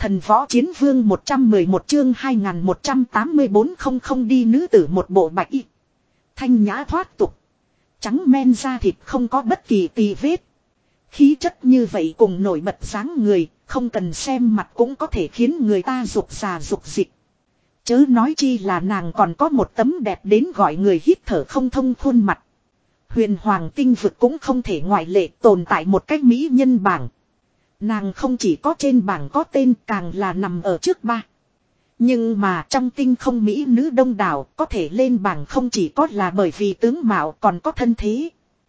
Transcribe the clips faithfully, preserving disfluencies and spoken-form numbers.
Thần võ chiến vương một trăm mười một chương hai nghìn một trăm tám mươi bốn không không đi nữ tử một bộ bạch y. Thanh nhã thoát tục. Trắng men da thịt không có bất kỳ tì vết. Khí chất như vậy cùng nổi bật dáng người, không cần xem mặt cũng có thể khiến người ta rục rà rục dịch. Chớ nói chi là nàng còn có một tấm đẹp đến gọi người hít thở không thông khuôn mặt. Huyền hoàng tinh vực cũng không thể ngoại lệ, tồn tại một cách mỹ nhân bảng. Nàng không chỉ có trên bảng có tên, càng là nằm ở trước ba. Nhưng mà trong tinh không mỹ nữ đông đảo có thể lên bảng không chỉ có là bởi vì tướng mạo còn có thân thế.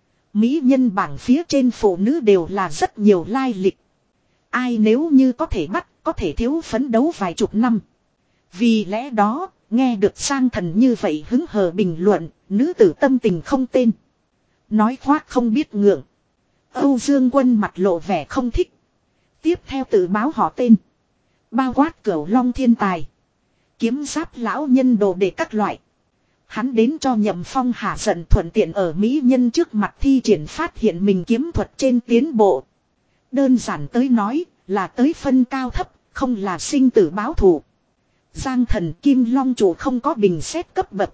Mỹ nhân bảng phía trên phụ nữ đều là rất nhiều lai lịch. Ai nếu như có thể bắt, có thể thiếu phấn đấu vài chục năm. Vì lẽ đó, nghe được sang thần như vậy hứng hờ bình luận, nữ tử tâm tình không tên. Nói khoác không biết ngượng. Âu Dương Quân mặt lộ vẻ không thích. Tiếp theo tự báo họ tên. Bao quát cửu long thiên tài. Kiếm giáp lão nhân đồ để các loại. Hắn đến cho Nhậm Phong hạ giận thuận tiện ở mỹ nhân trước mặt thi triển phát hiện mình kiếm thuật trên tiến bộ. Đơn giản tới nói là tới phân cao thấp, không là sinh tử báo thù. Giang thần Kim Long chủ không có bình xét cấp bậc.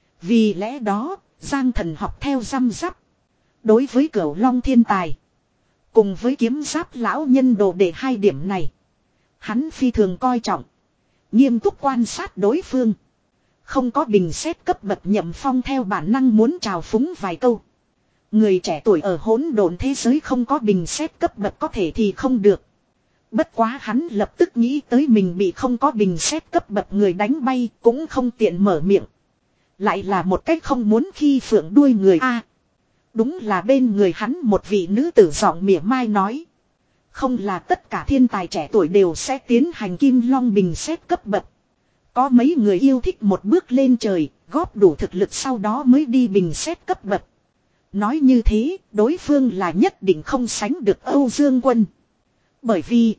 Vì lẽ đó, Giang thần học theo răm rắp. Đối với cửu long thiên tài. Cùng với kiếm giáp lão nhân đồ để hai điểm này. Hắn phi thường coi trọng. Nghiêm túc quan sát đối phương. Không có bình xét cấp bậc Nhậm Phong theo bản năng muốn chào phúng vài câu. Người trẻ tuổi ở hỗn độn thế giới không có bình xét cấp bậc có thể thì không được. Bất quá hắn lập tức nghĩ tới mình bị không có bình xét cấp bậc người đánh bay cũng không tiện mở miệng. Lại là một cách không muốn khi phượng đuôi người a. Đúng là bên người hắn một vị nữ tử giọng mỉa mai nói. Không là tất cả thiên tài trẻ tuổi đều sẽ tiến hành kim long bình xét cấp bậc. Có mấy người yêu thích một bước lên trời, góp đủ thực lực sau đó mới đi bình xét cấp bậc. Nói như thế, đối phương là nhất định không sánh được Âu Dương Quân. Bởi vì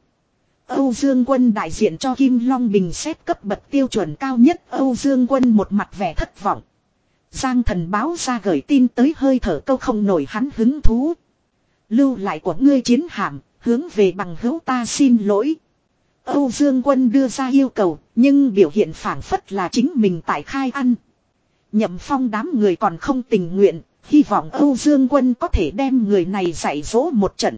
Âu Dương Quân đại diện cho Kim Long bình xét cấp bậc tiêu chuẩn cao nhất. Âu Dương Quân một mặt vẻ thất vọng. Giang thần báo ra gửi tin tới hơi thở câu không nổi hắn hứng thú. Lưu lại của ngươi chiến hạm, hướng về bằng hữu ta xin lỗi. Âu Dương Quân đưa ra yêu cầu, nhưng biểu hiện phản phất là chính mình tại khai ăn. Nhậm Phong đám người còn không tình nguyện, hy vọng Âu Dương Quân có thể đem người này dạy dỗ một trận.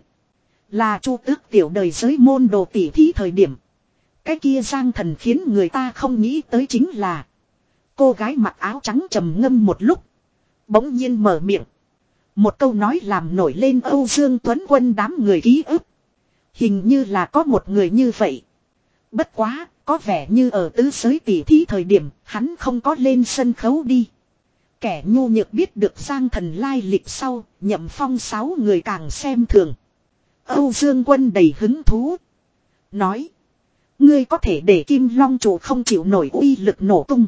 Là Chu Tước tiểu đời giới môn đồ tỉ thí thời điểm. Cái kia Giang thần khiến người ta không nghĩ tới chính là cô gái mặc áo trắng trầm ngâm một lúc. Bỗng nhiên mở miệng. Một câu nói làm nổi lên Âu Dương Tuấn Quân đám người ký ức. Hình như là có một người như vậy. Bất quá, có vẻ như ở tứ giới tỉ thí thời điểm, hắn không có lên sân khấu đi. Kẻ nhu nhược biết được Giang thần lai lịch sau, Nhậm Phong sáu người càng xem thường. Âu Dương Quân đầy hứng thú. Nói. Ngươi có thể để Kim Long chủ không chịu nổi uy lực nổ tung.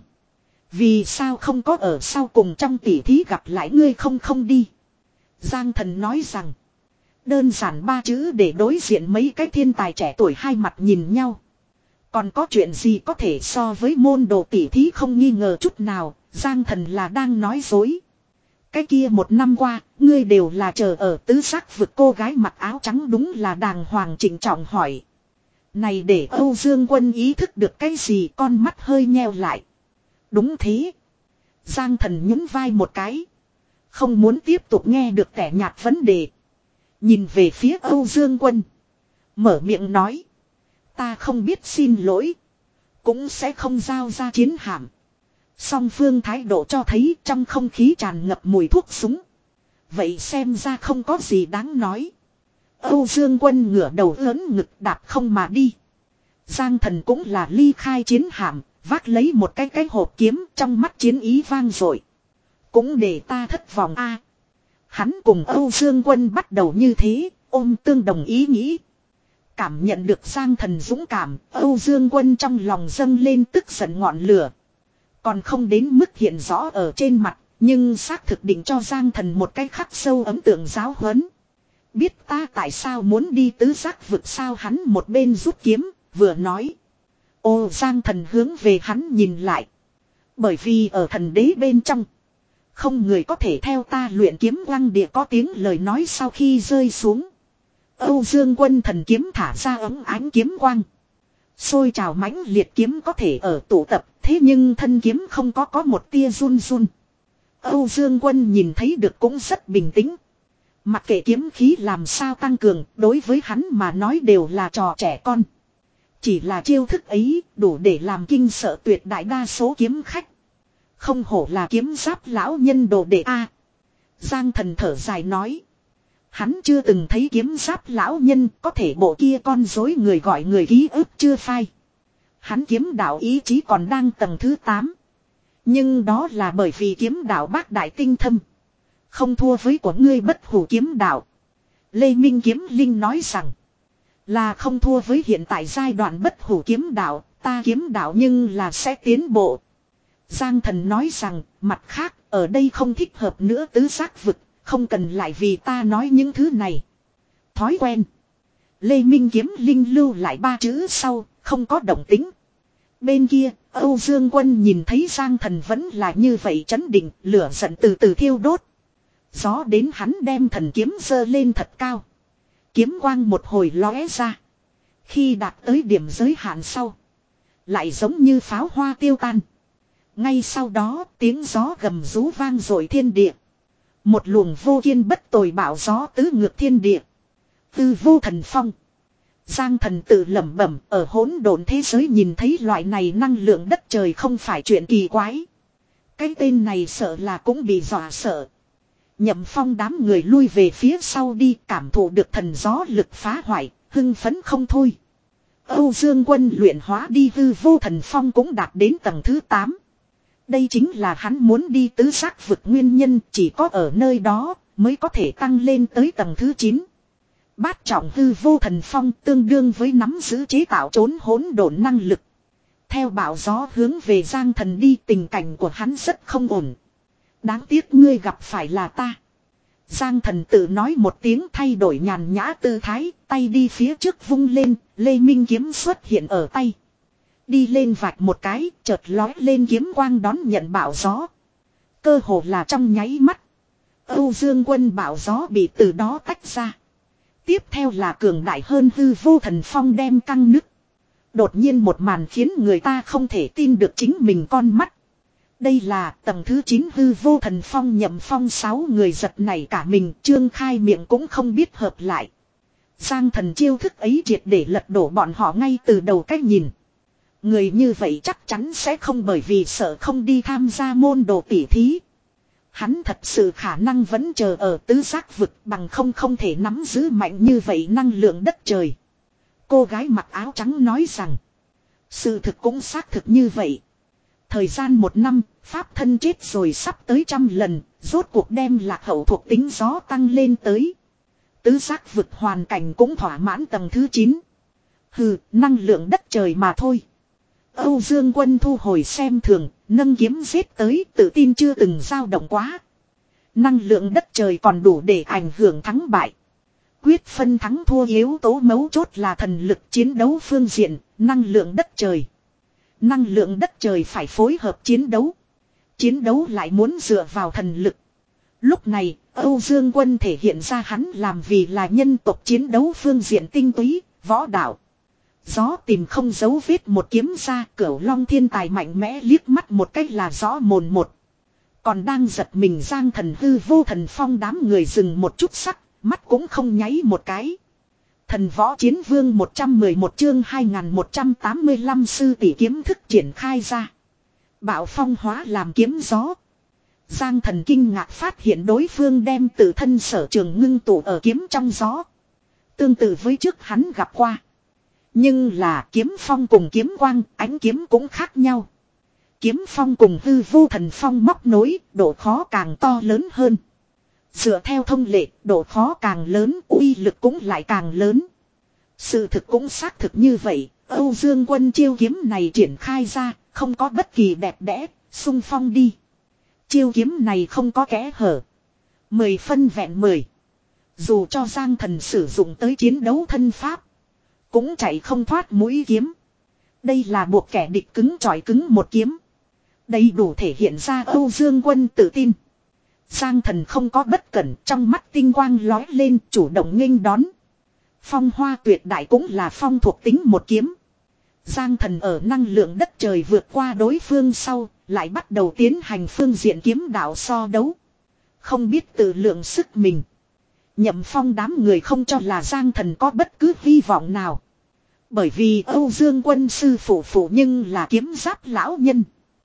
Vì sao không có ở sau cùng trong tỉ thí gặp lại ngươi không không đi. Giang thần nói rằng. Đơn giản ba chữ để đối diện mấy cái thiên tài trẻ tuổi hai mặt nhìn nhau. Còn có chuyện gì có thể so với môn đồ tỉ thí không nghi ngờ chút nào. Giang thần là đang nói dối. Cái kia một năm qua, ngươi đều là chờ ở tứ giác vực cô gái mặc áo trắng đúng là đàng hoàng trịnh trọng hỏi. Này để Âu Dương Quân ý thức được cái gì con mắt hơi nheo lại. Đúng thế. Giang thần nhún vai một cái. Không muốn tiếp tục nghe được tẻ nhạt vấn đề. Nhìn về phía Âu Dương Quân. Mở miệng nói. Ta không biết xin lỗi. Cũng sẽ không giao ra chiến hạm. Song phương thái độ cho thấy trong không khí tràn ngập mùi thuốc súng. Vậy xem ra không có gì đáng nói. Âu Dương Quân ngửa đầu lớn ngực đạp không mà đi. Giang thần cũng là ly khai chiến hạm, vác lấy một cái cái hộp kiếm trong mắt chiến ý vang dội. Cũng để ta thất vọng a. Hắn cùng Âu Dương Quân bắt đầu như thế, ôm tương đồng ý nghĩ. Cảm nhận được Giang thần dũng cảm, Âu Dương Quân trong lòng dâng lên tức giận ngọn lửa. Còn không đến mức hiện rõ ở trên mặt, nhưng xác thực định cho Giang thần một cái khắc sâu ấn tượng giáo huấn. Biết ta tại sao muốn đi tứ giác vực sao hắn một bên rút kiếm, vừa nói. Ô Giang thần hướng về hắn nhìn lại. Bởi vì ở thần đế bên trong, không người có thể theo ta luyện kiếm quăng địa có tiếng lời nói sau khi rơi xuống. Âu Dương Quân thần kiếm thả ra ống ánh kiếm quang. Xôi trào mãnh liệt kiếm có thể ở tụ tập, thế nhưng thân kiếm không có có một tia run run. Âu Dương Quân nhìn thấy được cũng rất bình tĩnh. Mặc kệ kiếm khí làm sao tăng cường, đối với hắn mà nói đều là trò trẻ con. Chỉ là chiêu thức ấy đủ để làm kinh sợ tuyệt đại đa số kiếm khách. Không hổ là kiếm giáp lão nhân đồ đệ A. Giang Thần thở dài nói. Hắn chưa từng thấy kiếm giáp lão nhân, có thể bộ kia con dối người gọi người ký ức chưa phai. Hắn kiếm đạo ý chí còn đang tầng thứ tám. Nhưng đó là bởi vì kiếm đạo bác đại tinh thâm. Không thua với của ngươi bất hủ kiếm đạo. Lê Minh Kiếm Linh nói rằng. Là không thua với hiện tại giai đoạn bất hủ kiếm đạo, ta kiếm đạo nhưng là sẽ tiến bộ. Giang Thần nói rằng, mặt khác, ở đây không thích hợp nữa tứ giác vực, không cần lại vì ta nói những thứ này. Thói quen. Lê Minh Kiếm Linh lưu lại ba chữ sau, không có động tính. Bên kia, Âu Dương Quân nhìn thấy Giang Thần vẫn là như vậy trấn định, lửa giận từ từ thiêu đốt. Gió đến hắn đem thần kiếm giơ lên thật cao. Kiếm quang một hồi lóe ra. Khi đạt tới điểm giới hạn sau. Lại giống như pháo hoa tiêu tan. Ngay sau đó tiếng gió gầm rú vang dội thiên địa. Một luồng vô kiên bất tồi bão gió tứ ngược thiên địa. Tư vô thần phong. Giang Thần tự lẩm bẩm ở hỗn độn thế giới nhìn thấy loại này năng lượng đất trời không phải chuyện kỳ quái. Cái tên này sợ là cũng bị dọa sợ. Nhậm Phong đám người lui về phía sau đi, cảm thụ được thần gió lực phá hoại, hưng phấn không thôi. Âu Dương Quân luyện hóa đi hư vô thần phong cũng đạt đến tầng thứ tám. Đây chính là hắn muốn đi tứ giác vực nguyên nhân, chỉ có ở nơi đó mới có thể tăng lên tới tầng thứ chín. Bát trọng hư vô thần phong tương đương với nắm giữ chế tạo trốn hỗn độn năng lực. Theo bão gió hướng về Giang Thần đi, tình cảnh của hắn rất không ổn. Đáng tiếc ngươi gặp phải là ta. Giang Thần tự nói một tiếng, thay đổi nhàn nhã tư thái, tay đi phía trước vung lên, Lê Minh kiếm xuất hiện ở tay. Đi lên vạch một cái, chợt lói lên kiếm quang đón nhận bão gió. Cơ hồ là trong nháy mắt. Âu Dương Quân bão gió bị từ đó tách ra. Tiếp theo là cường đại hơn hư vô thần phong đem căng nứt. Đột nhiên một màn khiến người ta không thể tin được chính mình con mắt. Đây là tầng thứ chín hư vô thần phong. Nhậm Phong sáu người giật nảy cả mình, trương khai miệng cũng không biết hợp lại. Giang Thần chiêu thức ấy triệt để lật đổ bọn họ ngay từ đầu cách nhìn. Người như vậy chắc chắn sẽ không bởi vì sợ không đi tham gia môn đồ tỉ thí. Hắn thật sự khả năng vẫn chờ ở tứ giác vực, bằng không không thể nắm giữ mạnh như vậy năng lượng đất trời. Cô gái mặc áo trắng nói rằng. Sự thực cũng xác thực như vậy. Thời gian một năm, pháp thân chết rồi sắp tới trăm lần, rốt cuộc đem lạc hậu thuộc tính gió tăng lên tới. Tứ giác vực hoàn cảnh cũng thỏa mãn tầng thứ chín. Hừ, năng lượng đất trời mà thôi. Âu Dương Quân thu hồi xem thường, nâng kiếm giết tới, tự tin chưa từng dao động quá. Năng lượng đất trời còn đủ để ảnh hưởng thắng bại. Quyết phân thắng thua yếu tố mấu chốt là thần lực chiến đấu phương diện, năng lượng đất trời. Năng lượng đất trời phải phối hợp chiến đấu. Chiến đấu lại muốn dựa vào thần lực. Lúc này, Âu Dương Quân thể hiện ra hắn làm vì là nhân tộc chiến đấu phương diện tinh túy, võ đạo. Gió tìm không dấu vết một kiếm ra, Cửu Long thiên tài mạnh mẽ liếc mắt một cách là rõ mồn một. Còn đang giật mình Giang Thần hư vô thần phong đám người dừng một chút sắc, mắt cũng không nháy một cái. Thần võ chiến vương một trăm mười một chương hai nghìn một trăm tám mươi lăm sư tỷ kiếm thức triển khai ra. Bạo phong hóa làm kiếm gió. Giang Thần kinh ngạc phát hiện đối phương đem tự thân sở trường ngưng tụ ở kiếm trong gió. Tương tự với trước hắn gặp qua. Nhưng là kiếm phong cùng kiếm quang, ánh kiếm cũng khác nhau. Kiếm phong cùng hư vô thần phong móc nối, độ khó càng to lớn hơn. Dựa theo thông lệ, độ khó càng lớn, uy lực cũng lại càng lớn. Sự thực cũng xác thực như vậy, Âu Dương Quân chiêu kiếm này triển khai ra, không có bất kỳ đẹp đẽ, xung phong đi. Chiêu kiếm này không có kẽ hở. Mười phân vẹn mười. Dù cho Giang Thần sử dụng tới chiến đấu thân pháp, cũng chạy không thoát mũi kiếm. Đây là buộc kẻ địch cứng chọi cứng một kiếm. Đầy đủ thể hiện ra Âu Dương Quân tự tin. Giang Thần không có bất cẩn, trong mắt tinh quang lói lên, chủ động nghênh đón. Phong hoa tuyệt đại cũng là phong thuộc tính một kiếm. Giang Thần ở năng lượng đất trời vượt qua đối phương sau, lại bắt đầu tiến hành phương diện kiếm đạo so đấu. Không biết tự lượng sức mình. Nhậm Phong đám người không cho là Giang Thần có bất cứ hy vọng nào. Bởi vì Âu Dương Quân sư phụ phụ nhưng là kiếm giáp lão nhân.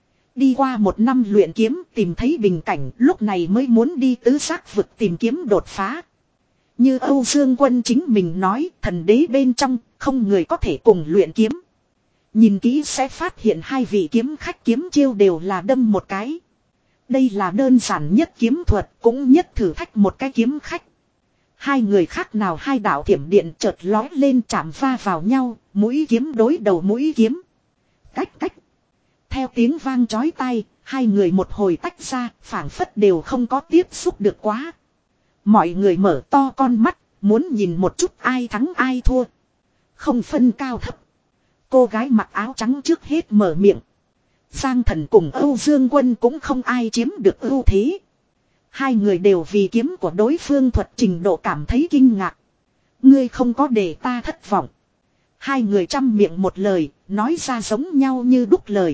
Đi qua một năm luyện kiếm tìm thấy bình cảnh, lúc này mới muốn đi tứ giác vực tìm kiếm đột phá. Như Âu Dương Quân chính mình nói, thần đế bên trong không người có thể cùng luyện kiếm. Nhìn kỹ sẽ phát hiện hai vị kiếm khách kiếm chiêu đều là đâm một cái. Đây là đơn giản nhất kiếm thuật, cũng nhất thử thách một cái kiếm khách. Hai người khác nào hai đạo thiểm điện chợt lói lên chạm va vào nhau, mũi kiếm đối đầu mũi kiếm. Cách cách. Theo tiếng vang chói tai, hai người một hồi tách ra, phảng phất đều không có tiếp xúc được quá. Mọi người mở to con mắt, muốn nhìn một chút ai thắng ai thua. Không phân cao thấp. Cô gái mặc áo trắng trước hết mở miệng. Giang Thần cùng Âu Dương Quân cũng không ai chiếm được ưu thế. Hai người đều vì kiếm của đối phương thuật trình độ cảm thấy kinh ngạc. Ngươi không có để ta thất vọng. Hai người chăm miệng một lời, nói ra giống nhau như đúc lời.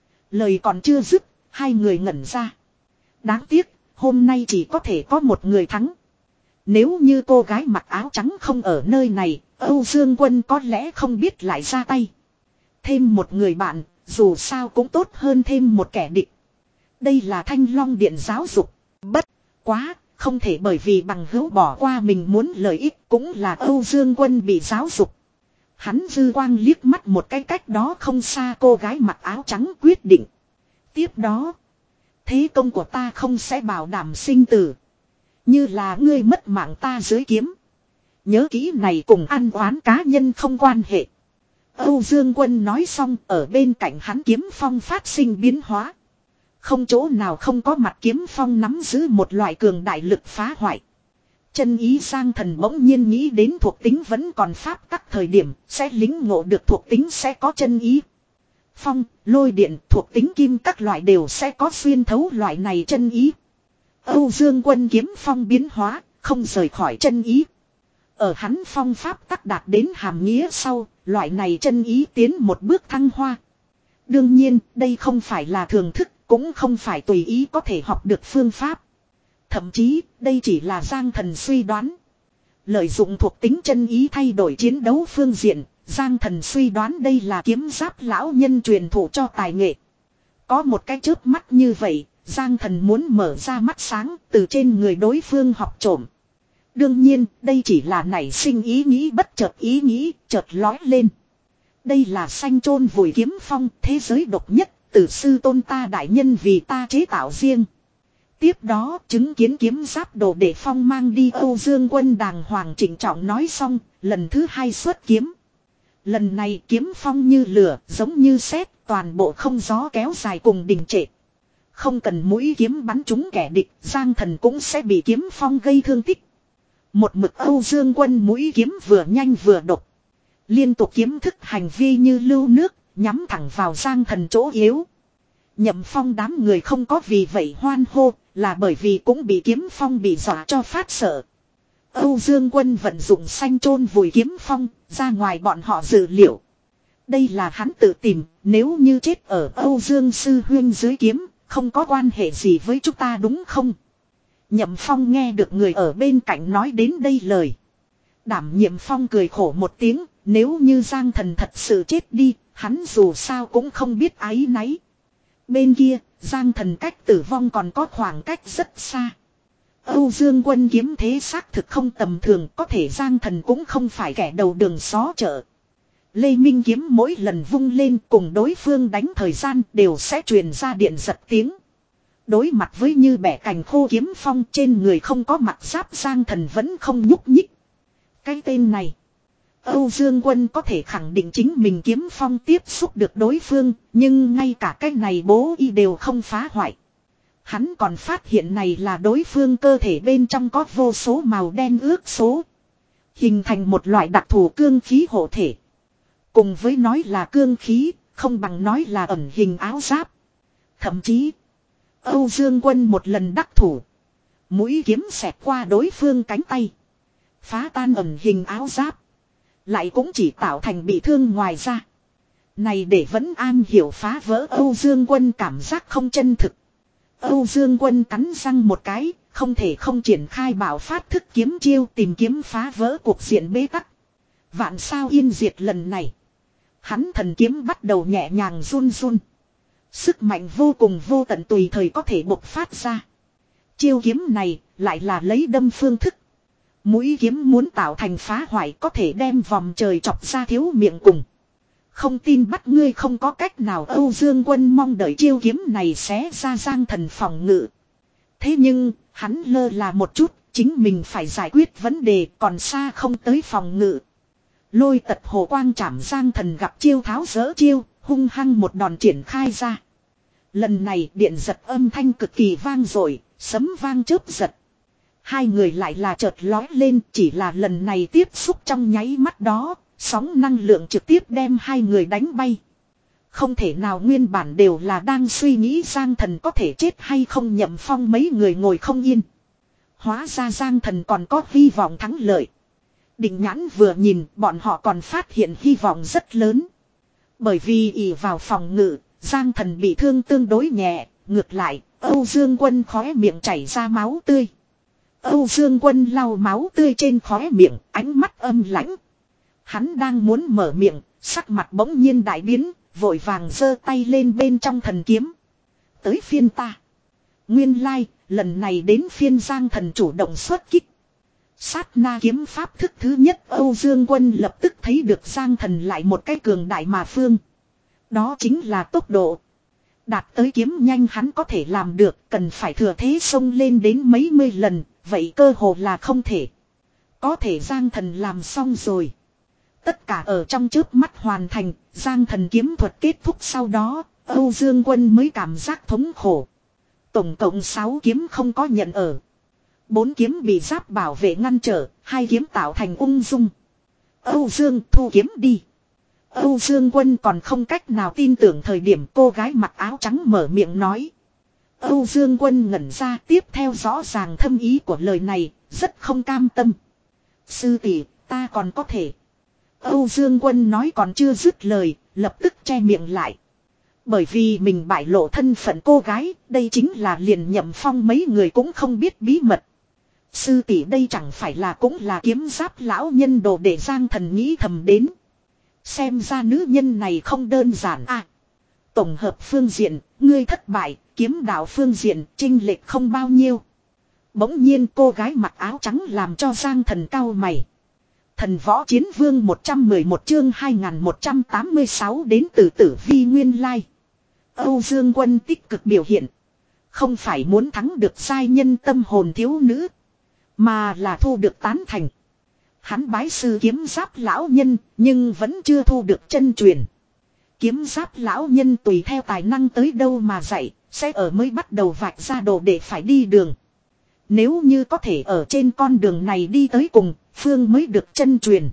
Lời còn chưa dứt, hai người ngẩn ra. Đáng tiếc, hôm nay chỉ có thể có một người thắng. Nếu như cô gái mặc áo trắng không ở nơi này, Âu Dương Quân có lẽ không biết lại ra tay. Thêm một người bạn, dù sao cũng tốt hơn thêm một kẻ địch. Đây là Thanh Long Điện giáo dục. Bất quá, không thể bởi vì bằng hữu bỏ qua mình muốn lợi ích, cũng là Âu Dương Quân bị giáo dục. Hắn dư quang liếc mắt một cái cách đó không xa cô gái mặc áo trắng quyết định. Tiếp đó, thế công của ta không sẽ bảo đảm sinh tử. Như là ngươi mất mạng ta dưới kiếm. Nhớ kỹ này cùng ăn oán cá nhân không quan hệ. Âu Dương Quân nói xong, ở bên cạnh hắn kiếm phong phát sinh biến hóa. Không chỗ nào không có mặt kiếm phong nắm giữ một loại cường đại lực phá hoại. Chân ý Giang Thần bỗng nhiên nghĩ đến thuộc tính vẫn còn pháp tắc thời điểm, sẽ lính ngộ được thuộc tính sẽ có chân ý. Phong, lôi điện, thuộc tính kim các loại đều sẽ có xuyên thấu loại này chân ý. Âu Dương Quân kiếm phong biến hóa, không rời khỏi chân ý. Ở hắn phong pháp tắc đạt đến hàm nghĩa sau, loại này chân ý tiến một bước thăng hoa. Đương nhiên, đây không phải là thường thức, cũng không phải tùy ý có thể học được phương pháp. Thậm chí, đây chỉ là Giang Thần suy đoán. Lợi dụng thuộc tính chân ý thay đổi chiến đấu phương diện, Giang Thần suy đoán đây là kiếm giáp lão nhân truyền thụ cho tài nghệ. Có một cái chớp mắt như vậy, Giang Thần muốn mở ra mắt sáng từ trên người đối phương học trộm. Đương nhiên, đây chỉ là nảy sinh ý nghĩ bất chợt ý nghĩ, chợt lói lên. Đây là xanh chôn vùi kiếm phong, thế giới độc nhất, từ sư tôn ta đại nhân vì ta chế tạo riêng. Tiếp đó, chứng kiến kiếm giáp đồ để phong mang đi Âu Dương Quân đàng hoàng chỉnh trọng nói xong, lần thứ hai xuất kiếm. Lần này kiếm phong như lửa, giống như sét, toàn bộ không gió kéo dài cùng đình trệ. Không cần mũi kiếm bắn trúng kẻ địch, Giang Thần cũng sẽ bị kiếm phong gây thương tích. Một mực Âu Dương Quân mũi kiếm vừa nhanh vừa độc. Liên tục kiếm thức hành vi như lưu nước, nhắm thẳng vào Giang Thần chỗ yếu. Nhậm Phong đám người không có vì vậy hoan hô, là bởi vì cũng bị kiếm phong bị dọa cho phát sợ. Âu Dương Quân vận dụng xanh chôn vùi kiếm phong, ra ngoài bọn họ dự liệu. Đây là hắn tự tìm, nếu như chết ở Âu Dương Sư Huyên dưới kiếm, không có quan hệ gì với chúng ta đúng không? Nhậm Phong nghe được người ở bên cạnh nói đến đây lời. Đảm Nhiệm Phong cười khổ một tiếng, nếu như Giang Thần thật sự chết đi, hắn dù sao cũng không biết áy náy. Bên kia, Giang Thần cách tử vong còn có khoảng cách rất xa. Âu Dương Quân kiếm thế xác thực không tầm thường, có thể Giang Thần cũng không phải kẻ đầu đường xó chợ. Lê Minh kiếm mỗi lần vung lên cùng đối phương đánh thời gian đều sẽ truyền ra điện giật tiếng. Đối mặt với như bẻ cành khô kiếm phong trên người không có mặt giáp Giang Thần vẫn không nhúc nhích. Cái tên này, Âu Dương Quân có thể khẳng định chính mình kiếm phong tiếp xúc được đối phương, nhưng ngay cả cái này bố y đều không phá hoại. Hắn còn phát hiện này là đối phương cơ thể bên trong có vô số màu đen ước số. Hình thành một loại đặc thù cương khí hộ thể. Cùng với nói là cương khí, không bằng nói là ẩn hình áo giáp. Thậm chí, Âu Dương Quân một lần đắc thủ. Mũi kiếm xẹt qua đối phương cánh tay. Phá tan ẩn hình áo giáp. Lại cũng chỉ tạo thành bị thương ngoài ra. Này để vẫn an hiểu phá vỡ Âu Dương Quân cảm giác không chân thực. Âu Dương Quân cắn răng một cái, không thể không triển khai bảo phát thức kiếm chiêu tìm kiếm phá vỡ cuộc diện bế tắc. Vạn sao yên diệt lần này. Hắn thần kiếm bắt đầu nhẹ nhàng run run. Sức mạnh vô cùng vô tận tùy thời có thể bộc phát ra. Chiêu kiếm này lại là lấy đâm phương thức. Mũi kiếm muốn tạo thành phá hoại có thể đem vòng trời chọc ra thiếu miệng cùng. Không tin bắt ngươi không có cách nào. Âu Dương Quân mong đợi chiêu kiếm này xé ra Giang Thần phòng ngự. Thế nhưng hắn lơ là một chút. Chính mình phải giải quyết vấn đề còn xa không tới phòng ngự. Lôi tật hồ quang chảm Giang Thần gặp chiêu tháo dỡ chiêu. Hung hăng một đòn triển khai ra. Lần này điện giật âm thanh cực kỳ vang dội, sấm vang chớp giật. Hai người lại là chợt lói lên, chỉ là lần này tiếp xúc trong nháy mắt đó, sóng năng lượng trực tiếp đem hai người đánh bay. Không thể nào, nguyên bản đều là đang suy nghĩ Giang Thần có thể chết hay không, Nhậm Phong mấy người ngồi không yên. Hóa ra Giang Thần còn có hy vọng thắng lợi. Định Nhãn vừa nhìn, bọn họ còn phát hiện hy vọng rất lớn. Bởi vì ỷ vào phòng ngự, Giang Thần bị thương tương đối nhẹ, ngược lại, Âu Dương Quân khóe miệng chảy ra máu tươi. Âu Dương Quân lau máu tươi trên khóe miệng, ánh mắt âm lãnh. Hắn đang muốn mở miệng, sắc mặt bỗng nhiên đại biến, vội vàng giơ tay lên bên trong thần kiếm. Tới phiên ta. Nguyên lai, like, lần này đến phiên Giang Thần chủ động xuất kích. Sát na kiếm pháp thức thứ nhất, Âu Dương Quân lập tức thấy được Giang Thần lại một cái cường đại mà phương. Đó chính là tốc độ. Đạt tới kiếm nhanh hắn có thể làm được, cần phải thừa thế xông lên đến mấy mươi lần, vậy cơ hồ là không thể. Có thể Giang Thần làm xong rồi. Tất cả ở trong chớp mắt hoàn thành, Giang Thần kiếm thuật kết thúc sau đó, Âu Dương Quân mới cảm giác thống khổ. Tổng cộng sáu kiếm không có nhận ở. Bốn kiếm bị giáp bảo vệ ngăn trở, hai kiếm tạo thành ung dung. Âu Dương thu kiếm đi. Âu Dương Quân còn không cách nào tin tưởng thời điểm cô gái mặc áo trắng mở miệng nói. Âu Dương Quân ngẩn ra, tiếp theo rõ ràng thâm ý của lời này, rất không cam tâm. Sư tỷ, ta còn có thể. Âu Dương Quân nói còn chưa dứt lời, lập tức che miệng lại. Bởi vì mình bại lộ thân phận cô gái, đây chính là liền Nhậm Phong mấy người cũng không biết bí mật. Sư tỷ đây chẳng phải là cũng là kiếm giáp lão nhân đồ để Giang Thần nghĩ thầm đến. Xem ra nữ nhân này không đơn giản à. Tổng hợp phương diện, ngươi thất bại, kiếm đạo phương diện, chênh lệch không bao nhiêu. Bỗng nhiên cô gái mặc áo trắng làm cho Giang Thần cau mày. Thần Võ Chiến Vương một trăm mười một chương hai nghìn một trăm tám mươi sáu đến từ Tử Vi nguyên lai. Âu Dương Quân tích cực biểu hiện. Không phải muốn thắng được giai nhân tâm hồn thiếu nữ, mà là thu được tán thành. Hắn bái sư kiếm giáp lão nhân, nhưng vẫn chưa thu được chân truyền. Kiếm giáp lão nhân tùy theo tài năng tới đâu mà dạy, sẽ ở mới bắt đầu vạch ra đồ để phải đi đường. Nếu như có thể ở trên con đường này đi tới cùng, phương mới được chân truyền.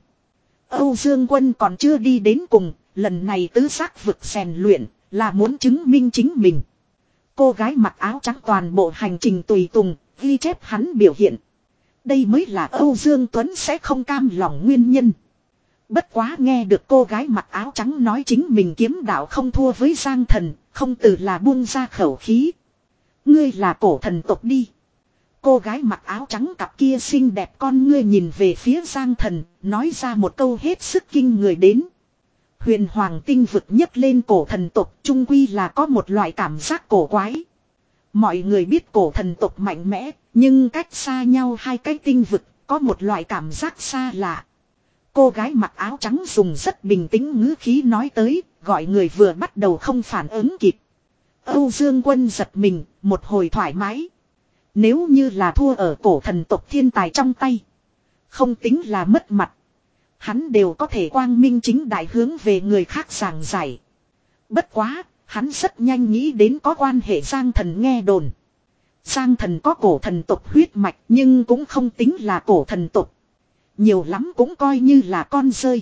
Âu Dương Quân còn chưa đi đến cùng, lần này tứ giác vực rèn luyện, là muốn chứng minh chính mình. Cô gái mặc áo trắng toàn bộ hành trình tùy tùng, ghi chép hắn biểu hiện. Đây mới là Âu Dương Tuấn sẽ không cam lòng nguyên nhân. Bất quá nghe được cô gái mặc áo trắng nói chính mình kiếm đạo không thua với Giang Thần, không từ là buông ra khẩu khí. Ngươi là cổ thần tộc đi. Cô gái mặc áo trắng cặp kia xinh đẹp con ngươi nhìn về phía Giang Thần, nói ra một câu hết sức kinh người đến. Huyền Hoàng tinh vực nhấc lên cổ thần tộc trung quy là có một loại cảm giác cổ quái. Mọi người biết cổ thần tộc mạnh mẽ, nhưng cách xa nhau hai cái tinh vực, có một loại cảm giác xa lạ. Cô gái mặc áo trắng dùng rất bình tĩnh ngữ khí nói tới, gọi người vừa bắt đầu không phản ứng kịp. Âu Dương Quân giật mình, một hồi thoải mái. Nếu như là thua ở cổ thần tộc thiên tài trong tay, không tính là mất mặt. Hắn đều có thể quang minh chính đại hướng về người khác giảng giải. Bất quá, hắn rất nhanh nghĩ đến có quan hệ Giang Thần nghe đồn. Giang Thần có cổ thần tộc huyết mạch nhưng cũng không tính là cổ thần tộc. Nhiều lắm cũng coi như là con rơi.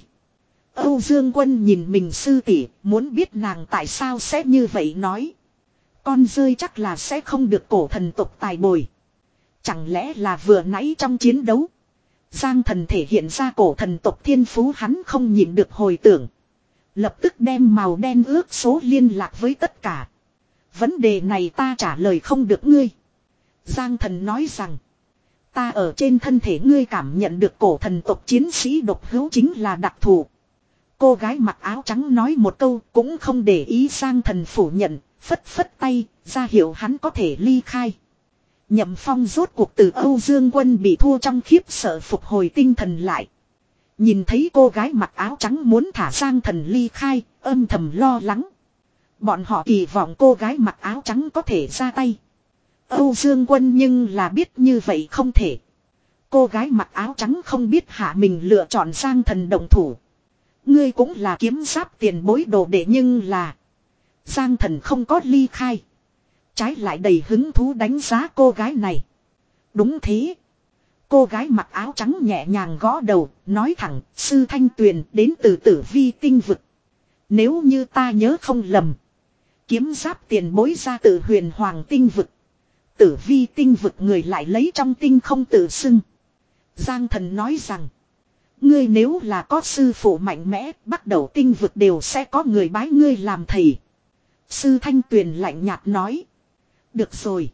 Âu Dương Quân nhìn mình sư tỷ, muốn biết nàng tại sao sẽ như vậy nói. Con rơi chắc là sẽ không được cổ thần tộc tài bồi. Chẳng lẽ là vừa nãy trong chiến đấu, Giang Thần thể hiện ra cổ thần tộc thiên phú hắn không nhịn được hồi tưởng. Lập tức đem màu đen ước số liên lạc với tất cả. Vấn đề này ta trả lời không được ngươi. Giang thần nói rằng. Ta ở trên thân thể ngươi cảm nhận được cổ thần tộc chiến sĩ độc hữu chính là đặc thù. Cô gái mặc áo trắng nói một câu cũng không để ý Giang thần phủ nhận. Phất phất tay ra hiệu hắn có thể ly khai. Nhậm Phong rốt cuộc từ Âu Dương Quân bị thua trong khiếp sợ phục hồi tinh thần lại. Nhìn thấy cô gái mặc áo trắng muốn thả Giang thần ly khai, âm thầm lo lắng. Bọn họ kỳ vọng cô gái mặc áo trắng có thể ra tay. Âu Dương Quân nhưng là biết như vậy không thể. Cô gái mặc áo trắng không biết hạ mình lựa chọn Giang thần động thủ. Ngươi cũng là kiếm giáp tiền bối đồ đệ nhưng là. Giang thần không có ly khai. Trái lại đầy hứng thú đánh giá cô gái này. Đúng thế. Cô gái mặc áo trắng nhẹ nhàng gõ đầu, nói thẳng, sư Thanh Tuyền đến từ Tử Vi tinh vực. Nếu như ta nhớ không lầm. Kiếm giáp tiền bối ra từ Huyền Hoàng tinh vực. Tử Vi tinh vực người lại lấy trong tinh không tự xưng. Giang thần nói rằng. Ngươi nếu là có sư phụ mạnh mẽ, bắt đầu tinh vực đều sẽ có người bái ngươi làm thầy. Sư Thanh Tuyền lạnh nhạt nói. Được rồi.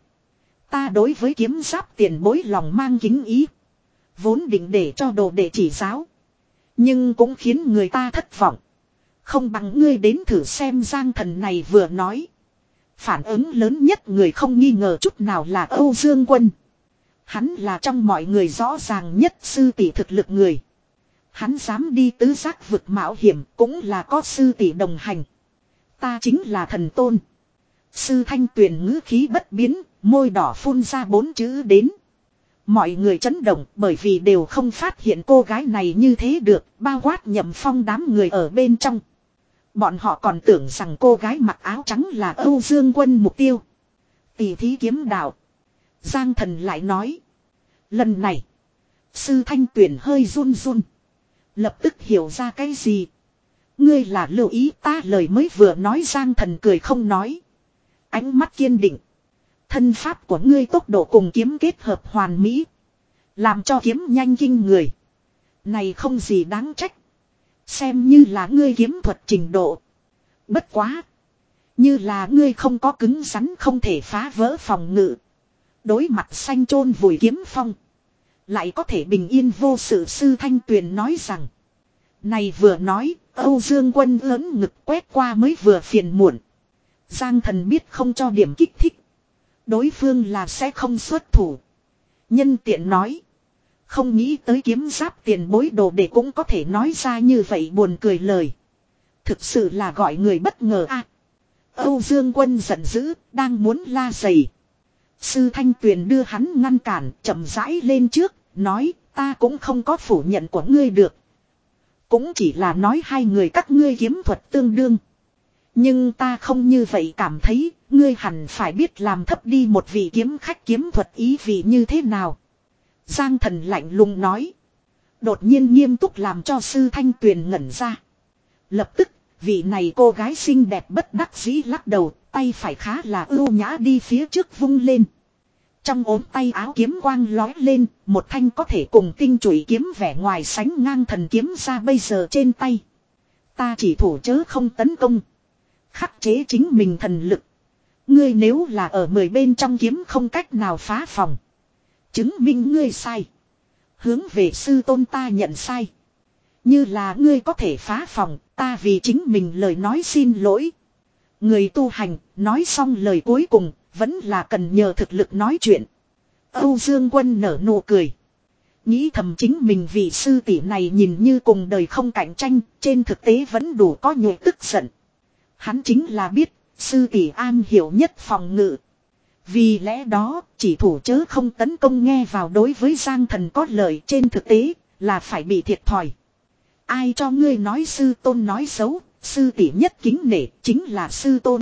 Ta đối với kiếm giáp tiền bối lòng mang kính ý. Vốn định để cho đồ đệ chỉ giáo. Nhưng cũng khiến người ta thất vọng. Không bằng ngươi đến thử xem Giang thần này vừa nói. Phản ứng lớn nhất người không nghi ngờ chút nào là Âu Dương Quân. Hắn là trong mọi người rõ ràng nhất sư tỷ thực lực người. Hắn dám đi tứ giác vực mạo hiểm cũng là có sư tỷ đồng hành. Ta chính là thần tôn. Sư Thanh Tuyền ngữ khí bất biến, môi đỏ phun ra bốn chữ đến. Mọi người chấn động bởi vì đều không phát hiện cô gái này như thế được, bao quát Nhậm Phong đám người ở bên trong. Bọn họ còn tưởng rằng cô gái mặc áo trắng là Âu Dương Quân mục tiêu. Tỷ thí kiếm đạo. Giang thần lại nói. Lần này, sư Thanh Tuyền hơi run run. Lập tức hiểu ra cái gì. Ngươi là lưu ý ta lời mới vừa nói Giang thần cười không nói. Ánh mắt kiên định. Thân pháp của ngươi tốc độ cùng kiếm kết hợp hoàn mỹ. Làm cho kiếm nhanh kinh người. Này không gì đáng trách. Xem như là ngươi kiếm thuật trình độ. Bất quá. Như là ngươi không có cứng rắn không thể phá vỡ phòng ngự. Đối mặt xanh chôn vùi kiếm phong. Lại có thể bình yên vô sự sư Thanh Tuyền nói rằng. Này vừa nói, Âu Dương Quân lớn ngực quét qua mới vừa phiền muộn. Giang thần biết không cho điểm kích thích. Đối phương là sẽ không xuất thủ. Nhân tiện nói. Không nghĩ tới kiếm giáp tiền bối đồ để cũng có thể nói ra như vậy buồn cười lời. Thực sự là gọi người bất ngờ a. À, Âu Dương Quân giận dữ, đang muốn la giày. Sư Thanh Tuyền đưa hắn ngăn cản, chậm rãi lên trước, nói ta cũng không có phủ nhận của ngươi được. Cũng chỉ là nói hai người các ngươi kiếm thuật tương đương. Nhưng ta không như vậy cảm thấy, ngươi hẳn phải biết làm thấp đi một vị kiếm khách kiếm thuật ý vị như thế nào. Giang thần lạnh lùng nói. Đột nhiên nghiêm túc làm cho sư Thanh Tuyền ngẩn ra. Lập tức, vị này cô gái xinh đẹp bất đắc dĩ lắc đầu, tay phải khá là ưu nhã đi phía trước vung lên. Trong ốm tay áo kiếm quang lói lên, một thanh có thể cùng tinh chùy kiếm vẻ ngoài sánh ngang thần kiếm ra bây giờ trên tay. Ta chỉ thủ chớ không tấn công. Khắc chế chính mình thần lực. Ngươi nếu là ở mười bên trong kiếm không cách nào phá phòng. Chứng minh ngươi sai. Hướng về sư tôn ta nhận sai. Như là ngươi có thể phá phòng, ta vì chính mình lời nói xin lỗi. Người tu hành, nói xong lời cuối cùng, vẫn là cần nhờ thực lực nói chuyện. Âu Dương Quân nở nụ cười. Nghĩ thầm chính mình vì sư tỷ này nhìn như cùng đời không cạnh tranh, trên thực tế vẫn đủ có nhục tức giận. Hắn chính là biết, sư tỷ an hiểu nhất phòng ngự. Vì lẽ đó, chỉ thủ chớ không tấn công nghe vào đối với Giang thần có lợi trên thực tế, là phải bị thiệt thòi. Ai cho ngươi nói sư tôn nói xấu, sư tỷ nhất kính nể chính là sư tôn.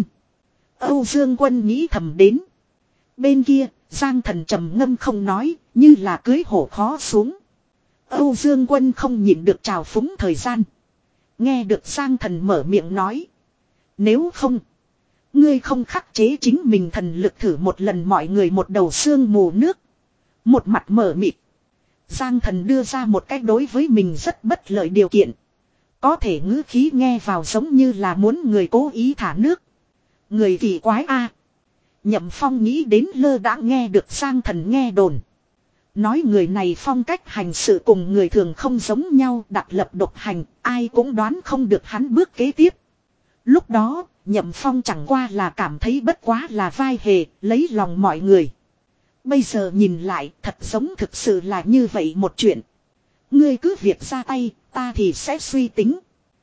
Âu Dương Quân nghĩ thầm đến. Bên kia, Giang thần trầm ngâm không nói, như là cưới hổ khó xuống. Âu Dương Quân không nhịn được trào phúng thời gian. Nghe được Giang thần mở miệng nói. Nếu không, ngươi không khắc chế chính mình thần lực thử một lần mọi người một đầu xương mù nước. Một mặt mở mịt. Giang thần đưa ra một cách đối với mình rất bất lợi điều kiện. Có thể ngữ khí nghe vào giống như là muốn người cố ý thả nước. Người kỳ quái a. Nhậm Phong nghĩ đến lơ đã nghe được Giang Thần nghe đồn. Nói người này phong cách hành sự cùng người thường không giống nhau, đặc lập độc hành, ai cũng đoán không được hắn bước kế tiếp. Lúc đó, Nhậm Phong chẳng qua là cảm thấy bất quá là vai hề, lấy lòng mọi người. Bây giờ nhìn lại, thật giống thực sự là như vậy một chuyện. Ngươi cứ việc ra tay, ta thì sẽ suy tính.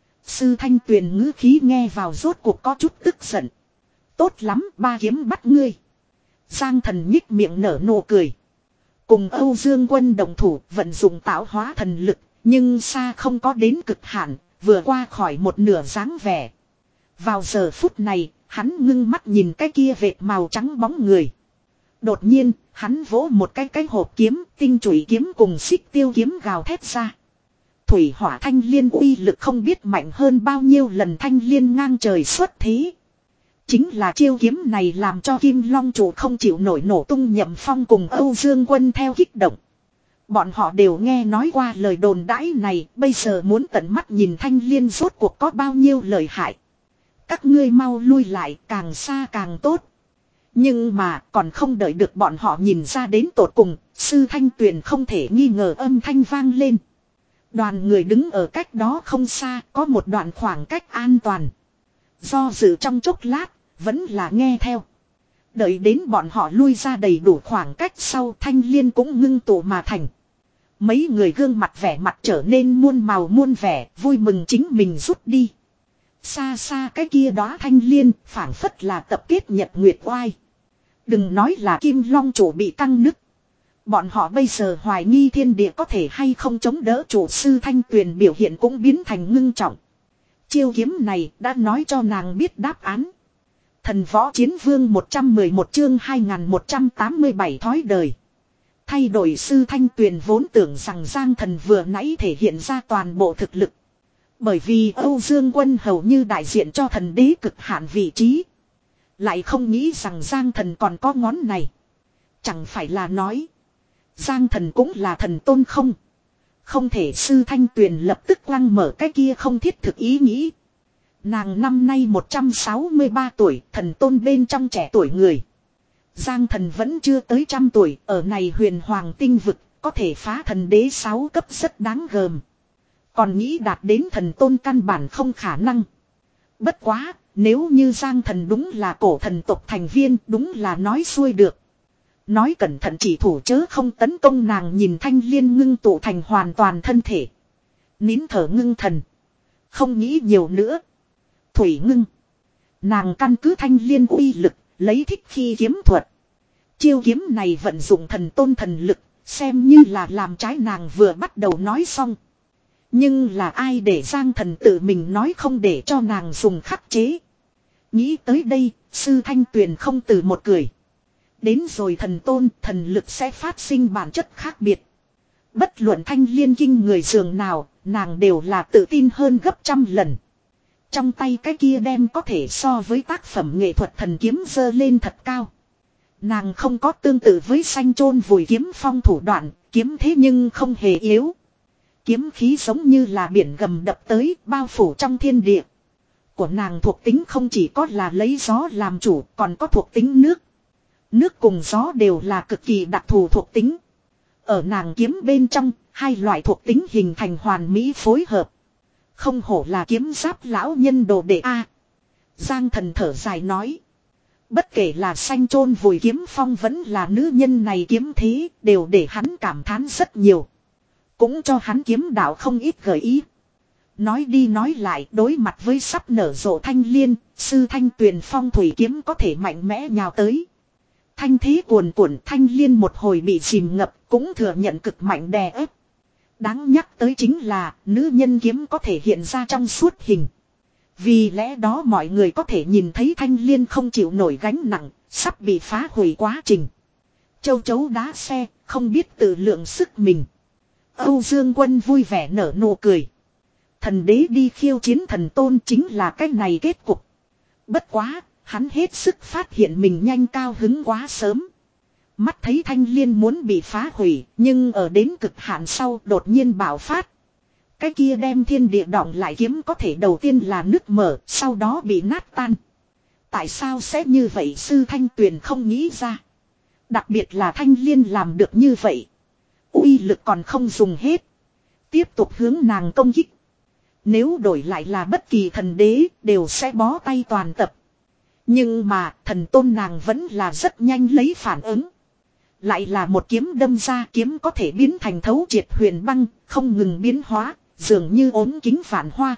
Sư Thanh Tuyền ngữ khí nghe vào rốt cuộc có chút tức giận. Tốt lắm, ba kiếm bắt ngươi. Giang Thần nhích miệng nở nụ cười. Cùng Âu Dương Quân đồng thủ vận dụng tạo hóa thần lực, nhưng xa không có đến cực hạn, vừa qua khỏi một nửa dáng vẻ. Vào giờ phút này, hắn ngưng mắt nhìn cái kia vệt màu trắng bóng người. Đột nhiên, hắn vỗ một cái cái hộp kiếm, tinh chủy kiếm cùng xích tiêu kiếm gào thét ra. Thủy hỏa thanh liên uy lực không biết mạnh hơn bao nhiêu lần thanh liên ngang trời xuất thế. Chính là chiêu kiếm này làm cho Kim Long chủ không chịu nổi nổ tung. Nhậm Phong cùng Âu Dương Quân theo kích động. Bọn họ đều nghe nói qua lời đồn đãi này, bây giờ muốn tận mắt nhìn thanh liên rốt cuộc có bao nhiêu lợi hại. Các ngươi mau lui lại, càng xa càng tốt. Nhưng mà còn không đợi được bọn họ nhìn ra đến tột cùng, Sư Thanh Tuyền không thể nghi ngờ âm thanh vang lên. Đoàn người đứng ở cách đó không xa, có một đoạn khoảng cách an toàn. Do dự trong chốc lát, vẫn là nghe theo. Đợi đến bọn họ lui ra đầy đủ khoảng cách sau, thanh liên cũng ngưng tụ mà thành. Mấy người gương mặt vẻ mặt trở nên muôn màu muôn vẻ, vui mừng chính mình rút đi. Xa xa cái kia đó thanh liên, phảng phất là tập kết nhật nguyệt oai. Đừng nói là Kim Long chủ bị căng nứt. Bọn họ bây giờ hoài nghi thiên địa có thể hay không chống đỡ chủ. Sư Thanh Tuyền biểu hiện cũng biến thành ngưng trọng. Chiêu kiếm này đã nói cho nàng biết đáp án. Thần võ chiến vương một trăm mười một chương hai nghìn một trăm tám mươi bảy thói đời. Thay đổi Sư Thanh Tuyền vốn tưởng rằng Giang Thần vừa nãy thể hiện ra toàn bộ thực lực. Bởi vì Âu Dương Quân hầu như đại diện cho thần đế cực hạn vị trí. Lại không nghĩ rằng Giang Thần còn có ngón này. Chẳng phải là nói Giang Thần cũng là thần tôn không? Không thể. Sư Thanh Tuyền lập tức quăng mở cái kia không thiết thực ý nghĩ. Nàng năm nay một trăm sáu mươi ba tuổi, thần tôn bên trong trẻ tuổi người. Giang Thần vẫn chưa tới trăm tuổi, ở này huyền hoàng tinh vực, có thể phá thần đế sáu cấp rất đáng gờm. Còn nghĩ đạt đến thần tôn căn bản không khả năng. Bất quá, nếu như Giang Thần đúng là cổ thần tộc thành viên, đúng là nói xuôi được. Nói cẩn thận chỉ thủ chớ không tấn công. Nàng nhìn thanh liên ngưng tụ thành hoàn toàn thân thể. Nín thở ngưng thần. Không nghĩ nhiều nữa. Thủy ngưng. Nàng căn cứ thanh liên uy lực, lấy thích khi kiếm thuật. Chiêu kiếm này vận dụng thần tôn thần lực, xem như là làm trái nàng vừa bắt đầu nói xong. Nhưng là ai để Giang Thần tự mình nói không để cho nàng dùng khắc chế. Nghĩ tới đây, Sư Thanh Tuyền không từ một cười. Đến rồi thần tôn, thần lực sẽ phát sinh bản chất khác biệt. Bất luận thanh liên kinh người dường nào, nàng đều là tự tin hơn gấp trăm lần. Trong tay cái kia đem có thể so với tác phẩm nghệ thuật thần kiếm giơ lên thật cao. Nàng không có tương tự với xanh chôn vùi kiếm phong thủ đoạn, kiếm thế nhưng không hề yếu. Kiếm khí giống như là biển gầm đập tới, bao phủ trong thiên địa. Của nàng thuộc tính không chỉ có là lấy gió làm chủ, còn có thuộc tính nước. Nước cùng gió đều là cực kỳ đặc thù thuộc tính. Ở nàng kiếm bên trong, hai loại thuộc tính hình thành hoàn mỹ phối hợp. Không hổ là kiếm giáp lão nhân đồ đệ A. Giang Thần thở dài nói. Bất kể là xanh chôn vùi kiếm phong vẫn là nữ nhân này kiếm thế, đều để hắn cảm thán rất nhiều. Cũng cho hắn kiếm đạo không ít gợi ý. Nói đi nói lại, đối mặt với sắp nở rộ thanh liên, Sư Thanh Tuyền phong thủy kiếm có thể mạnh mẽ nhào tới. Thanh thế cuồn cuộn, thanh liên một hồi bị chìm ngập, cũng thừa nhận cực mạnh đè ép. Đáng nhắc tới chính là, nữ nhân kiếm có thể hiện ra trong suốt hình. Vì lẽ đó mọi người có thể nhìn thấy thanh liên không chịu nổi gánh nặng, sắp bị phá hủy quá trình. Châu chấu đá xe, không biết tự lượng sức mình. Âu Dương Quân vui vẻ nở nụ cười. Thần đế đi khiêu chiến thần tôn chính là cái này kết cục. Bất quá, hắn hết sức phát hiện mình nhanh cao hứng quá sớm. Mắt thấy thanh liên muốn bị phá hủy, nhưng ở đến cực hạn sau đột nhiên bạo phát. Cái kia đem thiên địa đọng lại kiếm có thể đầu tiên là nứt mở, sau đó bị nát tan. Tại sao sẽ như vậy sư Thanh Tuyền không nghĩ ra. Đặc biệt là Thanh Liên làm được như vậy. Uy lực còn không dùng hết. Tiếp tục hướng nàng công kích. Nếu đổi lại là bất kỳ thần đế đều sẽ bó tay toàn tập. Nhưng mà thần tôn nàng vẫn là rất nhanh lấy phản ứng. Lại là một kiếm đâm ra, kiếm có thể biến thành thấu triệt huyền băng, không ngừng biến hóa, dường như ốm kính phản hoa.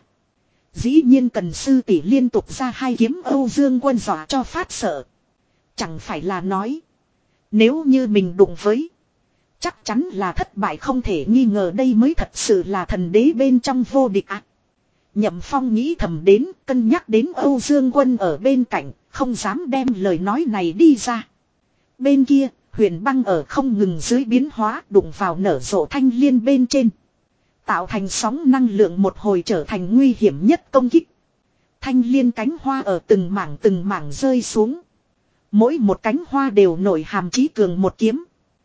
Dĩ nhiên cần sư tỷ liên tục ra hai kiếm, Âu Dương Quân dọa cho phát sợ. Chẳng phải là nói, nếu như mình đụng với, chắc chắn là thất bại không thể nghi ngờ, đây mới thật sự là thần đế bên trong vô địch ạ. À, Nhậm Phong nghĩ thầm đến, cân nhắc đến Âu Dương Quân ở bên cạnh, không dám đem lời nói này đi ra. Bên kia, huyền băng ở không ngừng dưới biến hóa, đụng vào nở rộ thanh liên bên trên. Tạo thành sóng năng lượng một hồi trở thành nguy hiểm nhất công kích. Thanh liên cánh hoa ở từng mảng từng mảng rơi xuống. Mỗi một cánh hoa đều nổi hàm chí cường một kiếm.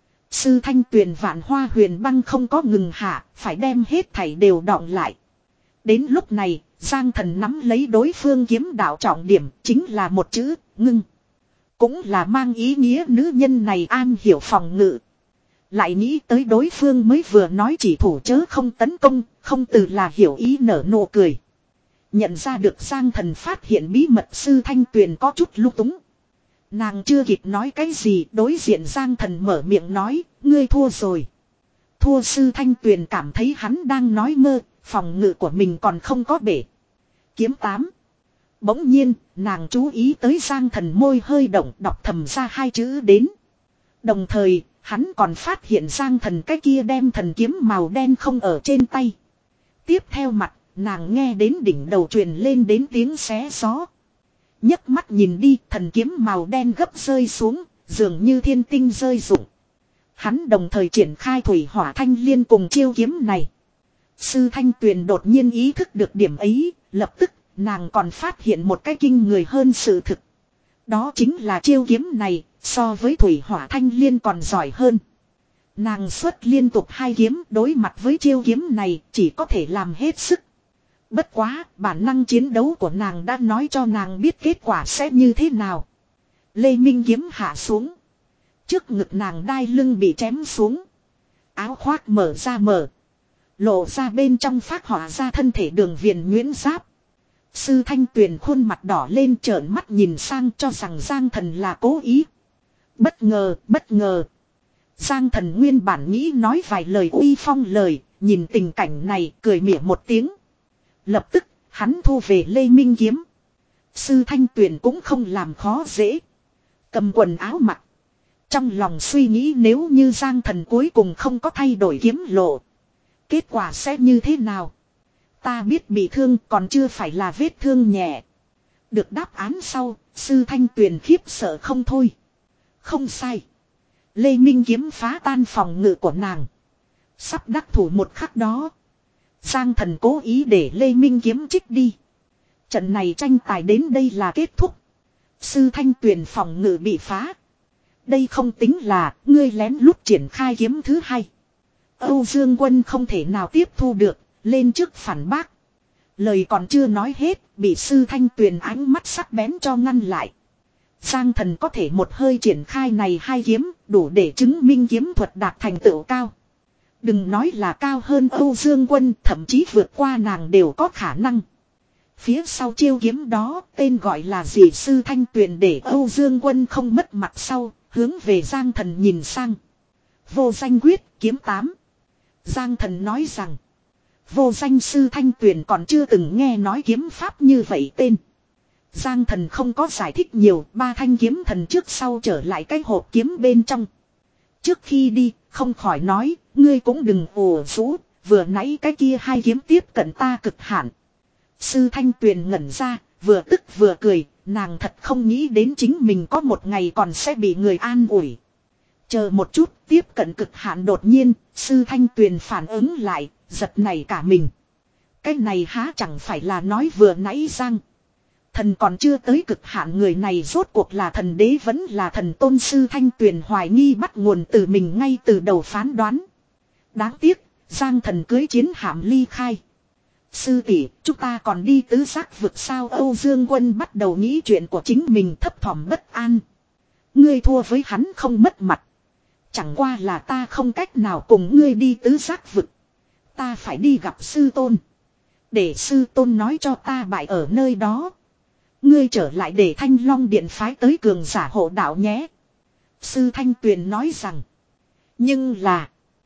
Sư Thanh Tuyền vạn hoa huyền băng không có ngừng hạ, phải đem hết thảy đều đọng lại. Đến lúc này, Giang Thần nắm lấy đối phương kiếm đạo trọng điểm, chính là một chữ, ngưng. Cũng là mang ý nghĩa nữ nhân này an hiểu phòng ngự. Lại nghĩ tới đối phương mới vừa nói chỉ thủ chớ không tấn công, không từ là hiểu ý nở nụ cười. Nhận ra được Giang Thần phát hiện bí mật, sư Thanh Tuyền có chút lung túng. Nàng chưa kịp nói cái gì, đối diện Giang Thần mở miệng nói, ngươi thua rồi. Thua? Sư Thanh Tuyền cảm thấy hắn đang nói mơ, phòng ngự của mình còn không có bể. Kiếm tám. Bỗng nhiên, nàng chú ý tới Giang Thần môi hơi động, đọc thầm ra hai chữ đến. Đồng thời, hắn còn phát hiện Giang Thần cái kia đem thần kiếm màu đen không ở trên tay. Tiếp theo mặt, nàng nghe đến đỉnh đầu truyền lên đến tiếng xé gió. Nhấc mắt nhìn đi, thần kiếm màu đen gấp rơi xuống, dường như thiên tinh rơi rụng. Hắn đồng thời triển khai thủy hỏa thanh liên cùng chiêu kiếm này. Sư Thanh Tuyền đột nhiên ý thức được điểm ấy, lập tức nàng còn phát hiện một cái kinh người hơn sự thực. Đó chính là chiêu kiếm này, so với thủy hỏa thanh liên còn giỏi hơn. Nàng xuất liên tục hai kiếm, đối mặt với chiêu kiếm này chỉ có thể làm hết sức. Bất quá, bản năng chiến đấu của nàng đã nói cho nàng biết kết quả sẽ như thế nào. Lê Minh kiếm hạ xuống. Trước ngực nàng đai lưng bị chém xuống. Áo khoác mở ra mở. Lộ ra bên trong phát họa ra thân thể đường viền nhuyễn giáp. Sư Thanh Tuyền khuôn mặt đỏ lên, trợn mắt nhìn sang cho rằng Giang Thần là cố ý. Bất ngờ, bất ngờ. Giang Thần nguyên bản nghĩ nói vài lời uy phong lời, nhìn tình cảnh này cười mỉa một tiếng. Lập tức, hắn thu về Lê Minh kiếm. Sư Thanh Tuyền cũng không làm khó dễ. Cầm quần áo mặc. Trong lòng suy nghĩ nếu như Giang Thần cuối cùng không có thay đổi kiếm lộ, kết quả sẽ như thế nào? Ta biết bị thương còn chưa phải là vết thương nhẹ. Được đáp án sau, sư Thanh Tuyền khiếp sợ không thôi. Không sai. Lê Minh kiếm phá tan phòng ngự của nàng. Sắp đắc thủ một khắc đó, Giang Thần cố ý để Lê Minh kiếm trích đi. Trận này tranh tài đến đây là kết thúc. Sư Thanh Tuyền phòng ngự bị phá. Đây không tính là ngươi lén lút triển khai kiếm thứ hai. Âu Dương Quân không thể nào tiếp thu được, lên trước phản bác. Lời còn chưa nói hết, bị sư Thanh Tuyền ánh mắt sắc bén cho ngăn lại. Giang Thần có thể một hơi triển khai này hai kiếm, đủ để chứng minh kiếm thuật đạt thành tựu cao. Đừng nói là cao hơn Âu Dương Quân, thậm chí vượt qua nàng đều có khả năng. Phía sau chiêu kiếm đó, tên gọi là gì? Sư Thanh Tuyền để Âu Dương Quân không mất mặt sau, hướng về Giang Thần nhìn sang. Vô danh quyết, kiếm tám. Giang Thần nói rằng, vô danh. Sư Thanh Tuyền còn chưa từng nghe nói kiếm pháp như vậy tên. Giang Thần không có giải thích nhiều, ba thanh kiếm thần trước sau trở lại cái hộp kiếm bên trong. Trước khi đi, không khỏi nói, ngươi cũng đừng ồ rũ, vừa nãy cái kia hai kiếm tiếp cận ta cực hạn. Sư Thanh Tuyền ngẩn ra, vừa tức vừa cười, nàng thật không nghĩ đến chính mình có một ngày còn sẽ bị người an ủi. Chờ một chút, tiếp cận cực hạn. Đột nhiên, sư Thanh Tuyền phản ứng lại, giật nảy cả mình. Cái này há chẳng phải là nói vừa nãy Giang Thần còn chưa tới cực hạn, người này rốt cuộc là thần đế vẫn là thần tôn? Sư Thanh Tuyền hoài nghi bắt nguồn từ mình ngay từ đầu phán đoán. Đáng tiếc, Giang Thần cưới chiến hạm ly khai. Sư tỷ, chúng ta còn đi tứ giác vực sao? Âu Dương Quân bắt đầu nghĩ chuyện của chính mình, thấp thỏm bất an. Ngươi thua với hắn không mất mặt. Chẳng qua là ta không cách nào cùng ngươi đi tứ giác vực. Ta phải đi gặp sư tôn. Để sư tôn nói cho ta bại ở nơi đó. Ngươi trở lại để Thanh Long Điện phái tới cường giả hộ đạo nhé. Sư Thanh Tuyền nói rằng. Nhưng là.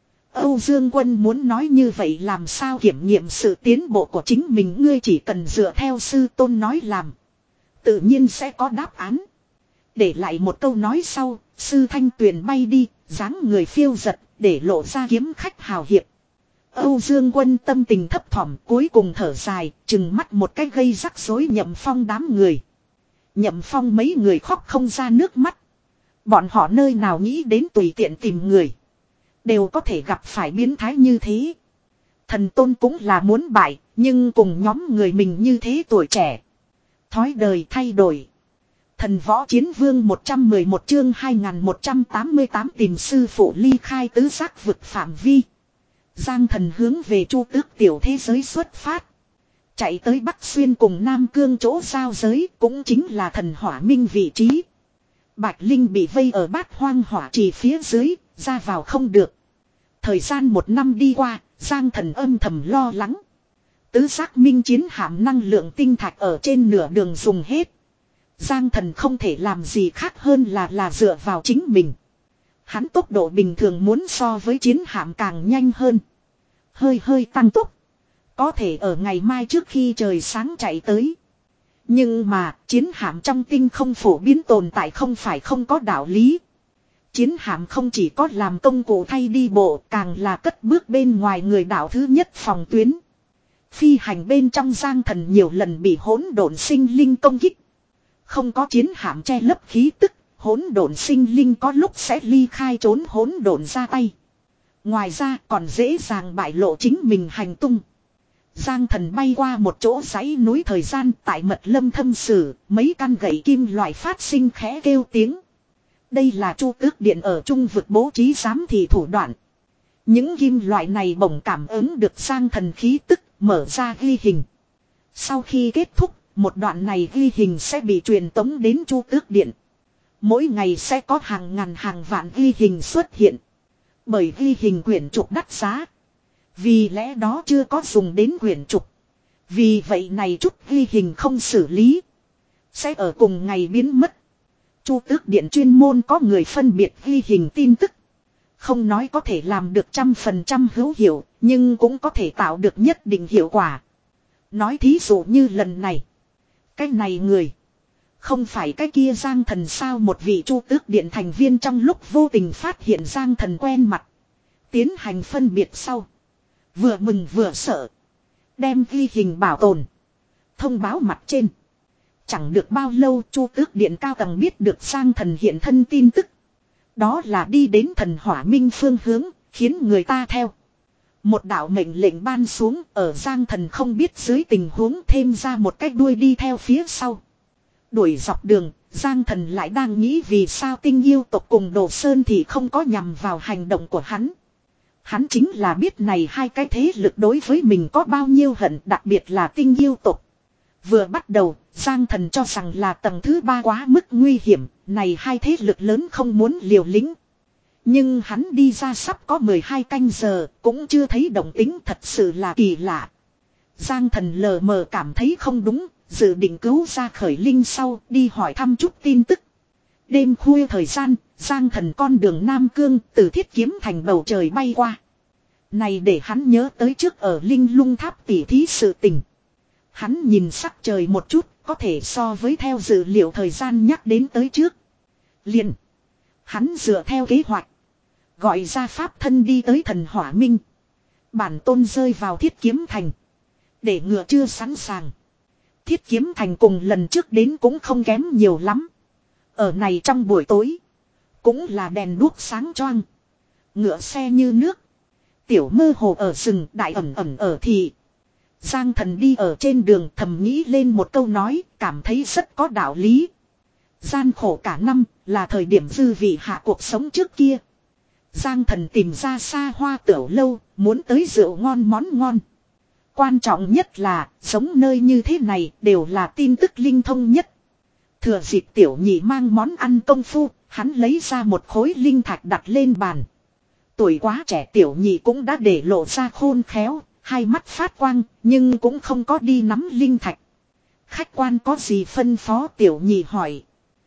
Âu Dương Quân muốn nói như vậy làm sao kiểm nghiệm sự tiến bộ của chính mình. Ngươi chỉ cần dựa theo sư tôn nói làm. Tự nhiên sẽ có đáp án. Để lại một câu nói sau. Sư Thanh Tuyền bay đi. Dáng người phiêu giật. Để lộ ra kiếm khách hào hiệp. Âu Dương Quân tâm tình thấp thỏm, cuối cùng thở dài, chừng mắt một cái gây rắc rối Nhậm Phong đám người. Nhậm Phong mấy người khóc không ra nước mắt. Bọn họ nơi nào nghĩ đến tùy tiện tìm người. Đều có thể gặp phải biến thái như thế. Thần Tôn cũng là muốn bại, nhưng cùng nhóm người mình như thế tuổi trẻ. Thói đời thay đổi. Thần Võ Chiến Vương một trăm mười một chương hai nghìn một trăm tám mươi tám tìm sư phụ ly khai tứ giác vực phạm vi. Giang Thần hướng về Chu Tước tiểu thế giới xuất phát. Chạy tới Bắc Xuyên cùng Nam Cương chỗ giao giới, cũng chính là Thần Hỏa Minh vị trí. Bạch Linh bị vây ở Bát Hoang Hỏa Trì phía dưới, ra vào không được. Thời gian một năm đi qua, Giang Thần âm thầm lo lắng. Tứ giác minh chiến hạm năng lượng tinh thạch ở trên nửa đường dùng hết. Giang Thần không thể làm gì khác hơn là là dựa vào chính mình. Hắn tốc độ bình thường muốn so với chiến hạm càng nhanh hơn. Hơi hơi tăng tốc. Có thể ở ngày mai trước khi trời sáng chạy tới. Nhưng mà chiến hạm trong tinh không phổ biến tồn tại không phải không có đạo lý. Chiến hạm không chỉ có làm công cụ thay đi bộ, càng là cất bước bên ngoài người đạo thứ nhất phòng tuyến. Phi hành bên trong Giang Thần nhiều lần bị hỗn độn sinh linh công kích. Không có chiến hạm che lấp khí tức. Hỗn độn sinh linh có lúc sẽ ly khai trốn hỗn độn ra tay. Ngoài ra còn dễ dàng bại lộ chính mình hành tung. Giang Thần bay qua một chỗ dãy núi thời gian tại mật lâm thâm sử, mấy căn gậy kim loại phát sinh khẽ kêu tiếng. Đây là Chu Tước Điện ở trung vực bố trí giám thị thủ đoạn. Những kim loại này bỗng cảm ứng được Giang Thần khí tức, mở ra ghi hình. Sau khi kết thúc, một đoạn này ghi hình sẽ bị truyền tống đến Chu Tước Điện. Mỗi ngày sẽ có hàng ngàn hàng vạn ghi hình xuất hiện. Bởi ghi hình quyển trục đắt giá. Vì lẽ đó chưa có dùng đến quyển trục. Vì vậy này chút ghi hình không xử lý. Sẽ ở cùng ngày biến mất. Chu Tước Điện chuyên môn có người phân biệt ghi hình tin tức. Không nói có thể làm được trăm phần trăm hữu hiệu. Nhưng cũng có thể tạo được nhất định hiệu quả. Nói thí dụ như lần này. Cái này người. Không phải cái kia Giang Thần sao? Một vị Chu Tước Điện thành viên trong lúc vô tình phát hiện Giang Thần quen mặt. Tiến hành phân biệt sau. Vừa mừng vừa sợ. Đem ghi hình bảo tồn. Thông báo mặt trên. Chẳng được bao lâu Chu Tước Điện cao tầng biết được Giang Thần hiện thân tin tức. Đó là đi đến Thần Hỏa Minh phương hướng, khiến người ta theo. Một đạo mệnh lệnh ban xuống, ở Giang Thần không biết dưới tình huống thêm ra một cái đuôi đi theo phía sau. Đuổi dọc đường, Giang Thần lại đang nghĩ vì sao Tinh Yêu tộc cùng Đồ Sơn thì không có nhằm vào hành động của hắn. Hắn chính là biết này hai cái thế lực đối với mình có bao nhiêu hận, đặc biệt là Tinh Yêu tộc. Vừa bắt đầu, Giang Thần cho rằng là tầng thứ ba quá mức nguy hiểm, này hai thế lực lớn không muốn liều lĩnh. Nhưng hắn đi ra sắp có mười hai canh giờ, cũng chưa thấy động tính, thật sự là kỳ lạ. Giang Thần lờ mờ cảm thấy không đúng, dự định cứu ra Khởi Linh sau, đi hỏi thăm chút tin tức. Đêm khuya thời gian, Giang Thần con đường Nam Cương từ Thiết Kiếm Thành bầu trời bay qua. Này để hắn nhớ tới trước ở Linh Lung Tháp tỉ thí sự tình. Hắn nhìn sắc trời một chút, có thể so với theo dự liệu thời gian nhắc đến tới trước. Liền. Hắn dựa theo kế hoạch. Gọi ra pháp thân đi tới Thần Hỏa Minh. Bản tôn rơi vào Thiết Kiếm Thành. Để ngựa chưa sẵn sàng. Thiết Kiếm Thành cùng lần trước đến cũng không kém nhiều lắm. Ở này trong buổi tối. Cũng là đèn đuốc sáng choang. Ngựa xe như nước. Tiểu mơ hồ ở rừng, đại ẩm ẩm ở thị. Giang Thần đi ở trên đường thầm nghĩ lên một câu nói, cảm thấy rất có đạo lý. Gian khổ cả năm, là thời điểm dư vị hạ cuộc sống trước kia. Giang Thần tìm ra xa hoa tửu lâu, muốn tới rượu ngon món ngon. Quan trọng nhất là, giống nơi như thế này đều là tin tức linh thông nhất. Thừa dịp tiểu nhị mang món ăn công phu, hắn lấy ra một khối linh thạch đặt lên bàn. Tuổi quá trẻ tiểu nhị cũng đã để lộ ra khôn khéo, hai mắt phát quang, nhưng cũng không có đi nắm linh thạch. Khách quan có gì phân phó tiểu nhị hỏi.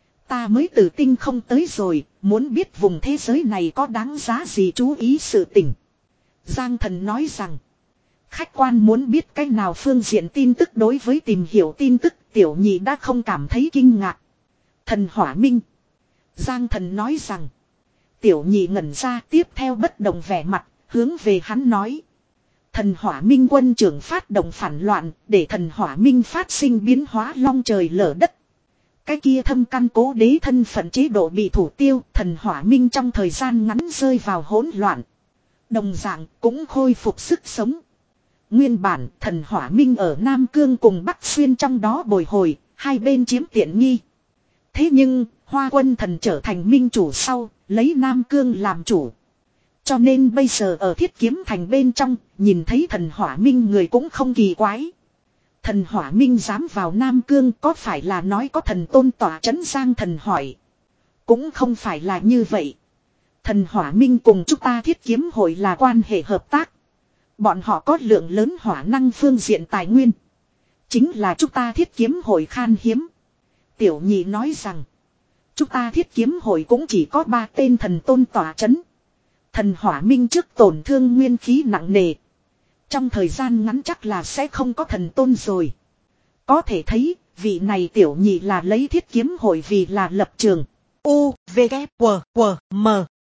Ta mới từ tinh không tới rồi, muốn biết vùng thế giới này có đáng giá gì chú ý sự tình. Giang Thần nói rằng, khách quan muốn biết cách nào phương diện tin tức đối với tìm hiểu tin tức tiểu nhị đã không cảm thấy kinh ngạc. Thần Hỏa Minh. Giang Thần nói rằng, tiểu nhị ngẩn ra tiếp theo bất động vẻ mặt, hướng về hắn nói. Thần Hỏa Minh quân trưởng phát động phản loạn, để thần Hỏa Minh phát sinh biến hóa long trời lở đất. Cái kia thâm căn cố đế thân phận chế độ bị thủ tiêu, thần Hỏa Minh trong thời gian ngắn rơi vào hỗn loạn. Đồng dạng cũng khôi phục sức sống. Nguyên bản thần Hỏa Minh ở Nam Cương cùng Bắc Xuyên trong đó bồi hồi, hai bên chiếm tiện nghi. Thế nhưng, Hoa Quân thần trở thành minh chủ sau, lấy Nam Cương làm chủ. Cho nên bây giờ ở Thiết Kiếm Thành bên trong, nhìn thấy thần Hỏa Minh người cũng không kỳ quái. Thần Hỏa Minh dám vào Nam Cương có phải là nói có thần tôn tỏa trấn Giang Thần hỏi. Cũng không phải là như vậy. Thần Hỏa Minh cùng chúng ta Thiết Kiếm hội là quan hệ hợp tác. Bọn họ có lượng lớn hỏa năng phương diện tài nguyên. Chính là chúng ta Thiết Kiếm hội khan hiếm. Tiểu nhị nói rằng, chúng ta Thiết Kiếm hội cũng chỉ có ba tên thần tôn tỏa trấn. Thần Hỏa Minh trước tổn thương nguyên khí nặng nề. Trong thời gian ngắn chắc là sẽ không có thần tôn rồi. Có thể thấy, vị này tiểu nhị là lấy Thiết Kiếm hội vì là lập trường. U, V, K, W, W, M.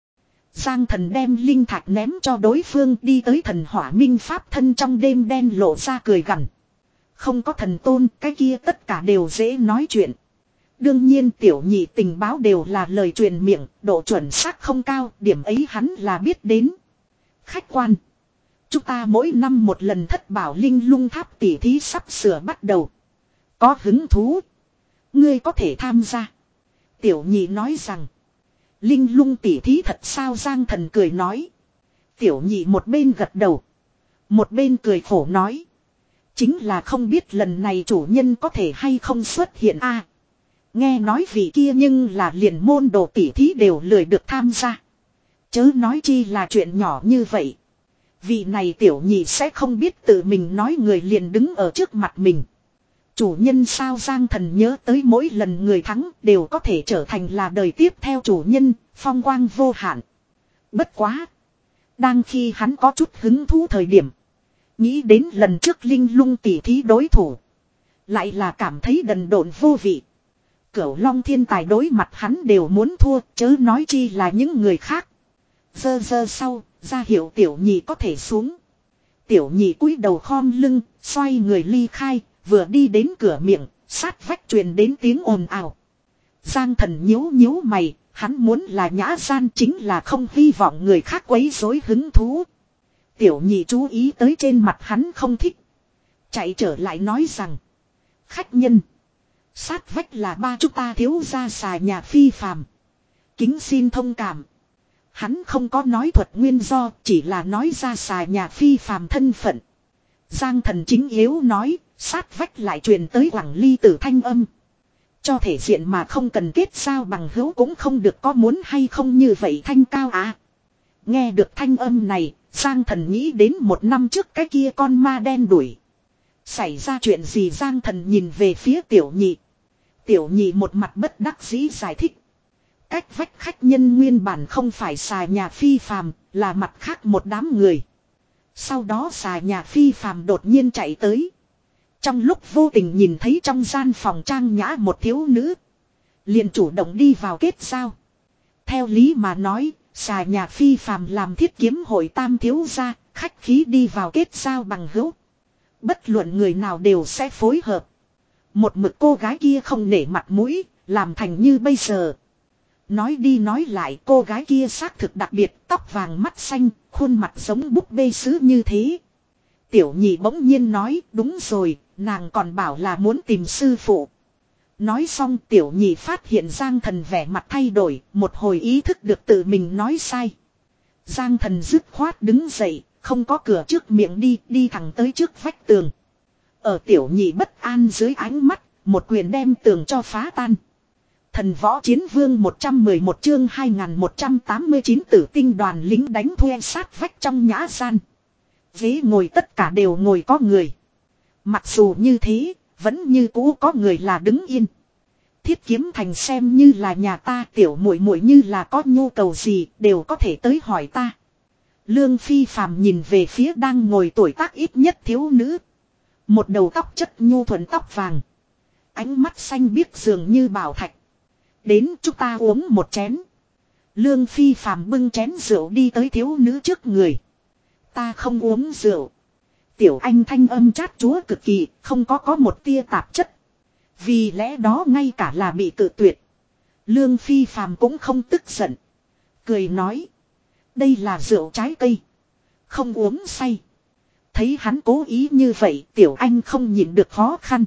Giang Thần đem linh thạch ném cho đối phương đi tới thần Hỏa Minh pháp thân trong đêm đen lộ ra cười gằn. Không có thần tôn, cái kia tất cả đều dễ nói chuyện. Đương nhiên tiểu nhị tình báo đều là lời truyền miệng, độ chuẩn xác không cao, điểm ấy hắn là biết đến. Khách quan. Chúng ta mỗi năm một lần thất bảo linh lung tháp tỉ thí sắp sửa bắt đầu. Có hứng thú. Ngươi có thể tham gia. Tiểu nhị nói rằng. Linh lung tỉ thí thật sao Giang Thần cười nói. Tiểu nhị một bên gật đầu. Một bên cười khổ nói. Chính là không biết lần này chủ nhân có thể hay không xuất hiện a. À, nghe nói vị kia nhưng là liền môn đồ tỉ thí đều lười được tham gia. Chớ nói chi là chuyện nhỏ như vậy. Vị này tiểu nhị sẽ không biết tự mình nói người liền đứng ở trước mặt mình. Chủ nhân sao Giang Thần nhớ tới mỗi lần người thắng đều có thể trở thành là đời tiếp theo chủ nhân, phong quang vô hạn. Bất quá. Đang khi hắn có chút hứng thú thời điểm. Nghĩ đến lần trước linh lung tỉ thí đối thủ. Lại là cảm thấy đần độn vô vị. Cửu Long thiên tài đối mặt hắn đều muốn thua, chớ nói chi là những người khác. Dơ dơ sau, ra hiệu tiểu nhị có thể xuống. Tiểu nhị cúi đầu khom lưng, xoay người ly khai, vừa đi đến cửa miệng, sát vách truyền đến tiếng ồn ào. Giang Thần nhíu nhíu mày, hắn muốn là nhã gian chính là không hy vọng người khác quấy rối hứng thú. Tiểu nhị chú ý tới trên mặt hắn không thích. Chạy trở lại nói rằng. Khách nhân. Sát vách là ba chúng ta thiếu gia xà nhà phi phàm. Kính xin thông cảm. Hắn không có nói thuật nguyên do, chỉ là nói ra xà nhà phi phàm thân phận. Giang Thần chính yếu nói, sát vách lại truyền tới Quảng Ly Tử thanh âm. Cho thể diện mà không cần kết giao bằng hữu cũng không được có muốn hay không như vậy thanh cao à. Nghe được thanh âm này, Giang Thần nghĩ đến một năm trước cái kia con ma đen đuổi. Xảy ra chuyện gì Giang Thần nhìn về phía tiểu nhị. Tiểu nhị một mặt bất đắc dĩ giải thích. Cách vách khách nhân nguyên bản không phải xà nhà phi phàm, là mặt khác một đám người. Sau đó xà nhà phi phàm đột nhiên chạy tới. Trong lúc vô tình nhìn thấy trong gian phòng trang nhã một thiếu nữ. Liền chủ động đi vào kết giao. Theo lý mà nói, xà nhà phi phàm làm Thiết Kiếm hội tam thiếu gia, khách khí đi vào kết giao bằng hữu. Bất luận người nào đều sẽ phối hợp. Một mực cô gái kia không nể mặt mũi, làm thành như bây giờ. Nói đi nói lại cô gái kia xác thực đặc biệt, tóc vàng mắt xanh, khuôn mặt giống búp bê sứ như thế. Tiểu nhị bỗng nhiên nói, đúng rồi, nàng còn bảo là muốn tìm sư phụ. Nói xong tiểu nhị phát hiện Giang Thần vẻ mặt thay đổi, một hồi ý thức được tự mình nói sai. Giang Thần dứt khoát đứng dậy, không có cửa trước miệng đi, đi thẳng tới trước vách tường. Ở tiểu nhị bất an dưới ánh mắt, một quyền đem tường cho phá tan. Thần võ chiến vương một trăm mười một chương hai nghìn một trăm tám mươi chín tử tinh đoàn lính đánh thuê sát vách trong nhã gian. Ghế ngồi tất cả đều ngồi có người. Mặc dù như thế, vẫn như cũ có người là đứng yên. Thiết kiếm thành xem như là nhà ta, tiểu muội muội như là có nhu cầu gì đều có thể tới hỏi ta. Lương Phi Phàm nhìn về phía đang ngồi tuổi tác ít nhất thiếu nữ. Một đầu tóc chất nhu thuần tóc vàng. Ánh mắt xanh biếc dường như bảo thạch. Đến chúng ta uống một chén. Lương Phi Phàm bưng chén rượu đi tới thiếu nữ trước người. Ta không uống rượu. Tiểu anh thanh âm chát chúa cực kỳ, không có có một tia tạp chất. Vì lẽ đó ngay cả là bị cự tuyệt. Lương Phi Phàm cũng không tức giận. Cười nói. Đây là rượu trái cây. Không uống say. Thấy hắn cố ý như vậy, tiểu anh không nhịn được khó khăn.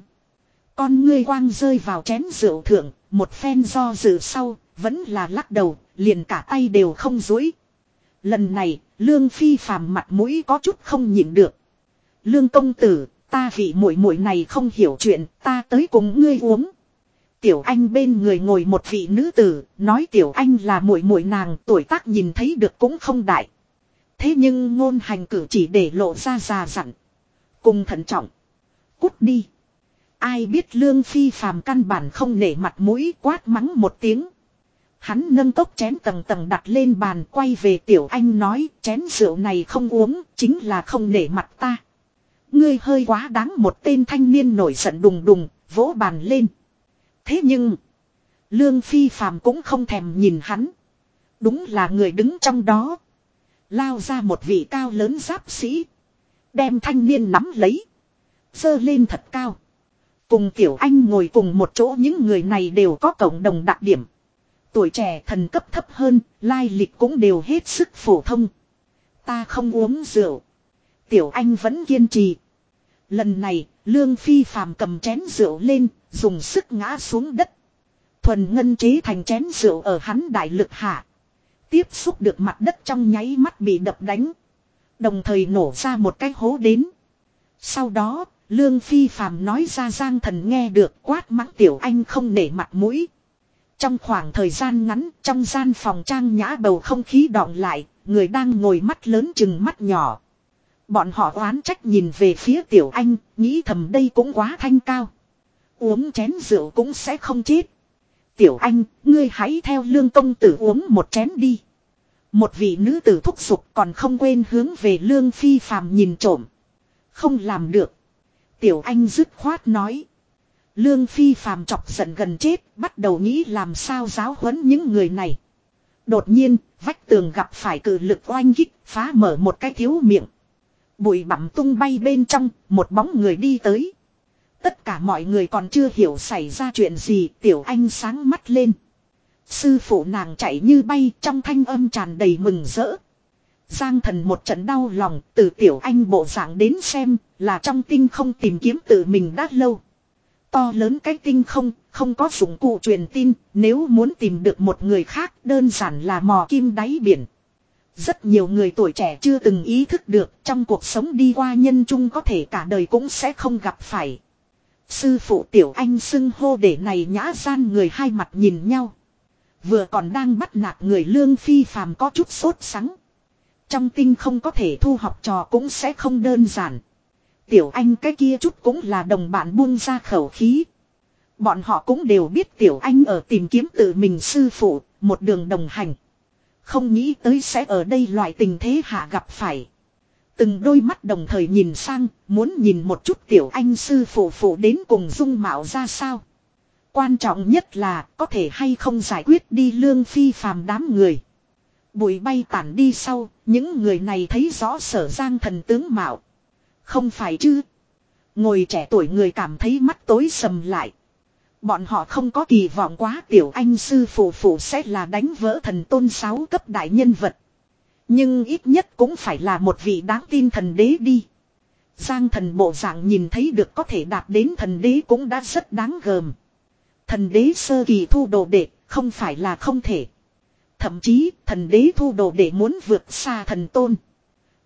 Con ngươi quang rơi vào chén rượu thượng, một phen do dự sau, vẫn là lắc đầu, liền cả tay đều không duỗi. Lần này, Lương Phi Phàm mặt mũi có chút không nhịn được. Lương công tử, ta vị muội muội này không hiểu chuyện, ta tới cùng ngươi uống. Tiểu anh bên người ngồi một vị nữ tử, nói tiểu anh là muội muội nàng, tuổi tác nhìn thấy được cũng không đại. Thế nhưng ngôn hành cử chỉ để lộ ra già dặn. Cùng thận trọng. Cút đi. Ai biết Lương Phi Phàm căn bản không nể mặt mũi, quát mắng một tiếng. Hắn nâng cốc chén tầng tầng đặt lên bàn, quay về tiểu anh nói, chén rượu này không uống, chính là không nể mặt ta. Ngươi hơi quá đáng, một tên thanh niên nổi giận đùng đùng, vỗ bàn lên. Thế nhưng, Lương Phi Phàm cũng không thèm nhìn hắn. Đúng là người đứng trong đó. Lao ra một vị cao lớn giáp sĩ. Đem thanh niên nắm lấy. Giơ lên thật cao. Cùng tiểu anh ngồi cùng một chỗ, những người này đều có cộng đồng đặc điểm. Tuổi trẻ, thần cấp thấp hơn, lai lịch cũng đều hết sức phổ thông. Ta không uống rượu. Tiểu anh vẫn kiên trì. Lần này, Lương Phi Phàm cầm chén rượu lên, dùng sức ngã xuống đất. Thuần ngân chế thành chén rượu ở hắn đại lực hạ. Tiếp xúc được mặt đất trong nháy mắt bị đập đánh. Đồng thời nổ ra một cái hố đến. Sau đó, Lương Phi Phàm nói ra Giang Thần nghe được, quát mắng tiểu anh không nể mặt mũi. Trong khoảng thời gian ngắn, trong gian phòng trang nhã bầu không khí đọng lại, người đang ngồi mắt lớn chừng mắt nhỏ. Bọn họ oán trách nhìn về phía tiểu anh, nghĩ thầm đây cũng quá thanh cao. Uống chén rượu cũng sẽ không chết. Tiểu anh, ngươi hãy theo Lương công tử uống một chén đi. Một vị nữ tử thúc giục, còn không quên hướng về Lương Phi Phàm nhìn trộm. Không làm được. Tiểu anh dứt khoát nói. Lương Phi Phàm chọc giận gần chết, bắt đầu nghĩ làm sao giáo huấn những người này. Đột nhiên, vách tường gặp phải cự lực oanh kích, phá mở một cái thiếu miệng. Bụi bặm tung bay bên trong, một bóng người đi tới. Tất cả mọi người còn chưa hiểu xảy ra chuyện gì, tiểu anh sáng mắt lên. Sư phụ nàng chạy như bay, trong thanh âm tràn đầy mừng rỡ. Giang Thần một trận đau lòng, từ tiểu anh bộ dạng đến xem, là trong tinh không tìm kiếm tự mình đã lâu. To lớn cái tinh không, không có dụng cụ truyền tin, nếu muốn tìm được một người khác, đơn giản là mò kim đáy biển. Rất nhiều người tuổi trẻ chưa từng ý thức được, trong cuộc sống đi qua nhân chung có thể cả đời cũng sẽ không gặp phải. Sư phụ tiểu anh xưng hô để này nhã gian người hai mặt nhìn nhau. Vừa còn đang bắt nạt người Lương Phi Phàm có chút sốt sắng. Trong tinh không có thể thu học trò cũng sẽ không đơn giản. Tiểu anh cái kia chút cũng là đồng bạn buông ra khẩu khí. Bọn họ cũng đều biết tiểu anh ở tìm kiếm tự mình sư phụ, một đường đồng hành. Không nghĩ tới sẽ ở đây loại tình thế hạ gặp phải. Từng đôi mắt đồng thời nhìn sang, muốn nhìn một chút tiểu anh sư phụ phụ đến cùng dung mạo ra sao. Quan trọng nhất là có thể hay không giải quyết đi Lương Phi Phàm đám người. Bụi bay tản đi sau, những người này thấy rõ Sở Giang Thần tướng mạo. Không phải chứ. Ngồi trẻ tuổi người cảm thấy mắt tối sầm lại. Bọn họ không có kỳ vọng quá tiểu anh sư phụ phụ sẽ là đánh vỡ thần tôn sáu cấp đại nhân vật. Nhưng ít nhất cũng phải là một vị đáng tin thần đế đi. Giang Thần bộ dạng nhìn thấy được có thể đạt đến thần đế cũng đã rất đáng gờm. Thần đế sơ kỳ thu đồ đệ không phải là không thể. Thậm chí thần đế thu đồ đệ muốn vượt xa thần tôn.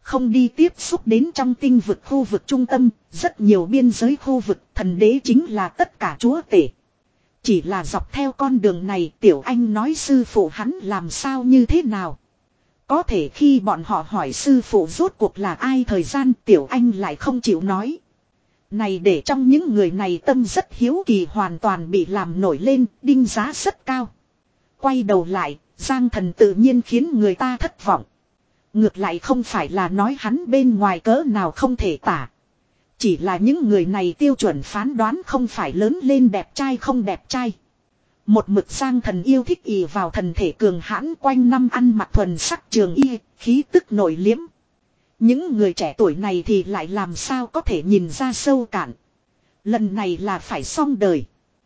Không đi tiếp xúc đến trong tinh vực khu vực trung tâm, rất nhiều biên giới khu vực thần đế chính là tất cả chúa tể. Chỉ là dọc theo con đường này Tiểu Anh nói sư phụ hắn làm sao như thế nào. Có thể khi bọn họ hỏi sư phụ rốt cuộc là ai thời gian Tiểu Anh lại không chịu nói. Này để trong những người này tâm rất hiếu kỳ hoàn toàn bị làm nổi lên, đinh giá rất cao. Quay đầu lại, Giang Thần tự nhiên khiến người ta thất vọng. Ngược lại không phải là nói hắn bên ngoài cỡ nào không thể tả. Chỉ là những người này tiêu chuẩn phán đoán không phải lớn lên đẹp trai không đẹp trai. Một mực Giang Thần yêu thích ì vào thần thể cường hãn quanh năm ăn mặc thuần sắc trường y, khí tức nội liếm. Những người trẻ tuổi này thì lại làm sao có thể nhìn ra sâu cạn. Lần này là phải xong đời.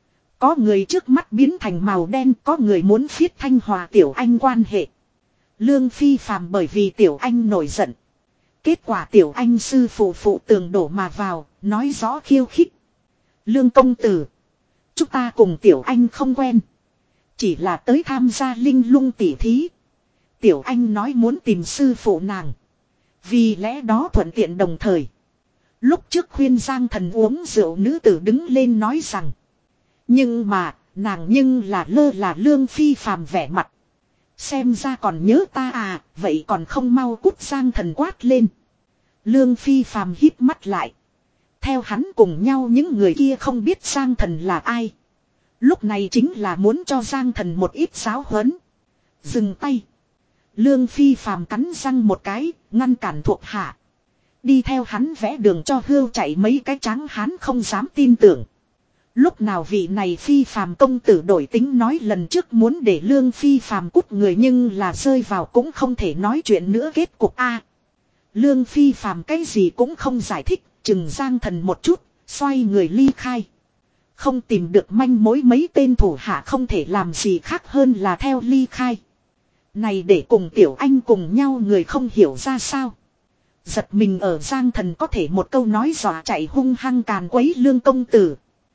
Có người trước mắt biến thành màu đen, có người muốn phiết Thanh Hòa Tiểu Anh quan hệ. Lương Phi Phàm bởi vì Tiểu Anh nổi giận. Kết quả Tiểu Anh sư phụ phụ tường đổ mà vào, nói rõ khiêu khích. Lương công tử. Chúng ta cùng Tiểu Anh không quen. Chỉ là tới tham gia linh lung tỉ thí. Tiểu Anh nói muốn tìm sư phụ nàng. Vì lẽ đó thuận tiện đồng thời. Lúc trước khuyên Giang Thần uống rượu nữ tử đứng lên nói rằng. Nhưng mà, nàng nhưng là lơ là Lương Phi Phàm vẻ mặt. Xem ra còn nhớ ta à, vậy còn không mau cút Giang Thần quát lên. Lương Phi Phàm hít mắt lại. Theo hắn cùng nhau những người kia không biết Giang Thần là ai. Lúc này chính là muốn cho Giang Thần một ít giáo huấn. Dừng tay. Lương Phi Phàm cắn răng một cái, ngăn cản thuộc hạ. Đi theo hắn vẽ đường cho hươu chạy mấy cái trắng hắn không dám tin tưởng. Lúc nào vị này Phi Phàm công tử đổi tính nói lần trước muốn để Lương Phi Phàm cút người nhưng là rơi vào cũng không thể nói chuyện nữa kết cục a. Lương Phi Phàm cái gì cũng không giải thích, chừng Giang Thần một chút, xoay người ly khai. Không tìm được manh mối mấy tên thủ hạ không thể làm gì khác hơn là theo ly khai. Này để cùng Tiểu Anh cùng nhau người không hiểu ra sao. Giật mình ở Giang Thần có thể một câu nói dọa chạy hung hăng càn quấy Lương công tử.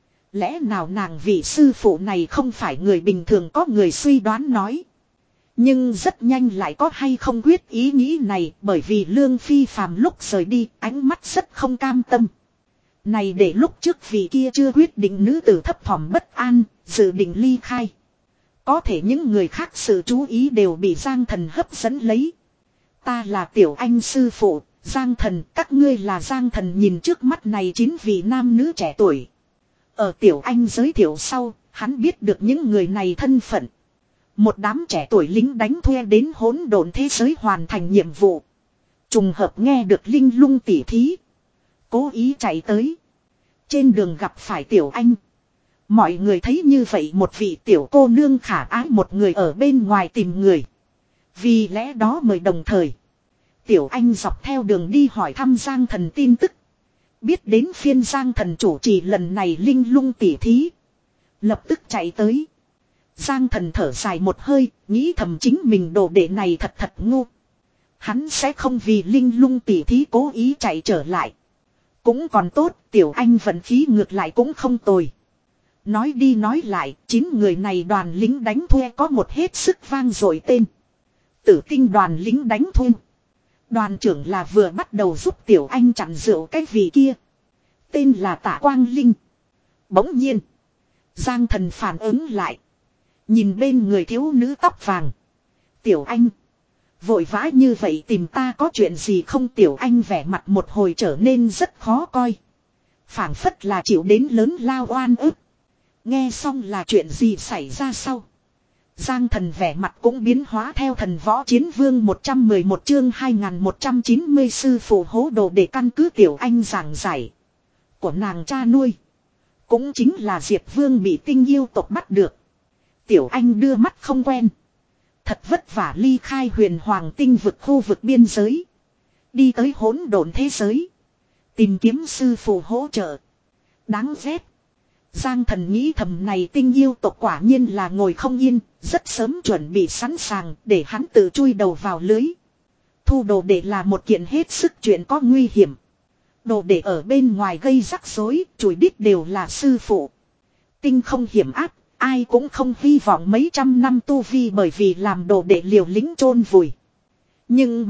Lẽ nào nàng vị sư phụ này không phải người bình thường có người suy đoán nói. Nhưng rất nhanh lại có hay không quyết ý nghĩ này bởi vì Lương Phi Phàm lúc rời đi ánh mắt rất không cam tâm. Này để lúc trước vị kia chưa quyết định nữ tử thấp thỏm bất an, dự định ly khai. Có thể những người khác sự chú ý đều bị Giang Thần hấp dẫn lấy. Ta là Tiểu Anh sư phụ, Giang Thần, các ngươi là Giang Thần nhìn trước mắt này chín vị nam nữ trẻ tuổi. Ở Tiểu Anh giới thiệu sau, hắn biết được những người này thân phận. Một đám trẻ tuổi lính đánh thuê đến hỗn độn thế giới hoàn thành nhiệm vụ. Trùng hợp nghe được linh lung tỉ thí. Cố ý chạy tới. Trên đường gặp phải Tiểu Anh. Mọi người thấy như vậy một vị tiểu cô nương khả ái một người ở bên ngoài tìm người. Vì lẽ đó mời đồng thời. Tiểu Anh dọc theo đường đi hỏi thăm Giang Thần tin tức. Biết đến phiên Giang Thần chủ trì lần này linh lung tỉ thí. Lập tức chạy tới. Giang Thần thở dài một hơi, nghĩ thầm chính mình đồ đệ này thật thật ngu. Hắn sẽ không vì linh lung tỉ thí cố ý chạy trở lại. Cũng còn tốt, Tiểu Anh vận khí ngược lại cũng không tồi. Nói đi nói lại, chín người này đoàn lính đánh thuê có một hết sức vang dội tên. Tử tinh đoàn lính đánh thuê. Đoàn trưởng là vừa bắt đầu giúp Tiểu Anh chặn rượu cái vị kia. Tên là Tạ Quang Linh. Bỗng nhiên, Giang Thần phản ứng lại. Nhìn bên người thiếu nữ tóc vàng. Tiểu Anh. Vội vã như vậy tìm ta có chuyện gì không? Tiểu Anh vẻ mặt một hồi trở nên rất khó coi. Phảng phất là chịu đến lớn lao oan ức. Nghe xong là chuyện gì xảy ra sau. Giang Thần vẻ mặt cũng biến hóa theo Thần Võ Chiến Vương một trăm mười một chương hai nghìn một trăm chín mươi sư phụ hố đồ để căn cứ Tiểu Anh giảng giải. Của nàng cha nuôi. Cũng chính là Diệp Vương bị tinh yêu tộc bắt được. Tiểu Anh đưa mắt không quen. Thật vất vả ly khai huyền hoàng tinh vực khu vực biên giới. Đi tới hỗn độn thế giới. Tìm kiếm sư phụ hỗ trợ. Đáng ghét. Giang Thần nghĩ thầm này tinh yêu tộc quả nhiên là ngồi không yên. Rất sớm chuẩn bị sẵn sàng để hắn tự chui đầu vào lưới. Thu đồ đệ là một kiện hết sức chuyện có nguy hiểm. Đồ đệ ở bên ngoài gây rắc rối, chùi đít đều là sư phụ. Tinh không hiểm áp. Ai cũng không hy vọng mấy trăm năm tu vi bởi vì làm đồ đệ liều lĩnh chôn vùi. Nhưng mà,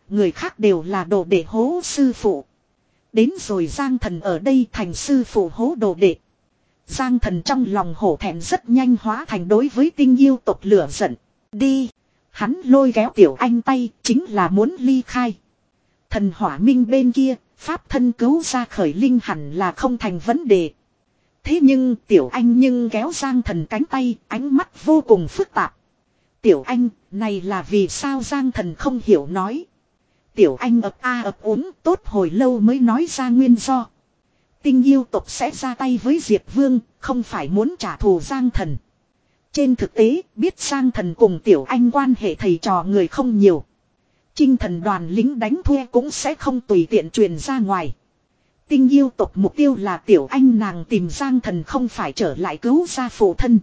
người khác đều là đồ đệ hố sư phụ. Đến rồi Giang Thần ở đây thành sư phụ hố đồ đệ. Giang Thần trong lòng hổ thẹn rất nhanh hóa thành đối với tinh yêu tộc lửa giận. Đi. Hắn lôi kéo Tiểu Anh tay chính là muốn ly khai. Thần hỏa minh bên kia, pháp thân cứu ra khởi linh hẳn là không thành vấn đề. Thế nhưng Tiểu Anh nhưng kéo Giang Thần cánh tay, ánh mắt vô cùng phức tạp. Tiểu Anh, này là vì sao Giang Thần không hiểu nói. Tiểu Anh ập a ập ốm tốt hồi lâu mới nói ra nguyên do. Tinh yêu tộc sẽ ra tay với Diệp Vương, không phải muốn trả thù Giang Thần. Trên thực tế, biết Giang Thần cùng Tiểu Anh quan hệ thầy trò người không nhiều. Chinh thần đoàn lính đánh thuê cũng sẽ không tùy tiện truyền ra ngoài. Tinh yêu tộc mục tiêu là Tiểu Anh nàng tìm Giang Thần không phải trở lại cứu ra phụ thân.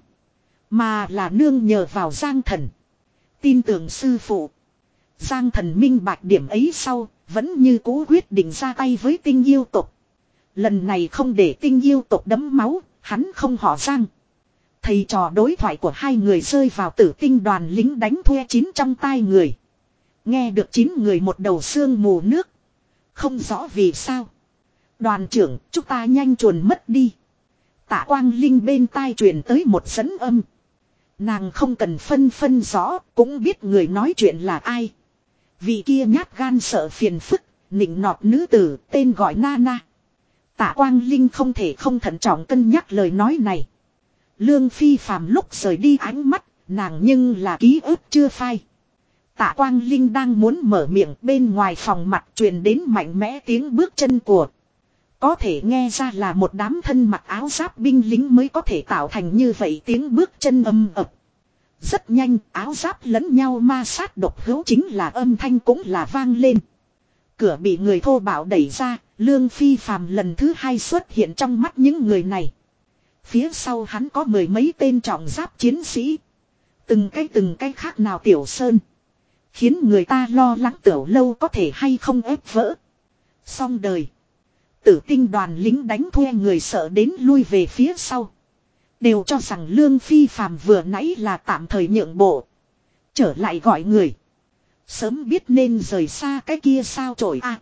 Mà là nương nhờ vào Giang Thần. Tin tưởng sư phụ. Giang Thần minh bạch điểm ấy sau, vẫn như cũ quyết định ra tay với tinh yêu tộc. Lần này không để tinh yêu tộc đẫm máu, hắn không họ Giang. Thầy trò đối thoại của hai người rơi vào tử tinh đoàn lính đánh thuê chín trong tai người. Nghe được chín người một đầu xương mù nước. Không rõ vì sao. Đoàn trưởng, chúng ta nhanh chuồn mất đi. Tạ Quang Linh bên tai truyền tới một dẫn âm. Nàng không cần phân phân rõ, cũng biết người nói chuyện là ai. Vị kia nhát gan sợ phiền phức, nịnh nọt nữ tử, tên gọi Nana. Tạ Quang Linh không thể không thận trọng cân nhắc lời nói này. Lương Phi phàm lúc rời đi ánh mắt, nàng nhưng là ký ức chưa phai. Tạ Quang Linh đang muốn mở miệng, bên ngoài phòng mặt truyền đến mạnh mẽ tiếng bước chân của. Có thể nghe ra là một đám thân mặc áo giáp binh lính mới có thể tạo thành như vậy tiếng bước chân âm ập. Rất nhanh, áo giáp lẫn nhau ma sát độc hữu chính là âm thanh cũng là vang lên. Cửa bị người thô bạo đẩy ra, Lương Phi phàm lần thứ hai xuất hiện trong mắt những người này. Phía sau hắn có mười mấy tên trọng giáp chiến sĩ. Từng cái từng cái khác nào tiểu sơn. Khiến người ta lo lắng Tiểu Lâu có thể hay không ép vỡ. Xong đời. Tử tinh đoàn lính đánh thuê người sợ đến lui về phía sau. Đều cho rằng Lương Phi phàm vừa nãy là tạm thời nhượng bộ. Trở lại gọi người. Sớm biết nên rời xa cái kia sao trổi à.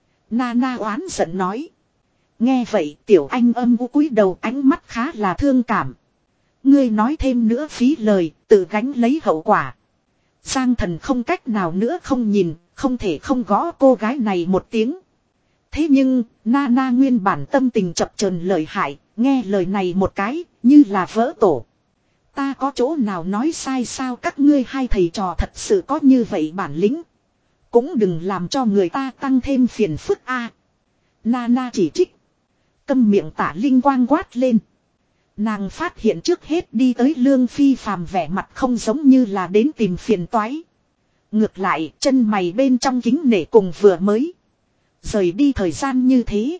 Nana oán giận nói. Nghe vậy Tiểu Anh âm u cúi đầu ánh mắt khá là thương cảm. Ngươi nói thêm nữa phí lời, tự gánh lấy hậu quả. Giang Thần không cách nào nữa không nhìn, không thể không gõ cô gái này một tiếng. Thế nhưng, Nana nguyên bản tâm tình chập chờn lợi hại, nghe lời này một cái, như là vỡ tổ. Ta có chỗ nào nói sai sao các ngươi hai thầy trò thật sự có như vậy bản lĩnh. Cũng đừng làm cho người ta tăng thêm phiền phức a. Nana chỉ trích. Câm miệng Tả Linh quang quát lên. Nàng phát hiện trước hết đi tới Lương Phi phàm vẻ mặt không giống như là đến tìm phiền toái. Ngược lại chân mày bên trong kính nể cùng vừa mới. Rời đi thời gian như thế.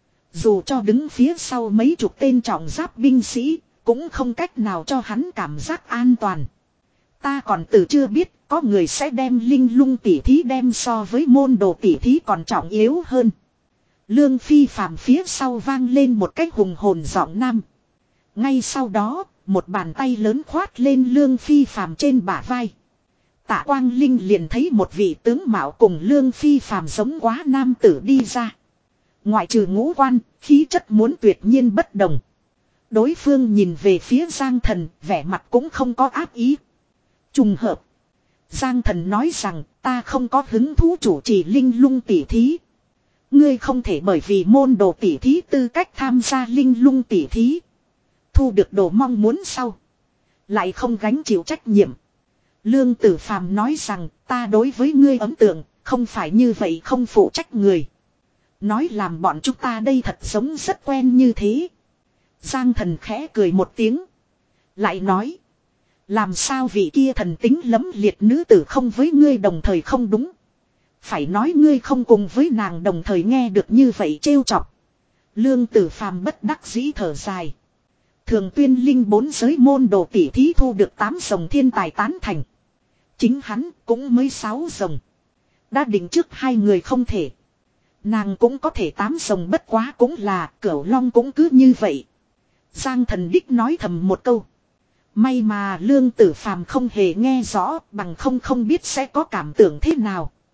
Dù cho đứng phía sau mấy chục tên trọng giáp binh sĩ, cũng không cách nào cho hắn cảm giác an toàn. Ta còn từ chưa biết có người sẽ đem linh lung tỉ thí đem so với môn đồ tỉ thí còn trọng yếu hơn. Lương Phi phàm phía sau vang lên một cách hùng hồn giọng nam. Ngay sau đó, một bàn tay lớn khoát lên Lương Phi phàm trên bả vai. Tạ Quang Linh liền thấy một vị tướng mạo cùng Lương Phi phàm giống quá nam tử đi ra. Ngoại trừ ngũ quan, khí chất muốn tuyệt nhiên bất đồng. Đối phương nhìn về phía Giang Thần, vẻ mặt cũng không có ác ý. Trùng hợp. Giang Thần nói rằng, ta không có hứng thú chủ trì linh lung tỉ thí. Ngươi không thể bởi vì môn đồ tỉ thí tư cách tham gia linh lung tỉ thí. Thu được đồ mong muốn sau. Lại không gánh chịu trách nhiệm. Lương Tử Phàm nói rằng, ta đối với ngươi ấn tượng, không phải như vậy không phụ trách người. Nói làm bọn chúng ta đây thật giống rất quen như thế. Giang Thần khẽ cười một tiếng. Lại nói. Làm sao vị kia thần tính lẫm liệt nữ tử không với ngươi đồng thời không đúng. Phải nói ngươi không cùng với nàng đồng thời nghe được như vậy trêu chọc. Lương Tử Phàm bất đắc dĩ thở dài. Thường tuyên linh bốn giới môn đồ tỷ thí thu được tám rồng thiên tài tán thành. Chính hắn cũng mới sáu rồng. Đã định trước hai người không thể. Nàng cũng có thể tám rồng bất quá cũng là Cửu Long cũng cứ như vậy. Giang Thần đích nói thầm một câu. May mà Lương Tử Phàm không hề nghe rõ bằng không không biết sẽ có cảm tưởng thế nào.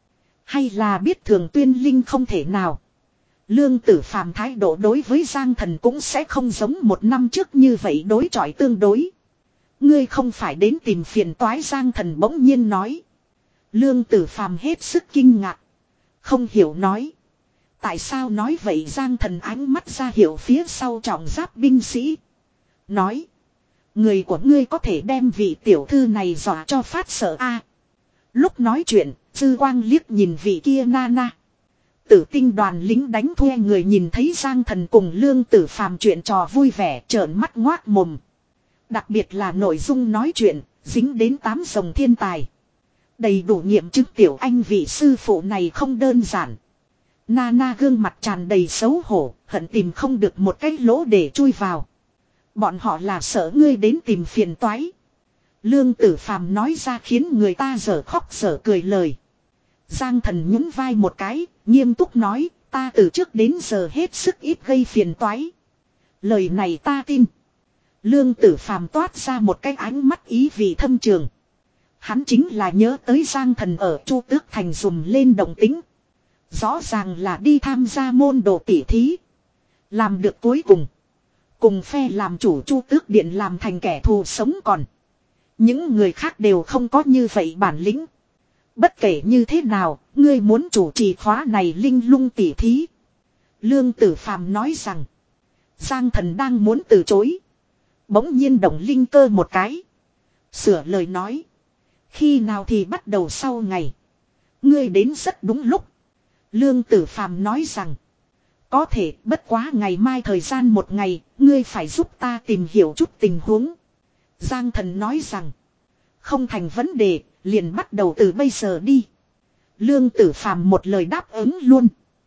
Hay là biết thường tuyên linh không thể nào. Lương Tử Phàm thái độ đối với Giang Thần cũng sẽ không giống một năm trước như vậy đối chọi tương đối. Ngươi không phải đến tìm phiền toái, Giang Thần bỗng nhiên nói. Lương Tử Phàm hết sức kinh ngạc. Không hiểu nói. Tại sao nói vậy? Giang Thần ánh mắt ra hiệu phía sau trọng giáp binh sĩ. Nói. Người của ngươi có thể đem vị tiểu thư này dọa cho phát sợ a. Lúc nói chuyện, Dư Quang liếc nhìn vị kia Nana. Tử tinh đoàn lính đánh thuê người nhìn thấy Giang Thần cùng Lương Tử Phàm chuyện trò vui vẻ trợn mắt ngoác mồm. Đặc biệt là nội dung nói chuyện, dính đến tám dòng thiên tài. Đầy đủ nghiệm chứng tiểu anh vị sư phụ này không đơn giản. Nana gương mặt tràn đầy xấu hổ, hận tìm không được một cái lỗ để chui vào. Bọn họ là sợ ngươi đến tìm phiền toái. Lương Tử Phàm nói ra khiến người ta dở khóc dở cười lời. Giang Thần nhún vai một cái, nghiêm túc nói, ta từ trước đến giờ hết sức ít gây phiền toái. Lời này ta tin. Lương Tử Phàm toát ra một cái ánh mắt ý vị thâm trường. Hắn chính là nhớ tới Giang Thần ở Chu Tước Thành dùm lên động tính. Rõ ràng là đi tham gia môn đồ tỉ thí. Làm được cuối cùng. Cùng phe làm chủ Chu Tước Điện làm thành kẻ thù sống còn. Những người khác đều không có như vậy bản lĩnh. Bất kể như thế nào, ngươi muốn chủ trì khóa này linh lung tỉ thí. Lương Tử Phàm nói rằng. Giang Thần đang muốn từ chối. Bỗng nhiên động linh cơ một cái. Sửa lời nói. Khi nào thì bắt đầu sau ngày. Ngươi đến rất đúng lúc. Lương Tử Phàm nói rằng. Có thể bất quá ngày mai thời gian một ngày. Ngươi phải giúp ta tìm hiểu chút tình huống. Giang Thần nói rằng. Không thành vấn đề. Liền bắt đầu từ bây giờ đi. Lương Tử Phàm một lời đáp ứng luôn.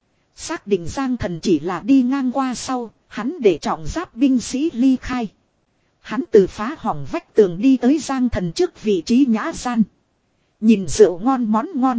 Xác định Giang Thần chỉ là đi ngang qua sau. Hắn để trọng giáp binh sĩ ly khai. Hắn từ phá hỏng vách tường đi tới Giang Thần trước vị trí nhã gian. Nhìn rượu ngon món ngon.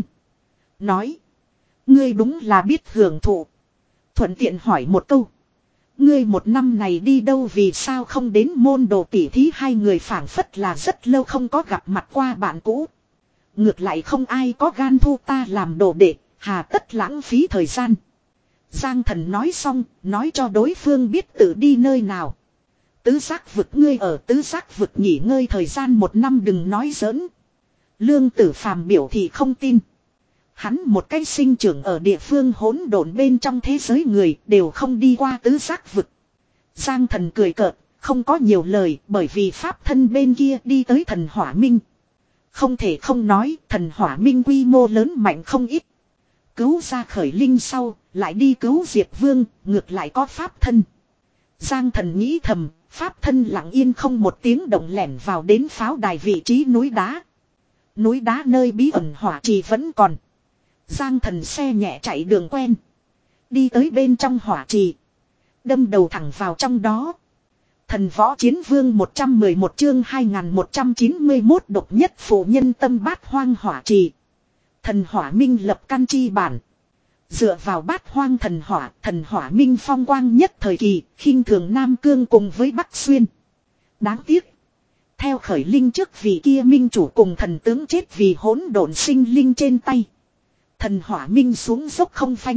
Nói. Ngươi đúng là biết hưởng thụ. Thuận tiện hỏi một câu. Ngươi một năm này đi đâu, vì sao không đến môn đồ tỉ thí? Hai người phảng phất là rất lâu không có gặp mặt qua bạn cũ. Ngược lại không ai có gan thu ta làm đồ đệ, hà tất lãng phí thời gian. Giang Thần nói xong, nói cho đối phương biết tự đi nơi nào. Tứ giác vực, ngươi ở tứ giác vực nghỉ ngơi thời gian một năm, đừng nói giỡn. Lương Tử Phàm biểu thị không tin. Hắn một cái sinh trưởng ở địa phương hỗn độn bên trong thế giới người đều không đi qua tứ giác vực. Giang Thần cười cợt, không có nhiều lời, bởi vì pháp thân bên kia đi tới thần hỏa minh. Không thể không nói, thần hỏa minh quy mô lớn mạnh không ít. Cứu ra khởi linh sau, lại đi cứu Diệp Vương, ngược lại có pháp thân. Giang Thần nghĩ thầm, pháp thân lặng yên không một tiếng động lẻn vào đến pháo đài vị trí núi đá. Núi đá nơi bí ẩn hỏa trì vẫn còn. Giang Thần xe nhẹ chạy đường quen. Đi tới bên trong hỏa trì. Đâm đầu thẳng vào trong đó. Thần võ chiến vương một trăm mười một chương hai nghìn một trăm chín mươi mốt độc nhất phụ nhân tâm bát hoang hỏa trì. Thần hỏa minh lập căn chi bản. Dựa vào bát hoang thần hỏa, thần hỏa minh phong quang nhất thời kỳ, khinh thường Nam Cương cùng với Bắc Xuyên. Đáng tiếc. Theo khởi linh trước vị kia minh chủ cùng thần tướng chết vì hỗn độn sinh linh trên tay. Thần hỏa minh xuống dốc không phanh.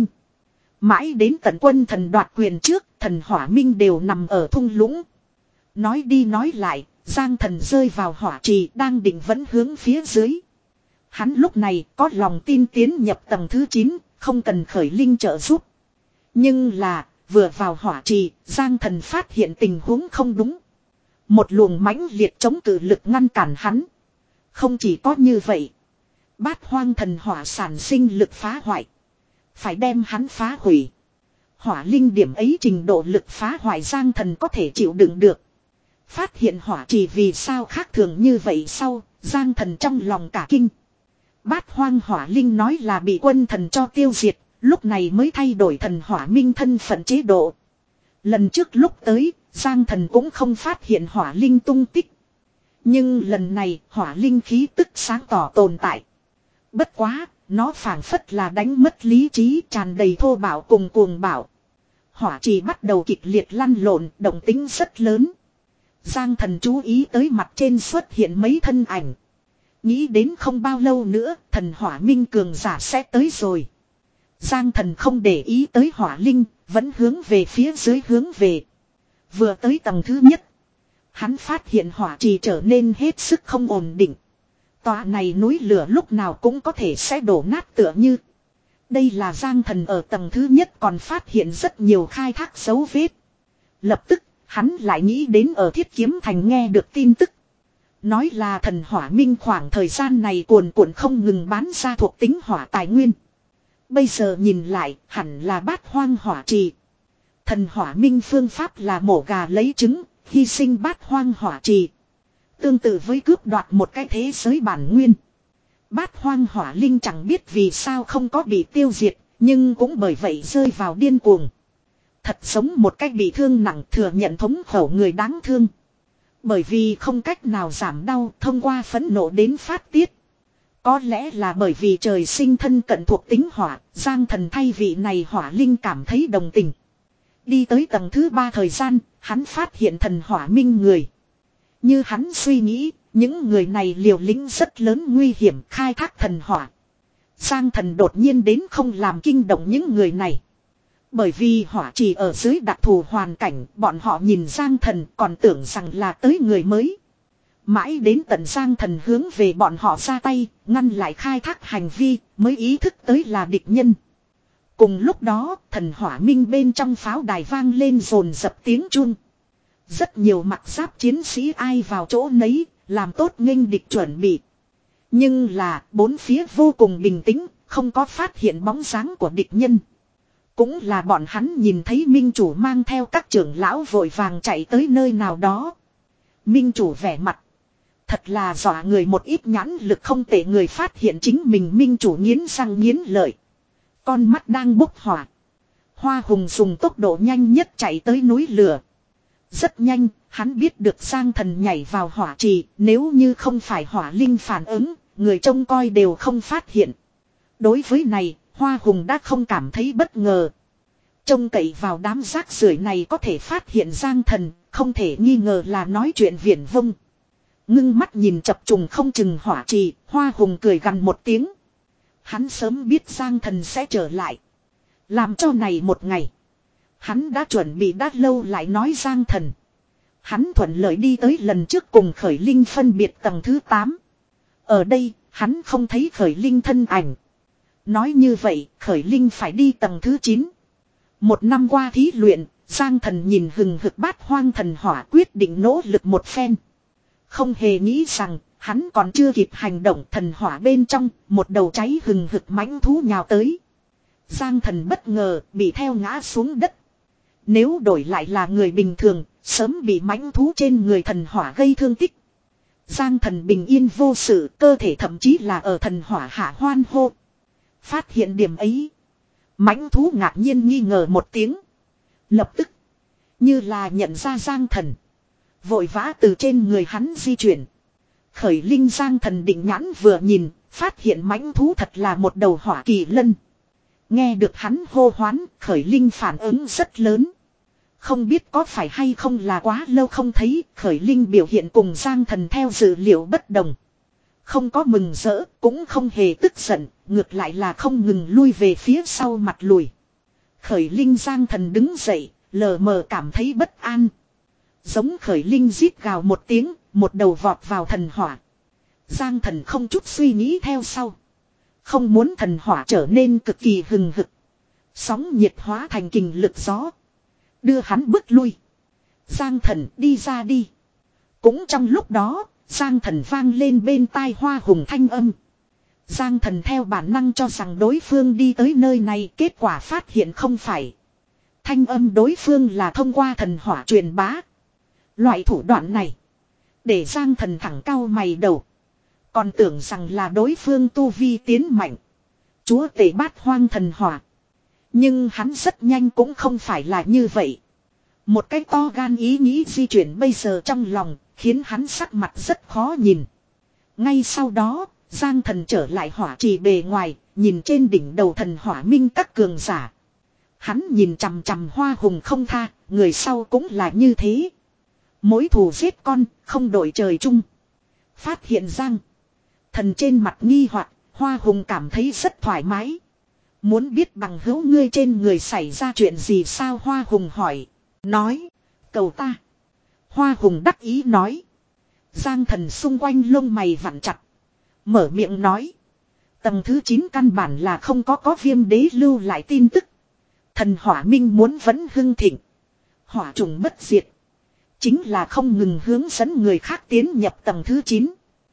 Mãi đến tận quân thần đoạt quyền trước, thần hỏa minh đều nằm ở thung lũng. Nói đi nói lại, Giang Thần rơi vào hỏa trì đang định vẫn hướng phía dưới. Hắn lúc này có lòng tin tiến nhập tầng thứ chín, không cần khởi linh trợ giúp. Nhưng là, vừa vào hỏa trì, Giang Thần phát hiện tình huống không đúng. Một luồng mãnh liệt chống cự lực ngăn cản hắn. Không chỉ có như vậy. Bát hoang thần hỏa sản sinh lực phá hoại. Phải đem hắn phá hủy. Hỏa linh điểm ấy trình độ lực phá hoại Giang Thần có thể chịu đựng được. Phát hiện hỏa trì vì sao khác thường như vậy sau, Giang Thần trong lòng cả kinh. Bát hoang hỏa linh nói là bị quân thần cho tiêu diệt, lúc này mới thay đổi thần hỏa minh thân phận chế độ. Lần trước lúc tới, Giang Thần cũng không phát hiện hỏa linh tung tích. Nhưng lần này hỏa linh khí tức sáng tỏ tồn tại. Bất quá, nó phảng phất là đánh mất lý trí, tràn đầy thô bạo cùng cuồng bạo. Hỏa trì bắt đầu kịch liệt lăn lộn, động tính rất lớn. Giang Thần chú ý tới mặt trên xuất hiện mấy thân ảnh. Nghĩ đến không bao lâu nữa thần hỏa minh cường giả sẽ tới rồi. Giang thần không để ý tới hỏa linh, vẫn hướng về phía dưới hướng về. Vừa tới tầng thứ nhất. Hắn phát hiện hỏa trì trở nên hết sức không ổn định. Tòa này núi lửa lúc nào cũng có thể sẽ đổ nát tựa như. Đây là Giang thần ở tầng thứ nhất còn phát hiện rất nhiều khai thác dấu vết. Lập tức, hắn lại nghĩ đến ở Thiết Kiếm Thành nghe được tin tức. Nói là thần hỏa minh khoảng thời gian này cuồn cuộn không ngừng bán ra thuộc tính hỏa tài nguyên. Bây giờ nhìn lại, hẳn là bát hoang hỏa trì. Thần hỏa minh phương pháp là mổ gà lấy trứng, hy sinh bát hoang hỏa trì. Tương tự với cướp đoạt một cái thế giới bản nguyên. Bát hoang hỏa linh chẳng biết vì sao không có bị tiêu diệt, nhưng cũng bởi vậy rơi vào điên cuồng. Thật giống một cách bị thương nặng thừa nhận thống khổ người đáng thương. Bởi vì không cách nào giảm đau thông qua phẫn nộ đến phát tiết. Có lẽ là bởi vì trời sinh thân cận thuộc tính hỏa, Giang thần thay vị này hỏa linh cảm thấy đồng tình. Đi tới tầng thứ ba thời gian, hắn phát hiện thần hỏa minh người. Như hắn suy nghĩ, những người này liều lĩnh rất lớn nguy hiểm khai thác thần hỏa. Giang thần đột nhiên đến không làm kinh động những người này. Bởi vì hỏa trì ở dưới đặc thù hoàn cảnh, bọn họ nhìn Giang thần còn tưởng rằng là tới người mới. Mãi đến tận Giang thần hướng về bọn họ ra tay, ngăn lại khai thác hành vi, mới ý thức tới là địch nhân. Cùng lúc đó, thần hỏa minh bên trong pháo đài vang lên rồn dập tiếng chuông. Rất nhiều mặc giáp chiến sĩ ai vào chỗ nấy, làm tốt nghênh địch chuẩn bị. Nhưng là, bốn phía vô cùng bình tĩnh, không có phát hiện bóng dáng của địch nhân. Cũng là bọn hắn nhìn thấy minh chủ mang theo các trưởng lão vội vàng chạy tới nơi nào đó. Minh chủ vẻ mặt. Thật là dọa người một ít nhãn lực không tệ người phát hiện chính mình minh chủ nghiến răng nghiến lợi. Con mắt đang bốc hỏa. Hoa hùng dùng tốc độ nhanh nhất chạy tới núi lửa. Rất nhanh, hắn biết được Giang thần nhảy vào hỏa trì, nếu như không phải hỏa linh phản ứng, người trông coi đều không phát hiện. Đối với này, Hoa hùng đã không cảm thấy bất ngờ. Trông cậy vào đám rác rưởi này có thể phát hiện Giang thần, không thể nghi ngờ là nói chuyện viển vông. Ngưng mắt nhìn chập trùng không chừng hỏa trì, Hoa hùng cười gằn một tiếng. Hắn sớm biết Giang thần sẽ trở lại. Làm cho này một ngày. Hắn đã chuẩn bị đã lâu lại nói Giang thần. Hắn thuận lợi đi tới lần trước cùng Khởi Linh phân biệt tầng thứ tám. Ở đây, hắn không thấy Khởi Linh thân ảnh. Nói như vậy, Khởi Linh phải đi tầng thứ chín. Một năm qua thí luyện, Giang thần nhìn hừng hực bát hoang thần hỏa quyết định nỗ lực một phen. Không hề nghĩ rằng, hắn còn chưa kịp hành động thần hỏa bên trong, một đầu cháy hừng hực mãnh thú nhào tới. Giang thần bất ngờ, bị theo ngã xuống đất. Nếu đổi lại là người bình thường, sớm bị mãnh thú trên người thần hỏa gây thương tích. Giang thần bình yên vô sự, cơ thể thậm chí là ở thần hỏa hạ hoan hô. Phát hiện điểm ấy. Mãnh thú ngạc nhiên nghi ngờ một tiếng. Lập tức, như là nhận ra Giang thần. Vội vã từ trên người hắn di chuyển. Khởi Linh Giang thần định nhãn vừa nhìn, phát hiện mãnh thú thật là một đầu hỏa kỳ lân. Nghe được hắn hô hoán, Khởi Linh phản ứng rất lớn. Không biết có phải hay không là quá lâu không thấy, Khởi Linh biểu hiện cùng Giang thần theo dự liệu bất đồng. Không có mừng rỡ, cũng không hề tức giận, ngược lại là không ngừng lui về phía sau mặt lùi. Khởi Linh Giang thần đứng dậy, lờ mờ cảm thấy bất an. Giống Khởi Linh rít gào một tiếng, một đầu vọt vào thần hỏa. Giang thần không chút suy nghĩ theo sau. Không muốn thần hỏa trở nên cực kỳ hừng hực. Sóng nhiệt hóa thành kình lực gió. Đưa hắn bước lui. Giang thần đi ra đi. Cũng trong lúc đó, Giang thần vang lên bên tai Hoa hùng thanh âm. Giang thần theo bản năng cho rằng đối phương đi tới nơi này, kết quả phát hiện không phải. Thanh âm đối phương là thông qua thần hỏa truyền bá. Loại thủ đoạn này, để Giang thần thẳng cau mày đầu. Còn tưởng rằng là đối phương tu vi tiến mạnh. Chúa tể bát hoang thần hỏa. Nhưng hắn rất nhanh cũng không phải là như vậy. Một cái to gan ý nghĩ di chuyển bây giờ trong lòng, khiến hắn sắc mặt rất khó nhìn. Ngay sau đó, Giang thần trở lại hỏa trì bề ngoài, nhìn trên đỉnh đầu thần hỏa minh các cường giả. Hắn nhìn chằm chằm Hoa hùng không tha, người sau cũng là như thế. Mối thù giết con, không đổi trời chung. Phát hiện Giang thần trên mặt nghi hoặc, Hoa Hùng cảm thấy rất thoải mái. Muốn biết bằng hữu ngươi trên người xảy ra chuyện gì sao? Hoa Hùng hỏi. Nói. Cầu ta. Hoa Hùng đắc ý nói. Giang thần xung quanh lông mày vặn chặt. Mở miệng nói. Tầng thứ chín căn bản là không có có viêm đế lưu lại tin tức. Thần hỏa minh muốn vẫn hưng thịnh. Hỏa trùng bất diệt. Chính là không ngừng hướng dẫn người khác tiến nhập tầng thứ chín.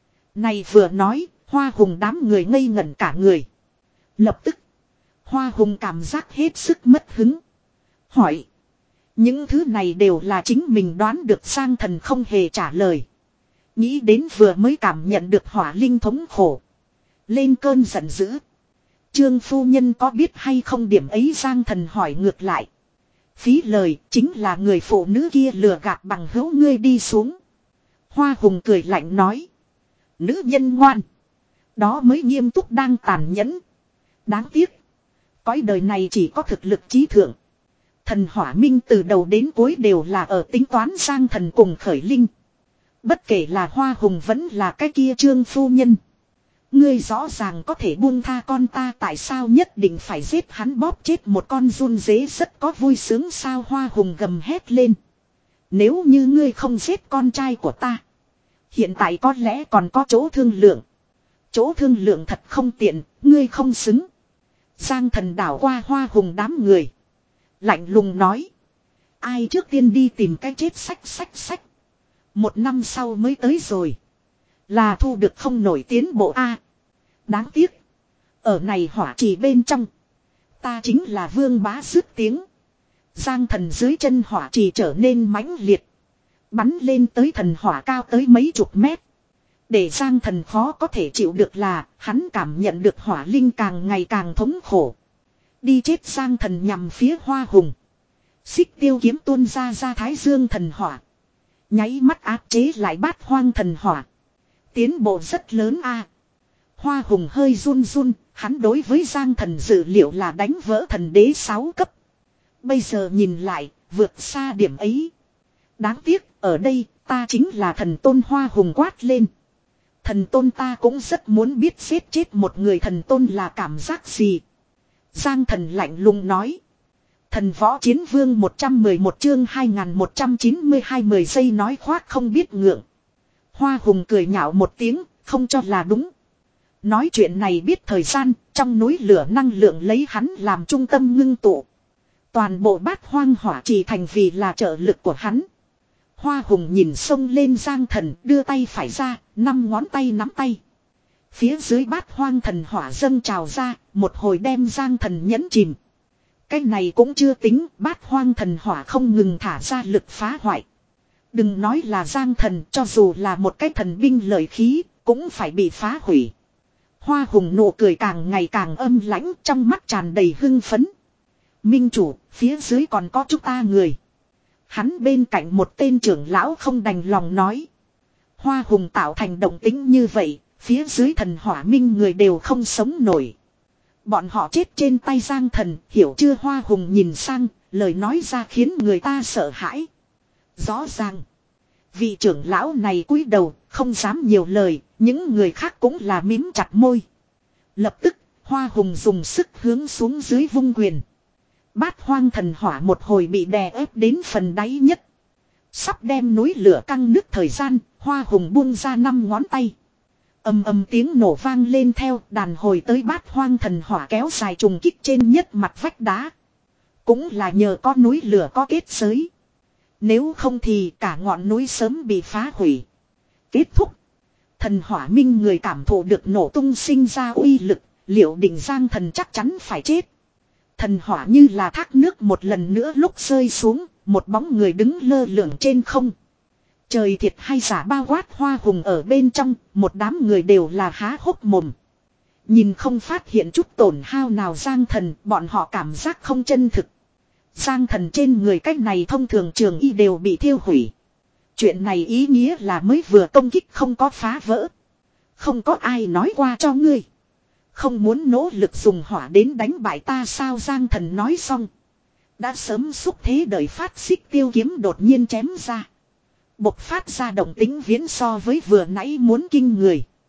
Này vừa nói, Hoa Hùng đám người ngây ngẩn cả người. Lập tức, Hoa Hùng cảm giác hết sức mất hứng. Hỏi. Những thứ này đều là chính mình đoán được. Giang thần không hề trả lời. Nghĩ đến vừa mới cảm nhận được hỏa linh thống khổ. Lên cơn giận dữ. Trương phu nhân có biết hay không điểm ấy? Giang thần hỏi ngược lại. Phí lời, chính là người phụ nữ kia lừa gạt bằng hữu ngươi đi xuống. Hoa Hùng cười lạnh nói. Nữ nhân ngoan. Đó mới nghiêm túc đang tàn nhẫn. Đáng tiếc. Cõi đời này chỉ có thực lực trí thượng. Thần hỏa minh từ đầu đến cuối đều là ở tính toán Giang thần cùng khởi linh. Bất kể là Hoa Hùng vẫn là cái kia Trương phu nhân. Ngươi rõ ràng có thể buông tha con ta, tại sao nhất định phải giết hắn, bóp chết một con run dế rất có vui sướng sao? Hoa Hùng gầm hét lên. Nếu như ngươi không giết con trai của ta, hiện tại có lẽ còn có chỗ thương lượng. Chỗ thương lượng thật không tiện, ngươi không xứng. Giang thần đảo qua Hoa Hùng đám người. Lạnh lùng nói. Ai trước tiên đi tìm cái chết sách sách sách. Một năm sau mới tới rồi. Là thu được không nổi tiến bộ a. Đáng tiếc. Ở này hỏa trì bên trong. Ta chính là vương bá dứt tiếng. Giang thần dưới chân hỏa trì trở nên mãnh liệt. Bắn lên tới thần hỏa cao tới mấy chục mét. Để Giang thần khó có thể chịu được là hắn cảm nhận được hỏa linh càng ngày càng thống khổ. Đi chết! Giang thần nhằm phía Hoa Hùng. Xích tiêu kiếm tuôn ra ra thái dương thần hỏa. Nháy mắt áp chế lại bát hoang thần hỏa. Tiến bộ rất lớn a. Hoa Hùng hơi run run, hắn đối với Giang thần dự liệu là đánh vỡ thần đế sáu cấp. Bây giờ nhìn lại, vượt xa điểm ấy. Đáng tiếc, ở đây, ta chính là thần tôn. Hoa Hùng quát lên. Thần tôn ta cũng rất muốn biết giết chết một người thần tôn là cảm giác gì. Giang thần lạnh lùng nói. Thần võ chiến vương một trăm mười một chương hai nghìn một trăm chín mươi hai mười giây nói khoác không biết ngượng. Hoa Hùng cười nhạo một tiếng, không cho là đúng. Nói chuyện này biết thời gian, trong núi lửa năng lượng lấy hắn làm trung tâm ngưng tụ. Toàn bộ bát hoang hỏa trì thành vì là trợ lực của hắn. Hoa Hùng nhìn sông lên Giang thần, đưa tay phải ra, năm ngón tay nắm tay. Phía dưới bát hoang thần hỏa dâng trào ra, một hồi đem Giang thần nhẫn chìm. Cái này cũng chưa tính, bát hoang thần hỏa không ngừng thả ra lực phá hoại. Đừng nói là Giang thần, cho dù là một cái thần binh lợi khí, cũng phải bị phá hủy. Hoa Hùng nụ cười càng ngày càng âm lãnh, trong mắt tràn đầy hưng phấn. Minh chủ, phía dưới còn có chúng ta người. Hắn bên cạnh một tên trưởng lão không đành lòng nói. Hoa Hùng tạo thành động tĩnh như vậy, phía dưới thần hỏa minh người đều không sống nổi. Bọn họ chết trên tay Giang thần, hiểu chưa? Hoa Hùng nhìn sang, lời nói ra khiến người ta sợ hãi. Rõ ràng, vị trưởng lão này cúi đầu, không dám nhiều lời, những người khác cũng là mím chặt môi. Lập tức, Hoa Hùng dùng sức hướng xuống dưới vung quyền. Bát hoang thần hỏa một hồi bị đè ép đến phần đáy nhất. Sắp đem núi lửa căng nứt thời gian, Hoa Hùng buông ra năm ngón tay. Ầm ầm tiếng nổ vang lên theo, đàn hồi tới bát hoang thần hỏa kéo dài trùng kích trên nhất mặt vách đá. Cũng là nhờ có núi lửa có kết giới. Nếu không thì cả ngọn núi sớm bị phá hủy. Kết thúc. Thần hỏa minh người cảm thụ được nổ tung sinh ra uy lực, liệu định Giang thần chắc chắn phải chết. Thần hỏa như là thác nước một lần nữa lúc rơi xuống, một bóng người đứng lơ lửng trên không. Trời thiệt hay giả bao quát Hoa Hùng ở bên trong, một đám người đều là há hốc mồm. Nhìn không phát hiện chút tổn hao nào Giang thần, bọn họ cảm giác không chân thực. Giang thần trên người cách này thông thường trường y đều bị thiêu hủy. Chuyện này ý nghĩa là mới vừa công kích không có phá vỡ. Không có ai nói qua cho ngươi. Không muốn nỗ lực dùng hỏa đến đánh bại ta sao? Giang thần nói xong. Đã sớm xúc thế đợi phát xích tiêu kiếm đột nhiên chém ra. Bộc phát ra động tính viễn so với vừa nãy muốn kinh người.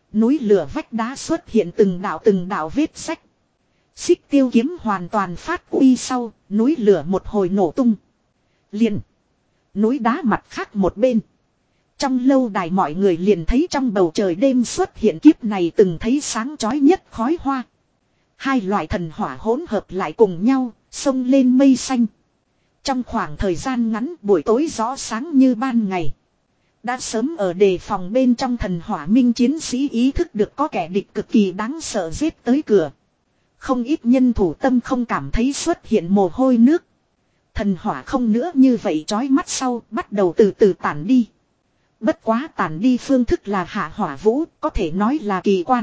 Núi lửa vách đá xuất hiện từng đạo từng đạo vết sách. Xích tiêu kiếm hoàn toàn phát uy sau, núi lửa một hồi nổ tung. Liền. Núi đá mặt khác một bên. Trong lâu đài mọi người liền thấy trong bầu trời đêm xuất hiện kiếp này từng thấy sáng chói nhất khói hoa. Hai loại thần hỏa hỗn hợp lại cùng nhau, xông lên mây xanh. Trong khoảng thời gian ngắn buổi tối rõ sáng như ban ngày. Đã sớm ở đề phòng bên trong thần hỏa minh chiến sĩ ý thức được có kẻ địch cực kỳ đáng sợ giết tới cửa. Không ít nhân thủ tâm không cảm thấy xuất hiện mồ hôi nước. Thần hỏa không nữa như vậy chói mắt sau bắt đầu từ từ tản đi. Bất quá tản đi phương thức là hạ hỏa vũ, có thể nói là kỳ quan.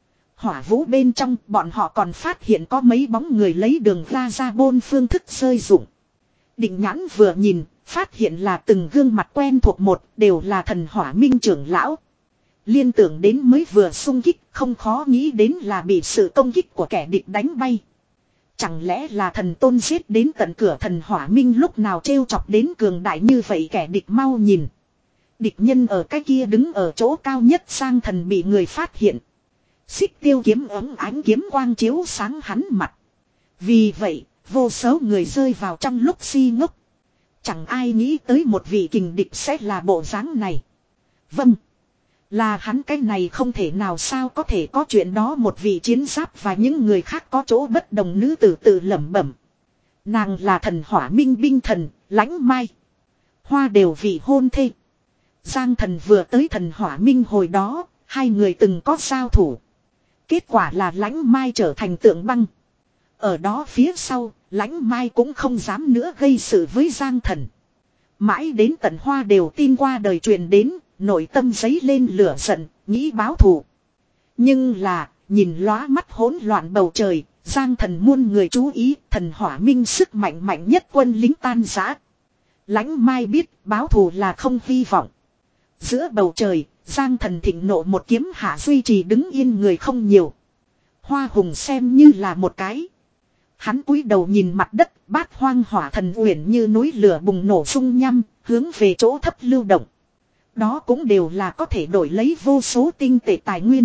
Hỏa vũ bên trong bọn họ còn phát hiện có mấy bóng người lấy đường ra ra bôn phương thức rơi dụng. Định nhãn vừa nhìn, phát hiện là từng gương mặt quen thuộc một, đều là thần hỏa minh trưởng lão. Liên tưởng đến mới vừa xung kích, không khó nghĩ đến là bị sự công kích của kẻ địch đánh bay. Chẳng lẽ là thần tôn giết đến tận cửa thần hỏa minh lúc nào trêu chọc đến cường đại như vậy kẻ địch mau nhìn. Địch nhân ở cái kia đứng ở chỗ cao nhất sang thần bị người phát hiện. Xích tiêu kiếm ấm ánh kiếm quang chiếu sáng hắn mặt. Vì vậy, vô số người rơi vào trong lúc si ngốc. Chẳng ai nghĩ tới một vị kình địch sẽ là bộ dáng này. Vâng. Là hắn cái này không thể nào sao có thể có chuyện đó một vị chiến giáp và những người khác có chỗ bất đồng nữ tử tự lẩm bẩm. Nàng là thần hỏa minh binh thần, lãnh mai. Hoa đều vị hôn thê. Giang thần vừa tới thần hỏa minh hồi đó, hai người từng có giao thủ. Kết quả là lãnh mai trở thành tượng băng. Ở đó phía sau, lãnh mai cũng không dám nữa gây sự với Giang thần. Mãi đến tận hoa đều tin qua đời truyền đến, nội tâm giấy lên lửa giận, nghĩ báo thù. Nhưng là, nhìn lóa mắt hỗn loạn bầu trời, Giang thần muôn người chú ý, thần hỏa minh sức mạnh mạnh nhất quân lính tan rã. Lãnh mai biết báo thù là không hy vọng. Giữa bầu trời, Giang thần thịnh nộ một kiếm hạ duy trì đứng yên người không nhiều. Hoa hùng xem như là một cái. Hắn cúi đầu nhìn mặt đất, bát hoang hỏa thần uyển như núi lửa bùng nổ sung nhăm, hướng về chỗ thấp lưu động. Đó cũng đều là có thể đổi lấy vô số tinh tệ tài nguyên.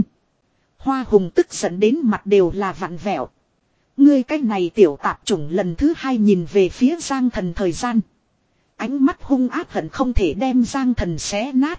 Hoa hùng tức giận đến mặt đều là vặn vẹo. Ngươi cái này tiểu tạp chủng lần thứ hai nhìn về phía Giang thần thời gian. Ánh mắt hung ác hận không thể đem Giang thần xé nát.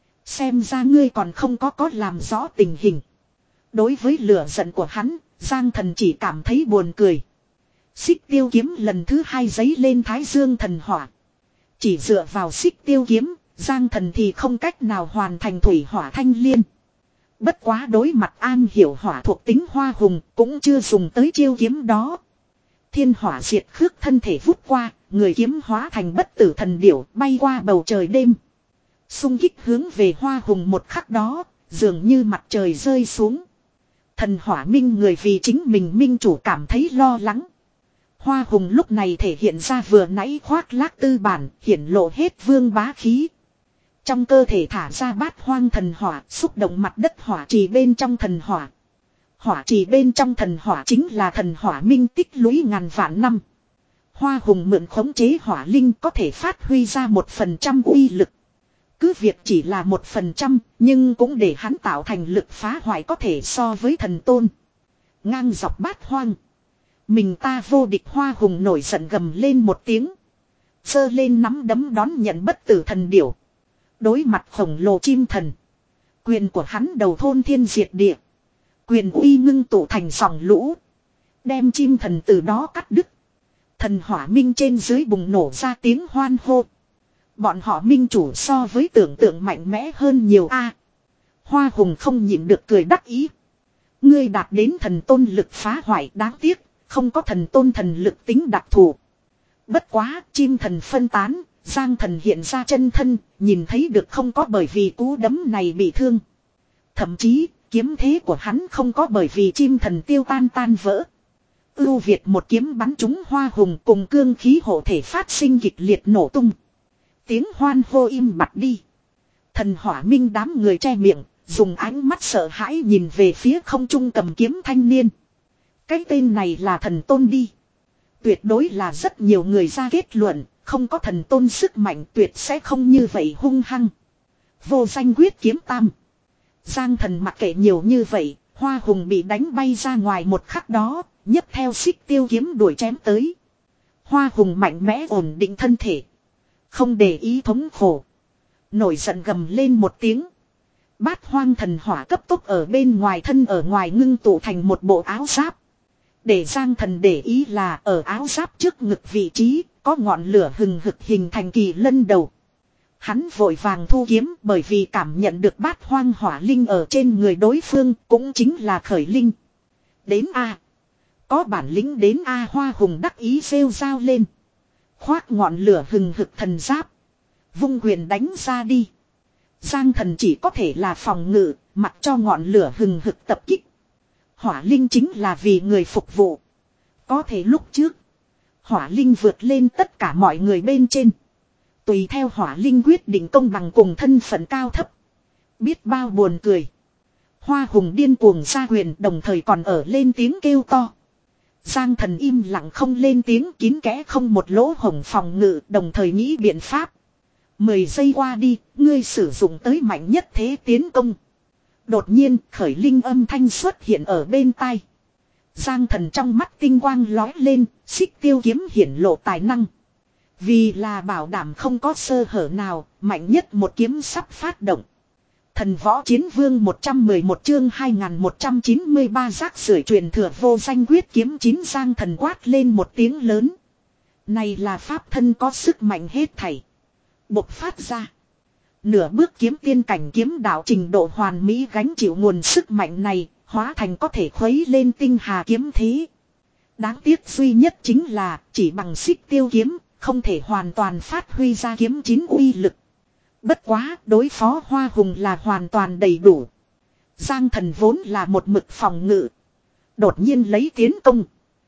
Xem ra ngươi còn không có có làm rõ tình hình. Đối với lửa giận của hắn, Giang thần chỉ cảm thấy buồn cười. Xích tiêu kiếm lần thứ hai giấy lên thái dương thần hỏa. Chỉ dựa vào xích tiêu kiếm, Giang thần thì không cách nào hoàn thành thủy hỏa thanh liên. Bất quá đối mặt an hiểu hỏa thuộc tính hoa hùng cũng chưa dùng tới chiêu kiếm đó. Thiên hỏa diệt khước thân thể vút qua, người kiếm hóa thành bất tử thần điểu bay qua bầu trời đêm. Xung kích hướng về hoa hùng một khắc đó, dường như mặt trời rơi xuống. Thần hỏa minh người vì chính mình minh chủ cảm thấy lo lắng. Hoa hùng lúc này thể hiện ra vừa nãy khoác lác tư bản, hiển lộ hết vương bá khí. Trong cơ thể thả ra bát hoang thần hỏa, xúc động mặt đất hỏa trì bên trong thần hỏa. Hỏa trì bên trong thần hỏa chính là thần hỏa minh tích lũy ngàn vạn năm. Hoa hùng mượn khống chế hỏa linh có thể phát huy ra một phần trăm uy lực. Cứ việc chỉ là một phần trăm, nhưng cũng để hắn tạo thành lực phá hoại có thể so với thần tôn. Ngang dọc bát hoang. Mình ta vô địch hoa hùng nổi giận gầm lên một tiếng. Giơ lên nắm đấm đón nhận bất tử thần điểu. Đối mặt khổng lồ chim thần. Quyền của hắn đầu thôn thiên diệt địa. Quyền uy ngưng tụ thành dòng lũ. Đem chim thần từ đó cắt đứt. Thần hỏa minh trên dưới bùng nổ ra tiếng hoan hô. Bọn họ minh chủ so với tưởng tượng mạnh mẽ hơn nhiều a. Hoa hùng không nhịn được cười đắc ý. Ngươi đạt đến thần tôn lực phá hoại đáng tiếc. Không có thần tôn thần lực tính đặc thù. Bất quá chim thần phân tán. Giang thần hiện ra chân thân. Nhìn thấy được không có bởi vì cú đấm này bị thương. Thậm chí kiếm thế của hắn không có bởi vì chim thần tiêu tan tan vỡ. Ưu Việt một kiếm bắn trúng hoa hùng cùng cương khí hộ thể phát sinh kịch liệt nổ tung. Tiếng hoan hô im bặt đi. Thần hỏa minh đám người che miệng, dùng ánh mắt sợ hãi nhìn về phía không trung cầm kiếm thanh niên. Cái tên này là thần tôn đi. Tuyệt đối là rất nhiều người ra kết luận, không có thần tôn sức mạnh tuyệt sẽ không như vậy hung hăng. Vô danh quyết kiếm tam. Giang Thần mặc kệ nhiều như vậy, Hoa Hùng bị đánh bay ra ngoài một khắc đó, nhấc theo xích tiêu kiếm đuổi chém tới. Hoa Hùng mạnh mẽ ổn định thân thể, không để ý thống khổ, nổi giận gầm lên một tiếng. Bát hoang thần hỏa cấp tốc ở bên ngoài thân ở ngoài ngưng tụ thành một bộ áo giáp. Để Giang Thần để ý là ở áo giáp trước ngực vị trí có ngọn lửa hừng hực hình thành kỳ lân đầu. Hắn vội vàng thu kiếm bởi vì cảm nhận được bát hoang hỏa linh ở trên người đối phương cũng chính là khởi linh. Đến A. Có bản lĩnh đến A. Hoa Hùng đắc ý rêu rao lên. Khoác ngọn lửa hừng hực thần giáp. Vung quyền đánh ra đi. Giang Thần chỉ có thể là phòng ngự, mặc cho ngọn lửa hừng hực tập kích. Hỏa linh chính là vì người phục vụ. Có thể lúc trước, hỏa linh vượt lên tất cả mọi người bên trên. Tùy theo hỏa linh quyết định công bằng cùng thân phận cao thấp. Biết bao buồn cười. Hoa Hùng điên cuồng ra quyền đồng thời còn ở lên tiếng kêu to. Giang Thần im lặng không lên tiếng, kín kẽ không một lỗ hổng phòng ngự, đồng thời nghĩ biện pháp. Mười giây qua đi, ngươi sử dụng tới mạnh nhất thế tiến công. Đột nhiên, khởi linh âm thanh xuất hiện ở bên tai. Giang Thần trong mắt tinh quang lói lên, xích tiêu kiếm hiển lộ tài năng. Vì là bảo đảm không có sơ hở nào, mạnh nhất một kiếm sắp phát động. Thần võ chiến vương một trăm mười một chương hai nghìn một trăm chín mươi ba rác rưởi truyền thừa vô danh quyết kiếm chín. Giang Thần quát lên một tiếng lớn. Này là pháp thân có sức mạnh hết thảy. Bộc phát ra. Nửa bước kiếm tiên cảnh kiếm đạo trình độ hoàn mỹ gánh chịu nguồn sức mạnh này, hóa thành có thể khuấy lên tinh hà kiếm thế. Đáng tiếc duy nhất chính là chỉ bằng xích tiêu kiếm, không thể hoàn toàn phát huy ra kiếm chín uy lực. Bất quá, đối phó Hoa Hùng là hoàn toàn đầy đủ. Giang Thần vốn là một mực phòng ngự. Đột nhiên lấy tiến công.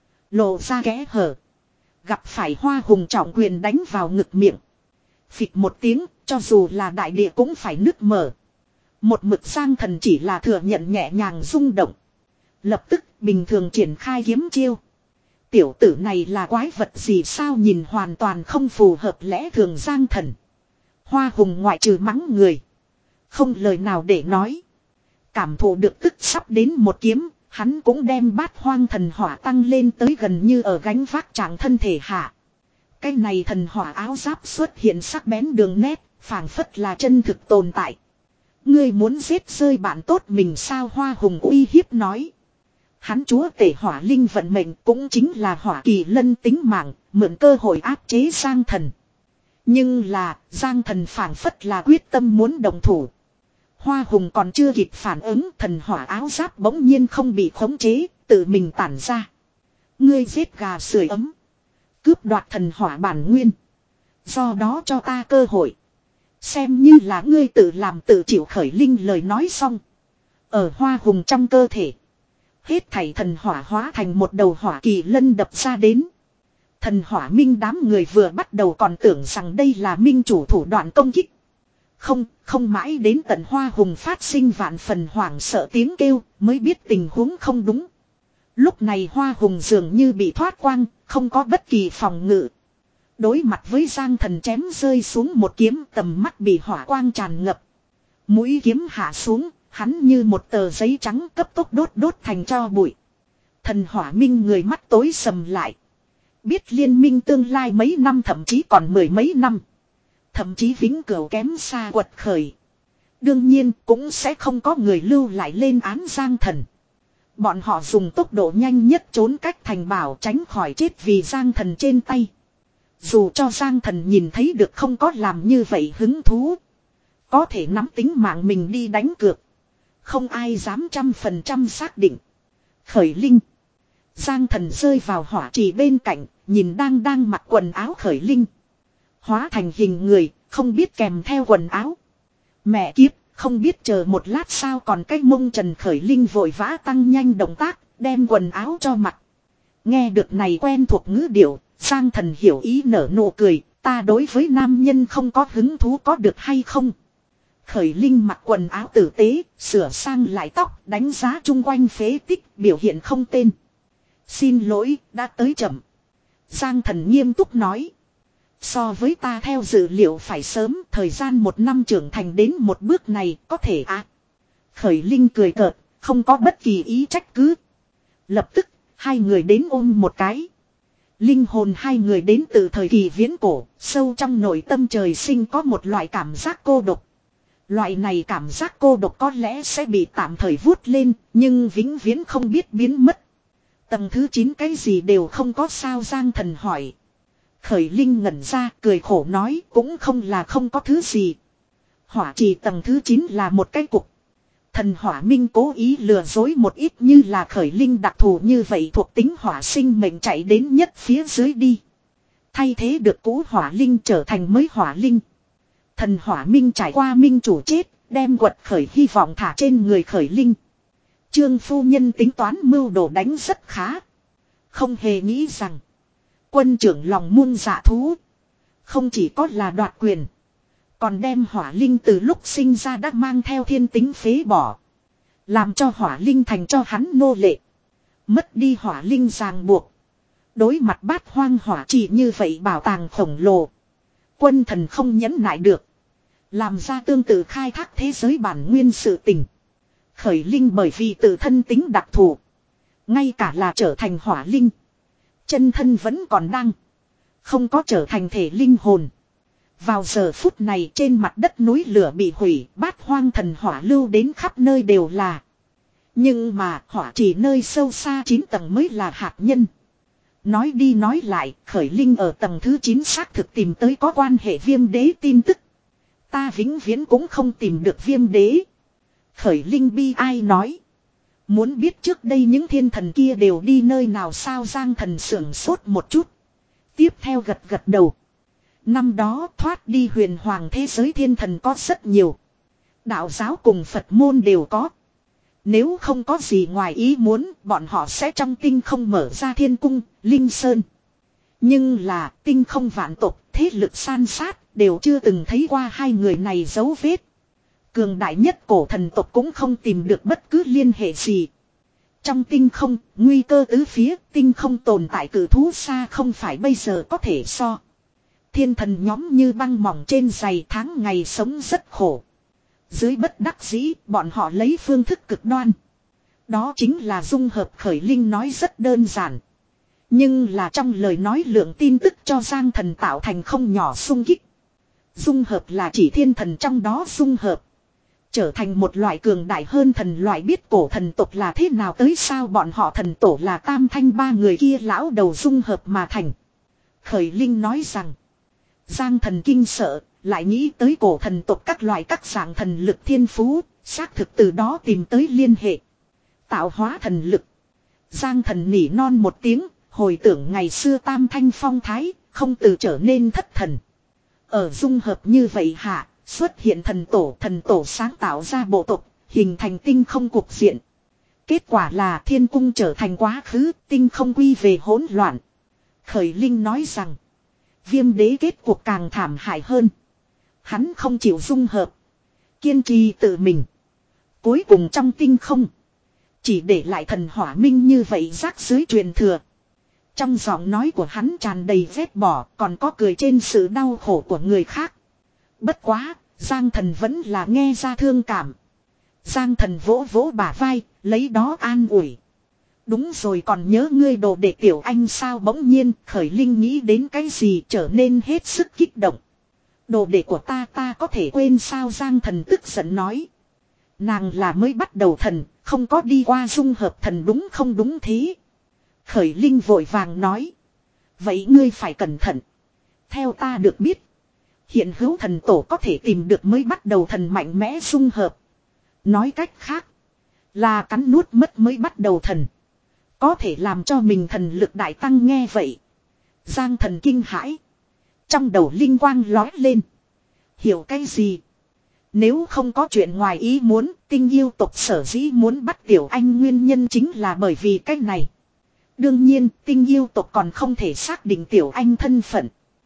Lộ ra kẽ hở. Gặp phải Hoa Hùng trọng quyền đánh vào ngực miệng. Phịch một tiếng, cho dù là đại địa cũng phải nứt mở. Một mực Giang Thần chỉ là thừa nhận nhẹ nhàng rung động. Lập tức bình thường triển khai kiếm chiêu. Tiểu tử này là quái vật gì sao, nhìn hoàn toàn không phù hợp lẽ thường Giang Thần. Hoa Hùng ngoại trừ mắng người, không lời nào để nói. Cảm thụ được tức sắp đến một kiếm, hắn cũng đem bát hoang thần hỏa tăng lên tới gần như ở gánh vác trạng thân thể hạ. Cái này thần hỏa áo giáp xuất hiện sắc bén đường nét, phảng phất là chân thực tồn tại. Ngươi muốn giết rơi bạn tốt mình sao, Hoa Hùng uy hiếp nói. Hắn chúa tể hỏa linh vận mệnh cũng chính là hỏa kỳ lân tính mạng, mượn cơ hội áp chế Giang Thần. Nhưng là, Giang Thần phảng phất là quyết tâm muốn đồng thủ. Hoa Hùng còn chưa kịp phản ứng, thần hỏa áo giáp bỗng nhiên không bị khống chế, tự mình tản ra. Ngươi giết gà sưởi ấm. Cướp đoạt thần hỏa bản nguyên. Do đó cho ta cơ hội. Xem như là ngươi tự làm tự chịu. Khởi linh lời nói xong. Ở Hoa Hùng trong cơ thể. Hết thảy thần hỏa hóa thành một đầu hỏa kỳ lân đập ra đến. Thần hỏa minh đám người vừa bắt đầu còn tưởng rằng đây là minh chủ thủ đoạn công kích. Không, không mãi đến tận Hoa Hùng phát sinh vạn phần hoảng sợ tiếng kêu mới biết tình huống không đúng. Lúc này Hoa Hùng dường như bị thoát quang, không có bất kỳ phòng ngự. Đối mặt với Giang Thần chém rơi xuống một kiếm, tầm mắt bị hỏa quang tràn ngập. Mũi kiếm hạ xuống, hắn như một tờ giấy trắng cấp tốc đốt đốt thành tro bụi. Thần hỏa minh người mắt tối sầm lại. Biết liên minh tương lai mấy năm thậm chí còn mười mấy năm. Thậm chí vĩnh cửu kém xa quật khởi. Đương nhiên cũng sẽ không có người lưu lại lên án Giang Thần. Bọn họ dùng tốc độ nhanh nhất trốn cách thành bảo tránh khỏi chết vì Giang Thần trên tay. Dù cho Giang Thần nhìn thấy được không có làm như vậy hứng thú. Có thể nắm tính mạng mình đi đánh cược. Không ai dám trăm phần trăm xác định. Khởi linh. Giang Thần rơi vào hỏa trì bên cạnh, nhìn đang đang mặc quần áo khởi linh. Hóa thành hình người, không biết kèm theo quần áo. Mẹ kiếp, không biết chờ một lát sao còn cái mông Trần Khởi linh vội vã tăng nhanh động tác, đem quần áo cho mặc. Nghe được này quen thuộc ngữ điệu, Giang Thần hiểu ý nở nụ cười, ta đối với nam nhân không có hứng thú có được hay không. Khởi linh mặc quần áo tử tế, sửa sang lại tóc, đánh giá chung quanh phế tích, biểu hiện không tên. Xin lỗi, đã tới chậm. Giang Thần nghiêm túc nói. So với ta theo dự liệu phải sớm, thời gian một năm trưởng thành đến một bước này, có thể à. Khởi Linh cười cợt, không có bất kỳ ý trách cứ. Lập tức, hai người đến ôm một cái. Linh hồn hai người đến từ thời kỳ viễn cổ, sâu trong nội tâm trời sinh có một loại cảm giác cô độc. Loại này cảm giác cô độc có lẽ sẽ bị tạm thời vuốt lên, nhưng vĩnh viễn không biết biến mất. Tầng thứ chín cái gì đều không có sao Giang Thần hỏi. Khởi Linh ngẩn ra cười khổ nói cũng không là không có thứ gì. Hỏa trì tầng thứ chín là một cái cục. Thần hỏa minh cố ý lừa dối một ít như là Khởi Linh đặc thù như vậy thuộc tính hỏa sinh mệnh chạy đến nhất phía dưới đi. Thay thế được cũ hỏa linh trở thành mới hỏa linh. Thần hỏa minh trải qua minh chủ chết, đem quật khởi hy vọng thả trên người Khởi Linh. Trương phu nhân tính toán mưu đồ đánh rất khá. Không hề nghĩ rằng quân trưởng lòng muôn dạ thú. Không chỉ có là đoạt quyền. Còn đem hỏa linh từ lúc sinh ra đã mang theo thiên tính phế bỏ. Làm cho hỏa linh thành cho hắn nô lệ. Mất đi hỏa linh ràng buộc. Đối mặt bát hoang hỏa chỉ như vậy bảo tàng khổng lồ. Quân thần không nhẫn nại được. Làm ra tương tự khai thác thế giới bản nguyên sự tình. Khởi Linh bởi vì tự thân tính đặc thù. Ngay cả là trở thành hỏa linh. Chân thân vẫn còn đang. Không có trở thành thể linh hồn. Vào giờ phút này trên mặt đất núi lửa bị hủy. Bát hoang thần hỏa lưu đến khắp nơi đều là. Nhưng mà hỏa chỉ nơi sâu xa chín tầng mới là hạt nhân. Nói đi nói lại Khởi Linh ở tầng thứ chín xác thực tìm tới có quan hệ viêm đế tin tức. Ta vĩnh viễn cũng không tìm được viêm đế. Khởi Linh bi ai nói. Muốn biết trước đây những thiên thần kia đều đi nơi nào sao Giang Thần sưởng sốt một chút. Tiếp theo gật gật đầu. Năm đó thoát đi huyền hoàng thế giới thiên thần có rất nhiều. Đạo giáo cùng Phật môn đều có. Nếu không có gì ngoài ý muốn bọn họ sẽ trong tinh không mở ra thiên cung, linh sơn. Nhưng là tinh không vạn tộc, thế lực san sát đều chưa từng thấy qua hai người này dấu vết. Cường đại nhất cổ thần tộc cũng không tìm được bất cứ liên hệ gì. Trong tinh không, nguy cơ tứ phía, tinh không tồn tại cử thú xa không phải bây giờ có thể so. Thiên thần nhóm như băng mỏng trên giày tháng ngày sống rất khổ. Dưới bất đắc dĩ, bọn họ lấy phương thức cực đoan. Đó chính là dung hợp. Khởi Linh nói rất đơn giản. Nhưng là trong lời nói lượng tin tức cho Giang Thần tạo thành không nhỏ xung kích. Dung hợp là chỉ thiên thần trong đó dung hợp. Trở thành một loại cường đại hơn thần loại biết cổ thần tộc là thế nào tới sao bọn họ thần tổ là tam thanh ba người kia lão đầu dung hợp mà thành. Khởi Linh nói rằng. Giang Thần kinh sợ, lại nghĩ tới cổ thần tộc các loại các dạng thần lực thiên phú, xác thực từ đó tìm tới liên hệ. Tạo hóa thần lực. Giang Thần nỉ non một tiếng, hồi tưởng ngày xưa tam thanh phong thái, không từ trở nên thất thần. Ở dung hợp như vậy hạ, xuất hiện thần tổ, thần tổ sáng tạo ra bộ tộc, hình thành tinh không cục diện. Kết quả là thiên cung trở thành quá khứ, tinh không quy về hỗn loạn. Khởi Linh nói rằng, viêm đế kết cuộc càng thảm hại hơn. Hắn không chịu dung hợp, kiên trì tự mình. Cuối cùng trong tinh không, chỉ để lại thần hỏa minh như vậy rác dưới truyền thừa. Trong giọng nói của hắn tràn đầy vết bỏ, còn có cười trên sự đau khổ của người khác. Bất quá, Giang Thần vẫn là nghe ra thương cảm. Giang Thần vỗ vỗ bả vai, lấy đó an ủi. Đúng rồi, còn nhớ ngươi đồ đệ tiểu anh sao? Bỗng nhiên Khởi Linh nghĩ đến cái gì trở nên hết sức kích động. Đồ đệ của ta ta có thể quên sao? Giang Thần tức giận nói. Nàng là mới bắt đầu thần, không có đi qua dung hợp thần đúng không? Đúng thế. Khởi Linh vội vàng nói. Vậy ngươi phải cẩn thận. Theo ta được biết, hiện hữu thần tổ có thể tìm được mới bắt đầu thần mạnh mẽ dung hợp. Nói cách khác, là cắn nuốt mất mới bắt đầu thần, có thể làm cho mình thần lực đại tăng. Nghe vậy, Giang Thần kinh hãi. Trong đầu linh quang lói lên. Hiểu cái gì? Nếu không có chuyện ngoài ý muốn, tinh yêu tộc sở dĩ muốn bắt tiểu anh nguyên nhân chính là bởi vì cái này. Đương nhiên, tinh yêu tộc còn không thể xác định tiểu anh thân phận.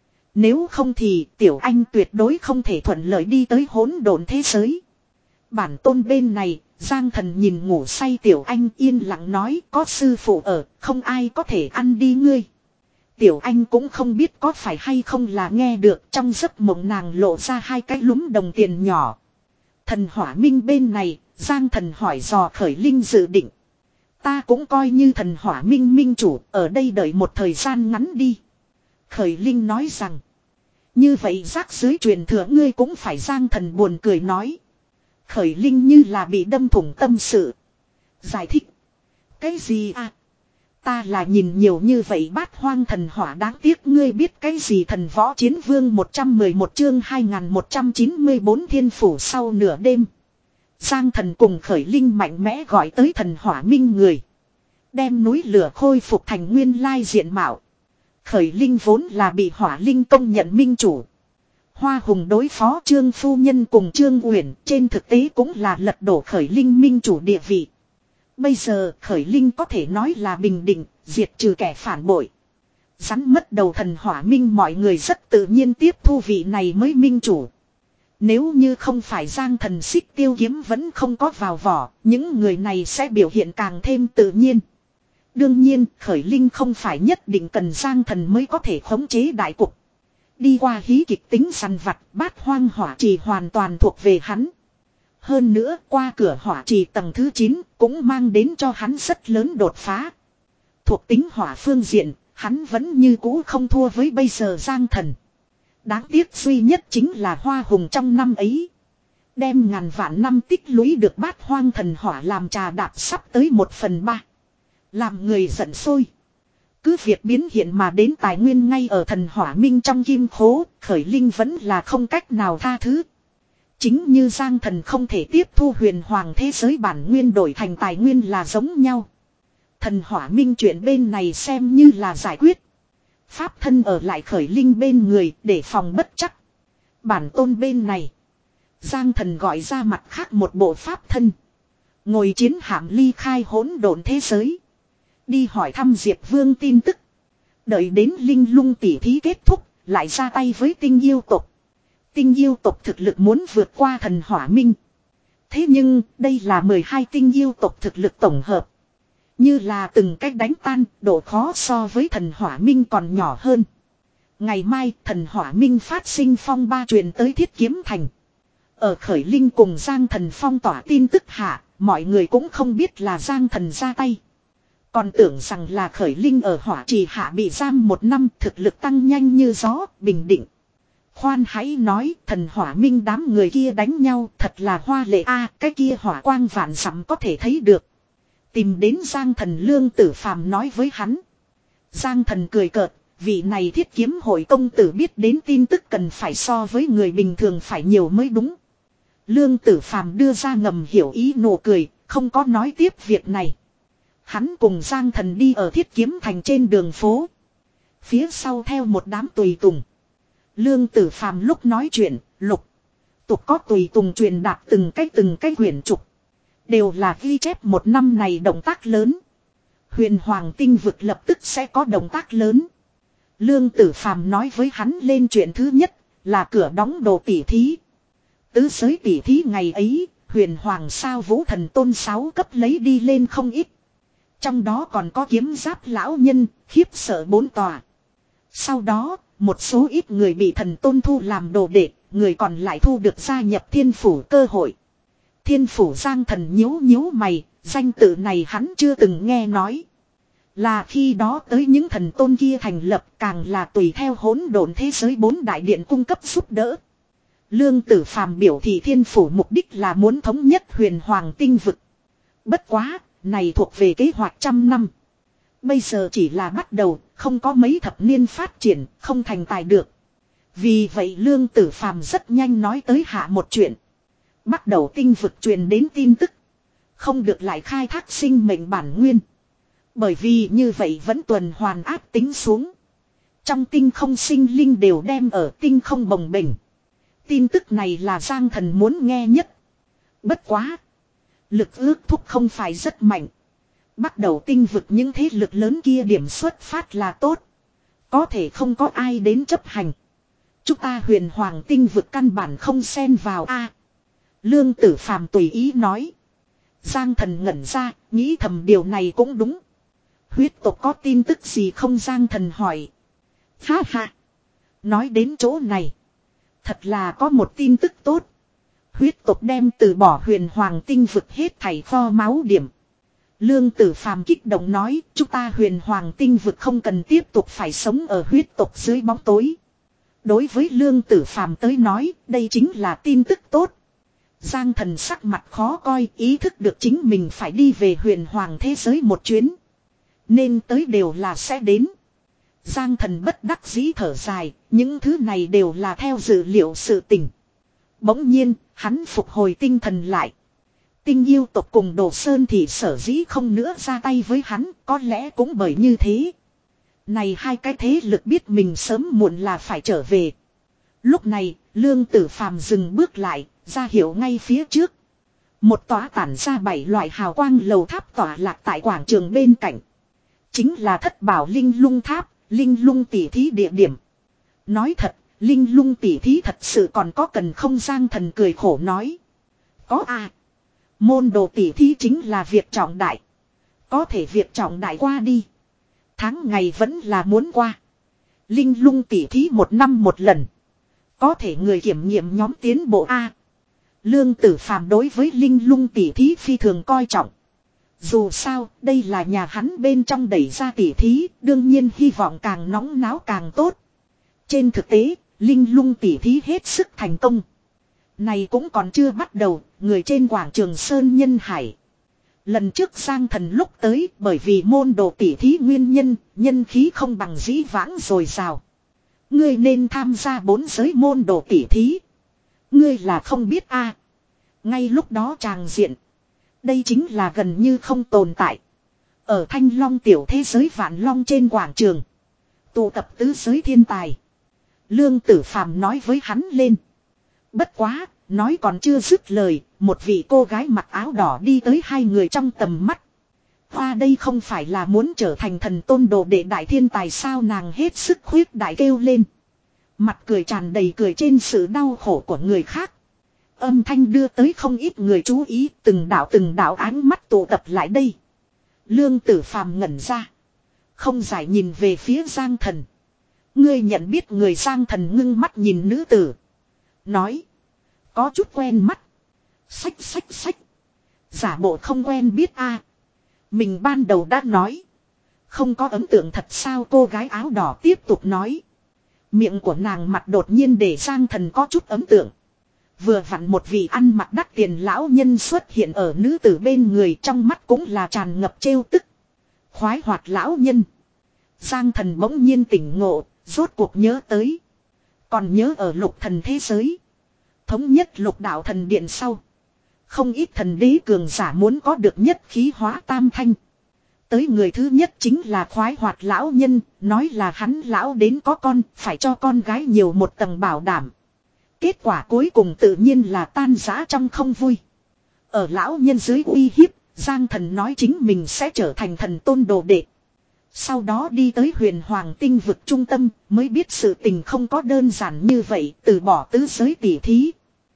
Nếu không thì tiểu anh tuyệt đối không thể thuận lợi đi tới hỗn độn thế giới. Bản tôn bên này, Giang Thần nhìn ngủ say tiểu anh yên lặng nói, có sư phụ ở, không ai có thể ăn đi ngươi. Tiểu anh cũng không biết có phải hay không là nghe được, trong giấc mộng nàng lộ ra hai cái lúm đồng tiền nhỏ. Thần hỏa minh bên này, Giang Thần hỏi dò Khởi Linh dự định. Ta cũng coi như thần hỏa minh minh chủ ở đây đợi một thời gian ngắn đi. Khởi Linh nói rằng. Như vậy rác dưới truyền thừa ngươi cũng phải. Giang Thần buồn cười nói. Khởi Linh như là bị đâm thủng tâm sự. Giải thích. Cái gì à? Ta là nhìn nhiều như vậy bát hoang thần hỏa đáng tiếc ngươi biết cái gì thần võ chiến vương một trăm mười một chương hai nghìn một trăm chín mươi bốn thiên phủ sau nửa đêm. Giang Thần cùng Khởi Linh mạnh mẽ gọi tới thần hỏa minh người. Đem núi lửa khôi phục thành nguyên lai diện mạo. Khởi Linh vốn là bị hỏa linh công nhận minh chủ. Hoa Hùng đối phó Trương Phu Nhân cùng Trương Uyển trên thực tế cũng là lật đổ Khởi Linh minh chủ địa vị. Bây giờ Khởi Linh có thể nói là bình định, diệt trừ kẻ phản bội. Rắn mất đầu thần hỏa minh mọi người rất tự nhiên tiếp thu vị này mới minh chủ. Nếu như không phải Giang Thần xích tiêu kiếm vẫn không có vào vỏ, những người này sẽ biểu hiện càng thêm tự nhiên. Đương nhiên, Khởi Linh không phải nhất định cần Giang Thần mới có thể khống chế đại cục. Đi qua hí kịch tính săn vặt, bát hoang hỏa trì hoàn toàn thuộc về hắn. Hơn nữa, qua cửa hỏa trì tầng thứ chín, cũng mang đến cho hắn rất lớn đột phá. Thuộc tính hỏa phương diện, hắn vẫn như cũ không thua với bây giờ Giang Thần. Đáng tiếc duy nhất chính là Hoa Hùng trong năm ấy. Đem ngàn vạn năm tích lũy được bát hoang thần hỏa làm trà đạp sắp tới một phần ba. Làm người giận sôi. Cứ việc biến hiện mà đến tài nguyên ngay ở thần hỏa minh trong kim khố, Khởi Linh vẫn là không cách nào tha thứ. Chính như Giang Thần không thể tiếp thu huyền hoàng thế giới bản nguyên đổi thành tài nguyên là giống nhau. Thần hỏa minh chuyện bên này xem như là giải quyết. Pháp thân ở lại Khởi Linh bên người để phòng bất chắc. Bản tôn bên này. Giang Thần gọi ra mặt khác một bộ pháp thân. Ngồi chiến hạm ly khai hỗn độn thế giới. Đi hỏi thăm Diệp Vương tin tức. Đợi đến linh lung tỉ thí kết thúc, lại ra tay với tinh yêu tộc. Tinh yêu tộc thực lực muốn vượt qua thần hỏa minh. Thế nhưng, đây là mười hai tinh yêu tộc thực lực tổng hợp. Như là từng cách đánh tan, độ khó so với thần hỏa minh còn nhỏ hơn. Ngày mai, thần hỏa minh phát sinh phong ba truyền tới Thiết Kiếm Thành. Ở Khởi Linh cùng Giang Thần phong tỏa tin tức hạ, mọi người cũng không biết là Giang Thần ra tay. Còn tưởng rằng là Khởi Linh ở hỏa trì hạ bị giam một năm, thực lực tăng nhanh như gió, bình định. Khoan hãy nói, thần hỏa minh đám người kia đánh nhau thật là hoa lệ a, cái kia hỏa quang vạn dặm có thể thấy được. Tìm đến Giang Thần Lương Tử Phàm nói với hắn. Giang Thần cười cợt, vị này Thiết Kiếm hội công tử biết đến tin tức cần phải so với người bình thường phải nhiều mới đúng. Lương Tử Phàm đưa ra ngầm hiểu ý nụ cười, không có nói tiếp việc này. Hắn cùng Giang Thần đi ở Thiết Kiếm Thành trên đường phố. Phía sau theo một đám tùy tùng. Lương Tử Phàm lúc nói chuyện, lục tục có tùy tùng truyền đạt từng cái từng cái quyển trục. Đều là ghi chép một năm này động tác lớn. Huyền Hoàng tinh vực lập tức sẽ có động tác lớn. Lương Tử Phàm nói với hắn lên chuyện thứ nhất là cửa đóng đồ tỉ thí. Tứ giới tỉ thí ngày ấy, Huyền Hoàng sao Vũ Thần Tôn sáu cấp lấy đi lên không ít. Trong đó còn có kiếm giáp lão nhân, khiếp sợ bốn tòa. Sau đó, một số ít người bị thần tôn thu làm đồ đệ, người còn lại thu được gia nhập thiên phủ cơ hội. Thiên phủ Giang Thần nhíu nhíu mày, danh tự này hắn chưa từng nghe nói. Là khi đó tới những thần tôn kia thành lập càng là tùy theo hỗn độn thế giới bốn đại điện cung cấp giúp đỡ. Lương Tử Phàm biểu thị thiên phủ mục đích là muốn thống nhất huyền hoàng tinh vực. Bất quá, này thuộc về kế hoạch trăm năm. Bây giờ chỉ là bắt đầu, không có mấy thập niên phát triển, không thành tài được. Vì vậy Lương Tử Phàm rất nhanh nói tới hạ một chuyện. Bắt đầu tinh vực truyền đến tin tức. Không được lại khai thác sinh mệnh bản nguyên. Bởi vì như vậy vẫn tuần hoàn áp tính xuống. Trong tinh không sinh linh đều đem ở tinh không bồng bềnh. Tin tức này là Giang Thần muốn nghe nhất. Bất quá. Lực ước thúc không phải rất mạnh. Bắt đầu tinh vực những thế lực lớn kia điểm xuất phát là tốt. Có thể không có ai đến chấp hành. Chúng ta huyền hoàng tinh vực căn bản không xen vào a. Lương Tử Phàm tùy ý nói. Giang Thần ngẩn ra, nghĩ thầm điều này cũng đúng. Huyết tộc có tin tức gì không? Giang Thần hỏi. Ha ha. Nói đến chỗ này. Thật là có một tin tức tốt. Huyết tộc đem từ bỏ huyền hoàng tinh vực hết thảy kho máu điểm. Lương Tử Phàm kích động nói, chúng ta huyền hoàng tinh vực không cần tiếp tục phải sống ở huyết tộc dưới bóng tối. Đối với Lương Tử Phàm tới nói, đây chính là tin tức tốt. Giang Thần sắc mặt khó coi, ý thức được chính mình phải đi về huyền hoàng thế giới một chuyến. Nên tới đều là sẽ đến. Giang Thần bất đắc dĩ thở dài, những thứ này đều là theo dự liệu sự tình. Bỗng nhiên, hắn phục hồi tinh thần lại. Tinh yêu tộc cùng Đồ Sơn thì sở dĩ không nữa ra tay với hắn, có lẽ cũng bởi như thế. Này hai cái thế lực biết mình sớm muộn là phải trở về. Lúc này, Lương Tử Phàm dừng bước lại, ra hiệu ngay phía trước. Một tòa tản ra bảy loại hào quang lầu tháp tỏa lạc tại quảng trường bên cạnh. Chính là Thất Bảo Linh Lung Tháp, Linh Lung tỉ thí địa điểm. Nói thật, Linh Lung tỉ thí thật sự còn có cần không? Giang Thần cười khổ nói. Có à. Môn đồ tỉ thí chính là việc trọng đại. Có thể việc trọng đại qua đi. Tháng ngày vẫn là muốn qua. Linh Lung tỉ thí một năm một lần. Có thể người kiểm nghiệm nhóm tiến bộ A. Lương Tử Phàm đối với Linh Lung tỉ thí phi thường coi trọng. Dù sao, đây là nhà hắn bên trong đẩy ra tỉ thí, đương nhiên hy vọng càng nóng náo càng tốt. Trên thực tế, Linh Lung tỉ thí hết sức thành công. Này cũng còn chưa bắt đầu, người trên quảng trường Sơn Nhân Hải. Lần trước Giang Thần lúc tới, bởi vì môn đồ tỉ thí nguyên nhân, nhân khí không bằng dĩ vãng rồi rào. Ngươi nên tham gia bốn giới môn đồ tỉ thí. Ngươi là không biết a. Ngay lúc đó tràng diện. Đây chính là gần như không tồn tại. Ở Thanh Long tiểu thế giới Vạn Long trên quảng trường. Tụ tập tứ giới thiên tài. Lương Tử Phàm nói với hắn lên. Bất quá, nói còn chưa dứt lời, một vị cô gái mặc áo đỏ đi tới hai người trong tầm mắt. Hoa đây không phải là muốn trở thành thần tôn đồ đệ đại thiên tài sao? Nàng hết sức khuyết đại kêu lên. Mặt cười tràn đầy cười trên sự đau khổ của người khác. Âm thanh đưa tới không ít người chú ý, từng đạo từng đạo ánh mắt tụ tập lại đây. Lương Tử Phàm ngẩn ra. Không giải nhìn về phía Giang Thần. Ngươi nhận biết người? Giang Thần ngưng mắt nhìn nữ tử. Nói. Có chút quen mắt. Xách xách xách. Giả bộ không quen biết a. Mình ban đầu đã nói. Không có ấn tượng thật sao? Cô gái áo đỏ tiếp tục nói. Miệng của nàng mặt đột nhiên để Giang Thần có chút ấn tượng. Vừa vặn một vị ăn mặc đắt tiền lão nhân xuất hiện ở nữ tử bên người, trong mắt cũng là tràn ngập trêu tức. Khoái hoạt lão nhân. Giang Thần bỗng nhiên tỉnh ngộ, rốt cuộc nhớ tới. Còn nhớ ở Lục Thần thế giới. Thống nhất Lục Đạo Thần Điện sau. Không ít thần đế cường giả muốn có được nhất khí hóa tam thanh. Tới người thứ nhất chính là khoái hoạt lão nhân, nói là hắn lão đến có con, phải cho con gái nhiều một tầng bảo đảm. Kết quả cuối cùng tự nhiên là tan rã trong không vui. Ở lão nhân dưới uy hiếp, Giang Thần nói chính mình sẽ trở thành thần tôn đồ đệ. Sau đó đi tới huyền hoàng tinh vực trung tâm, mới biết sự tình không có đơn giản như vậy, từ bỏ tứ giới tỉ thí.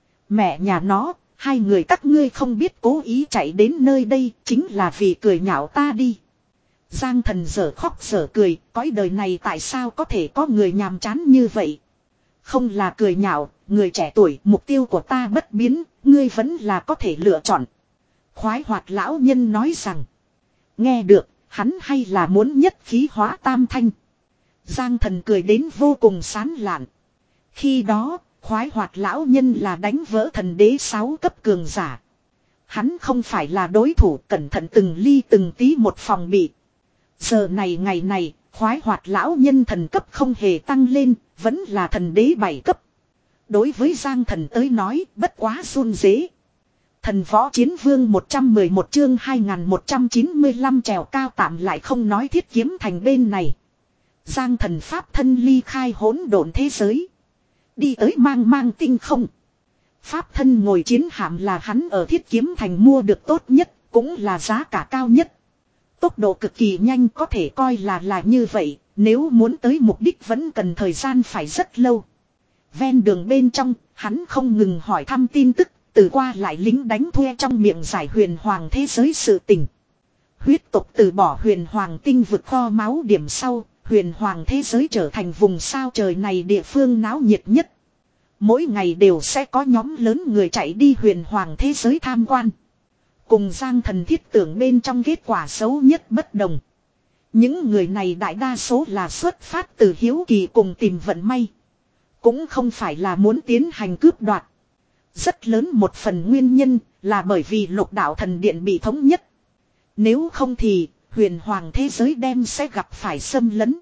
Mẹ nhà nó, hai người các ngươi không biết cố ý chạy đến nơi đây, chính là vì cười nhạo ta đi. Giang Thần giở khóc giở cười, cõi đời này tại sao có thể có người nhàm chán như vậy. Không là cười nhạo, người trẻ tuổi, mục tiêu của ta bất biến, ngươi vẫn là có thể lựa chọn. Khoái hoạt lão nhân nói rằng. Nghe được, hắn hay là muốn nhất khí hóa tam thanh. Giang Thần cười đến vô cùng sán lạn. Khi đó, khoái hoạt lão nhân là đánh vỡ thần đế sáu cấp cường giả. Hắn không phải là đối thủ, cẩn thận từng ly từng tí một phòng bị. Giờ này ngày này, khoái hoạt lão nhân thần cấp không hề tăng lên, vẫn là thần đế bảy cấp. Đối với Giang Thần tới nói, bất quá run rế. Thần võ chiến vương một trăm mười một chương hai nghìn một trăm chín mươi lăm trèo cao tạm lại không nói Thiết Kiếm Thành bên này. Giang Thần pháp thân ly khai hỗn độn thế giới. Đi tới mang mang tinh không. Pháp thân ngồi chiến hạm là hắn ở Thiết Kiếm Thành mua được tốt nhất, cũng là giá cả cao nhất. Tốc độ cực kỳ nhanh, có thể coi là là như vậy, nếu muốn tới mục đích vẫn cần thời gian phải rất lâu. Ven đường bên trong, hắn không ngừng hỏi thăm tin tức, từ qua lại lính đánh thuê trong miệng giải huyền hoàng thế giới sự tình. Huyết tộc từ bỏ huyền hoàng tinh vực kho máu điểm sau, huyền hoàng thế giới trở thành vùng sao trời này địa phương náo nhiệt nhất. Mỗi ngày đều sẽ có nhóm lớn người chạy đi huyền hoàng thế giới tham quan. Cùng Giang Thần thiết tưởng bên trong kết quả xấu nhất bất đồng. Những người này đại đa số là xuất phát từ hiếu kỳ cùng tìm vận may. Cũng không phải là muốn tiến hành cướp đoạt. Rất lớn một phần nguyên nhân là bởi vì lục đạo thần điện bị thống nhất. Nếu không thì huyền hoàng thế giới đem sẽ gặp phải xâm lấn.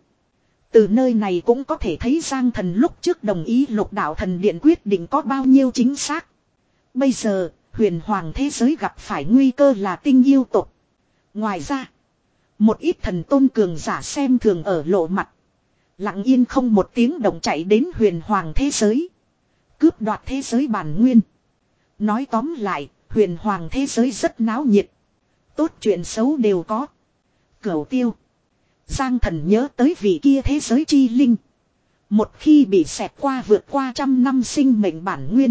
Từ nơi này cũng có thể thấy Giang Thần lúc trước đồng ý lục đạo thần điện quyết định có bao nhiêu chính xác. Bây giờ huyền hoàng thế giới gặp phải nguy cơ là tinh yêu tộc. Ngoài ra, một ít thần tôn cường giả xem thường ở lộ mặt. Lặng yên không một tiếng động chạy đến huyền hoàng thế giới. Cướp đoạt thế giới bản nguyên. Nói tóm lại, huyền hoàng thế giới rất náo nhiệt. Tốt chuyện xấu đều có. Cửu tiêu. Giang Thần nhớ tới vị kia thế giới chi linh. Một khi bị xẹt qua vượt qua trăm năm sinh mệnh bản nguyên.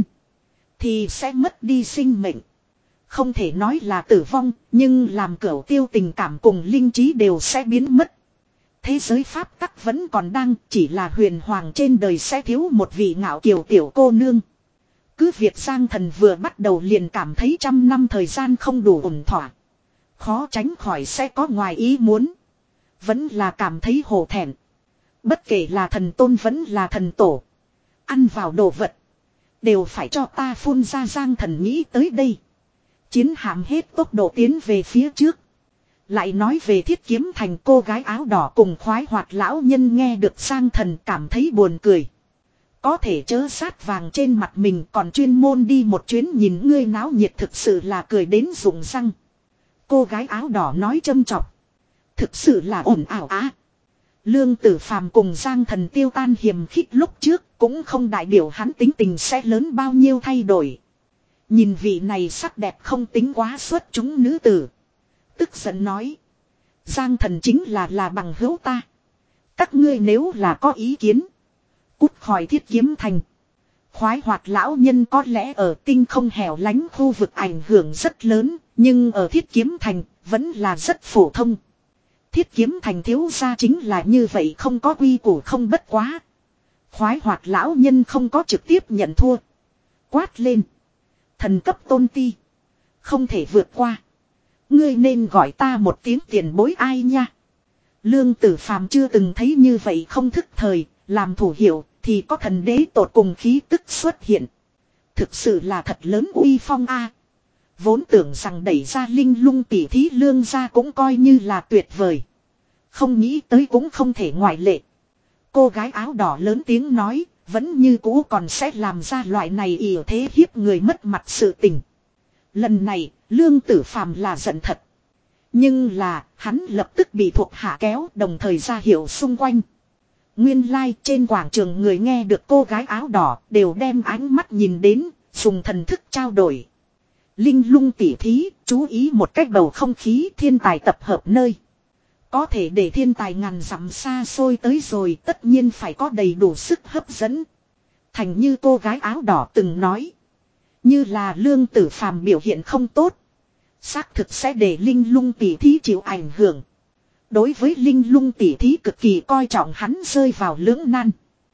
Thì sẽ mất đi sinh mệnh. Không thể nói là tử vong, nhưng làm cửu tiêu tình cảm cùng linh trí đều sẽ biến mất. Thế giới pháp tắc vẫn còn đang, chỉ là huyền hoàng trên đời sẽ thiếu một vị ngạo kiều tiểu cô nương. Cứ việc Giang Thần vừa bắt đầu liền cảm thấy trăm năm thời gian không đủ ổn thỏa. Khó tránh khỏi sẽ có ngoài ý muốn. Vẫn là cảm thấy hổ thẹn. Bất kể là thần tôn vẫn là thần tổ. Ăn vào đồ vật. Đều phải cho ta phun ra. Giang Thần nghĩ tới đây. Chiến hạm hết tốc độ tiến về phía trước. Lại nói về Thiết Kiếm Thành, cô gái áo đỏ cùng khoái hoạt lão nhân nghe được Giang Thần cảm thấy buồn cười. Có thể chớ sát vàng trên mặt mình còn chuyên môn đi một chuyến nhìn ngươi náo nhiệt thực sự là cười đến rụng răng. Cô gái áo đỏ nói châm chọc. Thực sự là ồn ào á. Lương Tử Phàm cùng Giang Thần tiêu tan hiềm khích lúc trước cũng không đại biểu hắn tính tình sẽ lớn bao nhiêu thay đổi. Nhìn vị này sắc đẹp không tính quá xuất chúng nữ tử. Tức giận nói. Giang Thần chính là là bằng hữu ta. Các ngươi nếu là có ý kiến. Cút khỏi Thiết Kiếm Thành. Khoái hoạt lão nhân có lẽ ở tinh không hẻo lánh khu vực ảnh hưởng rất lớn. Nhưng ở Thiết Kiếm Thành vẫn là rất phổ thông. Thiết Kiếm Thành thiếu gia chính là như vậy, không có quy củ không bất quá. Khoái hoạt lão nhân không có trực tiếp nhận thua. Quát lên. Thần cấp tôn ti. Không thể vượt qua. Ngươi nên gọi ta một tiếng tiền bối ai nha. Lương Tử Phàm chưa từng thấy như vậy không thức thời. Làm thủ hiệu thì có thần đế tột cùng khí tức xuất hiện. Thực sự là thật lớn uy phong a. Vốn tưởng rằng đẩy ra linh lung tỉ thí lương gia cũng coi như là tuyệt vời. Không nghĩ tới cũng không thể ngoại lệ. Cô gái áo đỏ lớn tiếng nói, vẫn như cũ còn sẽ làm ra loại này ỉa thế hiếp người mất mặt sự tình. Lần này, Lương Tử Phàm là giận thật. Nhưng là, hắn lập tức bị thuộc hạ kéo đồng thời ra hiệu xung quanh. Nguyên lai like, trên quảng trường người nghe được cô gái áo đỏ đều đem ánh mắt nhìn đến, dùng thần thức trao đổi. Linh lung tỉ thí, chú ý một cách bầu không khí thiên tài tập hợp nơi. Có thể để thiên tài ngàn dặm xa xôi tới rồi tất nhiên phải có đầy đủ sức hấp dẫn. Thành như cô gái áo đỏ từng nói. Như là Lương Tử Phàm biểu hiện không tốt. Xác thực sẽ để linh lung tỉ thí chịu ảnh hưởng. Đối với linh lung tỉ thí cực kỳ coi trọng hắn rơi vào lưỡng nan.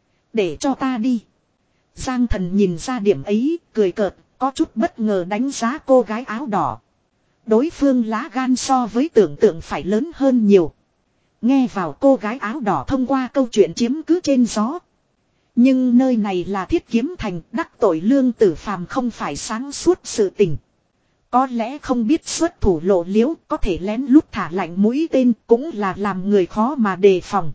Để cho ta đi. Giang Thần nhìn ra điểm ấy, cười cợt, có chút bất ngờ đánh giá cô gái áo đỏ. Đối phương lá gan so với tưởng tượng phải lớn hơn nhiều. Nghe vào cô gái áo đỏ thông qua câu chuyện chiếm cứ trên gió. Nhưng nơi này là Thiết Kiếm Thành, đắc tội Lương Tử Phàm không phải sáng suốt sự tình. Có lẽ không biết xuất thủ lộ liễu, có thể lén lút thả lạnh mũi tên cũng là làm người khó mà đề phòng.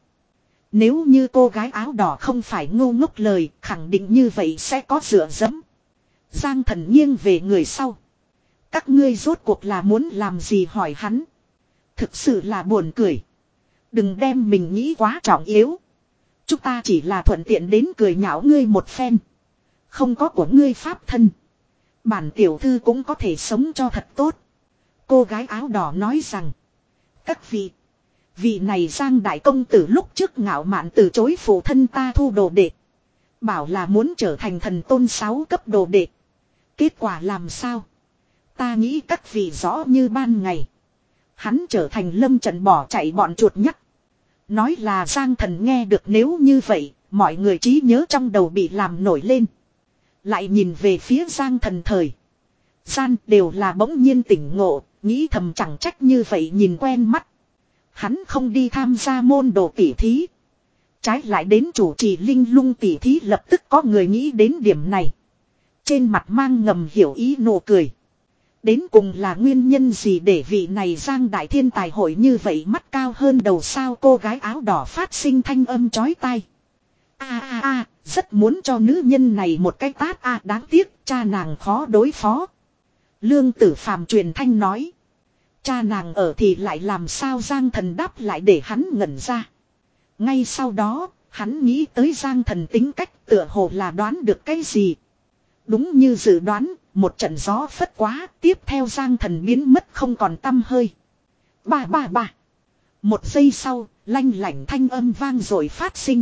Nếu như cô gái áo đỏ không phải ngu ngốc lời, khẳng định như vậy sẽ có dựa dẫm. Giang Thần nghiêng về người sau. Các ngươi rốt cuộc là muốn làm gì hỏi hắn. Thực sự là buồn cười. Đừng đem mình nghĩ quá trọng yếu. Chúng ta chỉ là thuận tiện đến cười nhạo ngươi một phen. Không có của ngươi pháp thân. Bản tiểu thư cũng có thể sống cho thật tốt. Cô gái áo đỏ nói rằng. Các vị. Vị này Giang đại công tử lúc trước ngạo mạn từ chối phụ thân ta thu đồ đệ. Bảo là muốn trở thành thần tôn sáu cấp đồ đệ. Kết quả làm sao? Ta nghĩ các vị rõ như ban ngày. Hắn trở thành lâm trận bỏ chạy bọn chuột nhắt. Nói là Giang Thần nghe được nếu như vậy, mọi người trí nhớ trong đầu bị làm nổi lên. Lại nhìn về phía Giang Thần thời gian đều là bỗng nhiên tỉnh ngộ, nghĩ thầm chẳng trách như vậy nhìn quen mắt. Hắn không đi tham gia môn đồ tỉ thí. Trái lại đến chủ trì linh lung tỉ thí, lập tức có người nghĩ đến điểm này. Trên mặt mang ngầm hiểu ý nụ cười. Đến cùng là nguyên nhân gì để vị này Giang Đại Thiên tài hội như vậy mắt cao hơn đầu sao? Cô gái áo đỏ phát sinh thanh âm chói tai. A a a, rất muốn cho nữ nhân này một cái tát a, đáng tiếc cha nàng khó đối phó. Lương Tử Phàm truyền thanh nói. Cha nàng ở thì lại làm sao? Giang Thần đáp lại để hắn ngẩn ra. Ngay sau đó, hắn nghĩ tới Giang Thần tính cách, tựa hồ là đoán được cái gì. Đúng như dự đoán, một trận gió phất quá, tiếp theo Giang Thần biến mất không còn tăm hơi. Ba ba ba. Một giây sau, lanh lảnh thanh âm vang rồi phát sinh.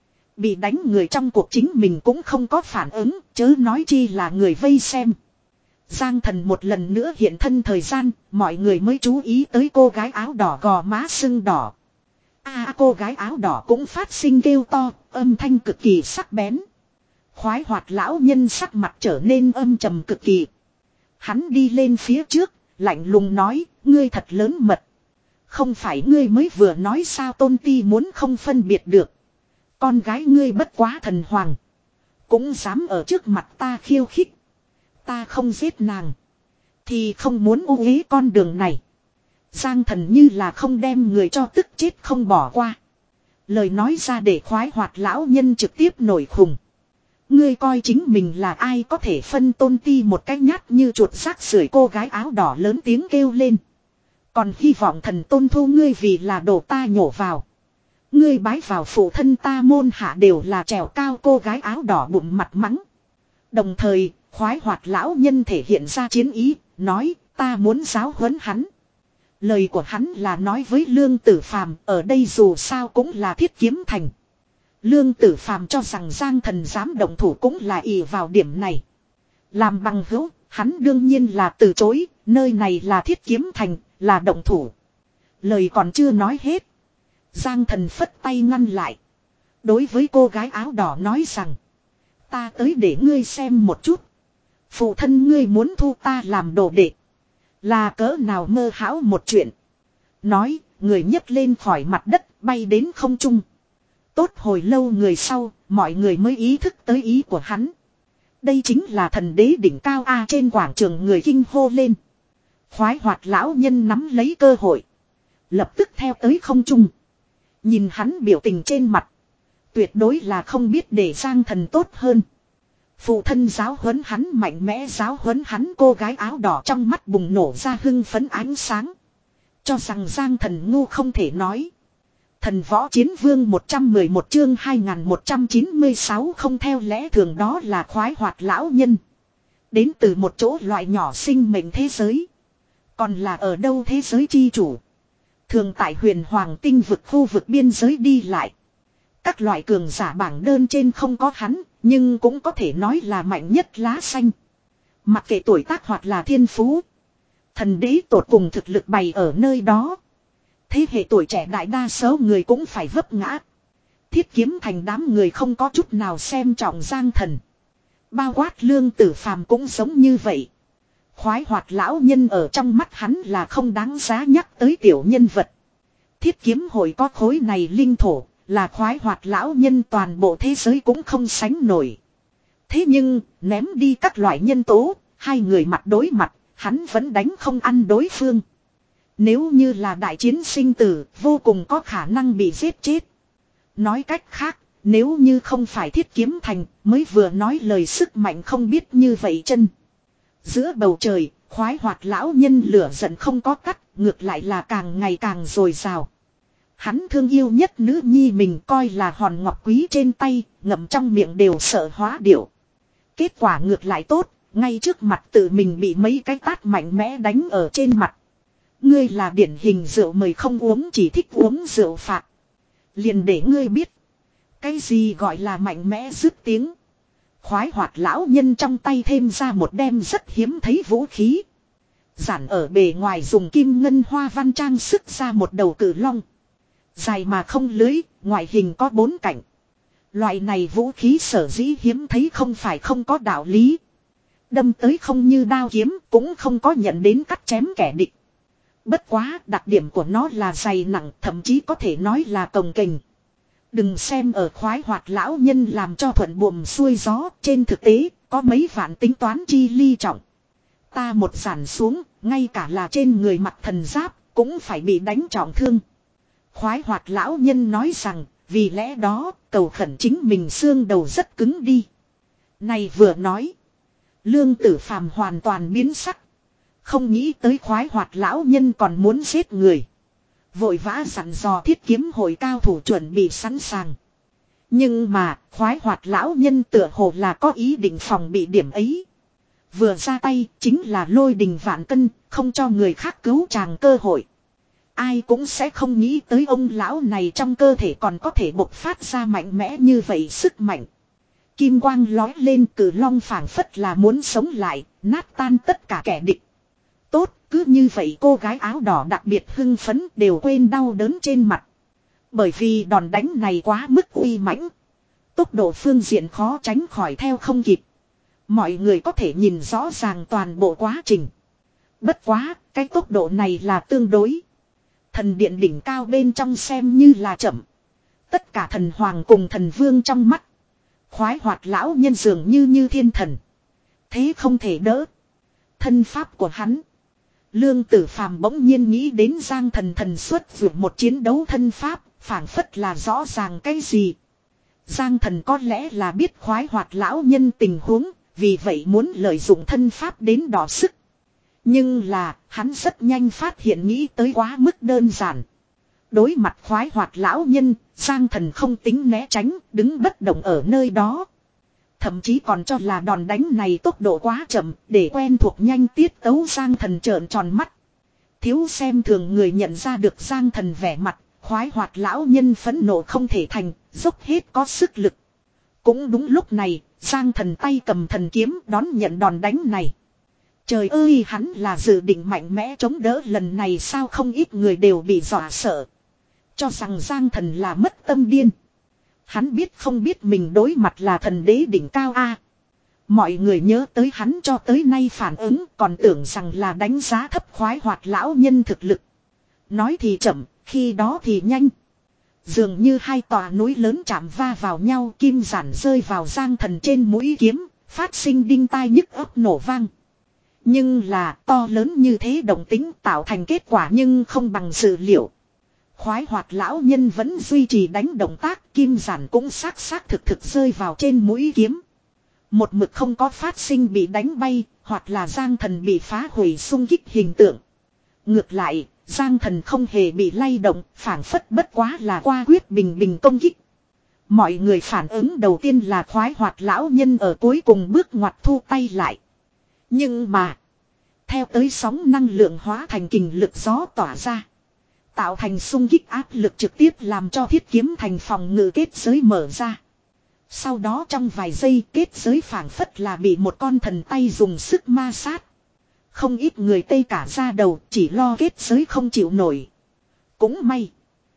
Bị đánh người trong cuộc chính mình cũng không có phản ứng, chớ nói chi là người vây xem. Giang Thần một lần nữa hiện thân thời gian, mọi người mới chú ý tới cô gái áo đỏ gò má sưng đỏ. A à, cô gái áo đỏ cũng phát sinh kêu to, âm thanh cực kỳ sắc bén. Khoái hoạt lão nhân sắc mặt trở nên âm trầm cực kỳ. Hắn đi lên phía trước, lạnh lùng nói, ngươi thật lớn mật. Không phải ngươi mới vừa nói sao? Tôn Ti muốn không phân biệt được. Con gái ngươi bất quá thần hoàng. Cũng dám ở trước mặt ta khiêu khích. Ta không giết nàng. Thì không muốn ô uế con đường này. Giang Thần như là không đem người cho tức chết không bỏ qua. Lời nói ra để khoái hoạt lão nhân trực tiếp nổi khùng. Ngươi coi chính mình là ai có thể phân Tôn Ti một cái nhát như chuột rác rưởi? Cô gái áo đỏ lớn tiếng kêu lên. Còn hy vọng thần Tôn thu ngươi vì là đồ ta nhổ vào. Ngươi bái vào phụ thân ta môn hạ đều là trèo cao. Cô gái áo đỏ bụng mặt mắng. Đồng thời, khoái hoạt lão nhân thể hiện ra chiến ý, nói ta muốn giáo huấn hắn. Lời của hắn là nói với Lương Tử Phàm, ở đây dù sao cũng là Thiết Kiếm Thành. Lương Tử Phàm cho rằng Giang Thần dám động thủ cũng là ỷ vào điểm này. Làm bằng hữu, hắn đương nhiên là từ chối, nơi này là Thiết Kiếm Thành, là động thủ. Lời còn chưa nói hết. Giang Thần phất tay ngăn lại. Đối với cô gái áo đỏ nói rằng, ta tới để ngươi xem một chút. Phụ thân ngươi muốn thu ta làm đồ đệ. Là cỡ nào mơ hão một chuyện. Nói, người nhấc lên khỏi mặt đất, bay đến không trung. Tốt hồi lâu người sau, mọi người mới ý thức tới ý của hắn. Đây chính là thần đế đỉnh cao A. Trên quảng trường người kinh hô lên. Khoái hoạt lão nhân nắm lấy cơ hội. Lập tức theo tới không trung. Nhìn hắn biểu tình trên mặt. Tuyệt đối là không biết để Giang Thần tốt hơn. Phụ thân giáo huấn hắn, mạnh mẽ giáo huấn hắn. Cô gái áo đỏ trong mắt bùng nổ ra hưng phấn ánh sáng. Cho rằng Giang Thần ngu không thể nói. Thần võ chiến vương một trăm mười một chương hai nghìn một trăm chín mươi sáu không theo lẽ thường đó là khoái hoạt lão nhân. Đến từ một chỗ loại nhỏ sinh mệnh thế giới. Còn là ở đâu thế giới chi chủ. Thường tại huyền hoàng tinh vực khu vực biên giới đi lại. Các loại cường giả bảng đơn trên không có hắn, nhưng cũng có thể nói là mạnh nhất lá xanh. Mặc kệ tuổi tác hoặc là thiên phú. Thần đế tột cùng thực lực bày ở nơi đó. Thế hệ tuổi trẻ đại đa số người cũng phải vấp ngã. Thiết Kiếm Thành đám người không có chút nào xem trọng Giang Thần. Bao quát Lương Tử Phàm cũng giống như vậy. Khoái hoạt lão nhân ở trong mắt hắn là không đáng giá nhắc tới tiểu nhân vật. Thiết kiếm hội có khối này linh thổ, là khoái hoạt lão nhân toàn bộ thế giới cũng không sánh nổi. Thế nhưng, ném đi các loại nhân tố, hai người mặt đối mặt, hắn vẫn đánh không ăn đối phương. Nếu như là đại chiến sinh tử, vô cùng có khả năng bị giết chết. Nói cách khác, nếu như không phải Thiết Kiếm Thành, mới vừa nói lời sức mạnh không biết như vậy chân. Giữa bầu trời, khoái hoạt lão nhân lửa giận không có cắt, ngược lại là càng ngày càng dồi dào. Hắn thương yêu nhất nữ nhi mình coi là hòn ngọc quý trên tay, ngậm trong miệng đều sợ hóa điệu. Kết quả ngược lại tốt, ngay trước mặt tự mình bị mấy cái tát mạnh mẽ đánh ở trên mặt. Ngươi là điển hình rượu mời không uống, chỉ thích uống rượu phạt. Liền để ngươi biết. Cái gì gọi là mạnh mẽ dứt tiếng. Khoái hoạt lão nhân trong tay thêm ra một đem rất hiếm thấy vũ khí. Giản ở bề ngoài dùng kim ngân hoa văn trang sức ra một đầu cử long. Dài mà không lưới, ngoại hình có bốn cạnh. Loại này vũ khí sở dĩ hiếm thấy không phải không có đạo lý. Đâm tới không như đao kiếm cũng không có nhận đến cắt chém kẻ địch. Bất quá đặc điểm của nó là dày nặng, thậm chí có thể nói là cồng kềnh. Đừng xem ở khoái hoạt lão nhân làm cho thuận buồm xuôi gió, trên thực tế có mấy vạn tính toán chi ly trọng. Ta một giản xuống, ngay cả là trên người mặt thần giáp cũng phải bị đánh trọng thương. Khoái hoạt lão nhân nói rằng, vì lẽ đó cầu khẩn chính mình xương đầu rất cứng đi. Này vừa nói, Lương Tử Phàm hoàn toàn biến sắc. Không nghĩ tới khoái hoạt lão nhân còn muốn giết người. Vội vã dặn dò thiết kiếm hội cao thủ chuẩn bị sẵn sàng. Nhưng mà khoái hoạt lão nhân tựa hồ là có ý định phòng bị điểm ấy. Vừa ra tay chính là lôi đình vạn cân, không cho người khác cứu chàng cơ hội. Ai cũng sẽ không nghĩ tới ông lão này trong cơ thể còn có thể bộc phát ra mạnh mẽ như vậy sức mạnh. Kim quang lói lên, cử long phảng phất là muốn sống lại, nát tan tất cả kẻ địch. Tốt, cứ như vậy cô gái áo đỏ đặc biệt hưng phấn đều quên đau đớn trên mặt. Bởi vì đòn đánh này quá mức uy mãnh. Tốc độ phương diện khó tránh khỏi theo không kịp. Mọi người có thể nhìn rõ ràng toàn bộ quá trình. Bất quá, cái tốc độ này là tương đối. Thần điện đỉnh cao bên trong xem như là chậm. Tất cả thần hoàng cùng thần vương trong mắt. Khoái hoạt lão nhân dường như như thiên thần. Thế không thể đỡ. Thân pháp của hắn. Lương Tử Phàm bỗng nhiên nghĩ đến Giang Thần thần xuất vượt một chiến đấu thân pháp, phảng phất là rõ ràng cái gì. Giang Thần có lẽ là biết khoái hoạt lão nhân tình huống, vì vậy muốn lợi dụng thân pháp đến đọ sức. Nhưng là, hắn rất nhanh phát hiện nghĩ tới quá mức đơn giản. Đối mặt khoái hoạt lão nhân, Giang Thần không tính né tránh, đứng bất động ở nơi đó. Thậm chí còn cho là đòn đánh này tốc độ quá chậm, để quen thuộc nhanh tiết tấu Giang Thần trợn tròn mắt. Thiếu xem thường người nhận ra được Giang Thần vẻ mặt, khoái hoạt lão nhân phẫn nộ không thể thành, dốc hết có sức lực. Cũng đúng lúc này, Giang Thần tay cầm thần kiếm đón nhận đòn đánh này. Trời ơi, hắn là dự định mạnh mẽ chống đỡ lần này sao, không ít người đều bị dọa sợ. Cho rằng Giang Thần là mất tâm điên. Hắn biết không biết mình đối mặt là thần đế đỉnh cao a. Mọi người nhớ tới hắn cho tới nay phản ứng, còn tưởng rằng là đánh giá thấp khoái hoạt lão nhân thực lực. Nói thì chậm, khi đó thì nhanh. Dường như hai tòa núi lớn chạm va vào nhau, kim giản rơi vào Giang Thần trên mũi kiếm, phát sinh đinh tai nhức óc nổ vang. Nhưng là to lớn như thế động tính tạo thành kết quả nhưng không bằng dự liệu. Khoái hoạt lão nhân vẫn duy trì đánh động tác, kim giản cũng xác xác thực thực rơi vào trên mũi kiếm. Một mực không có phát sinh bị đánh bay, hoặc là Giang Thần bị phá hủy xung kích hình tượng. Ngược lại, Giang Thần không hề bị lay động, phản phất bất quá là qua quyết bình bình công kích. Mọi người phản ứng đầu tiên là khoái hoạt lão nhân ở cuối cùng bước ngoặt thu tay lại. Nhưng mà, theo tới sóng năng lượng hóa thành kình lực gió tỏa ra. Tạo thành xung kích áp lực trực tiếp làm cho thiết kiếm thành phòng ngự kết giới mở ra. Sau đó trong vài giây kết giới phảng phất là bị một con thần tay dùng sức ma sát. Không ít người tê cả da đầu chỉ lo kết giới không chịu nổi. Cũng may.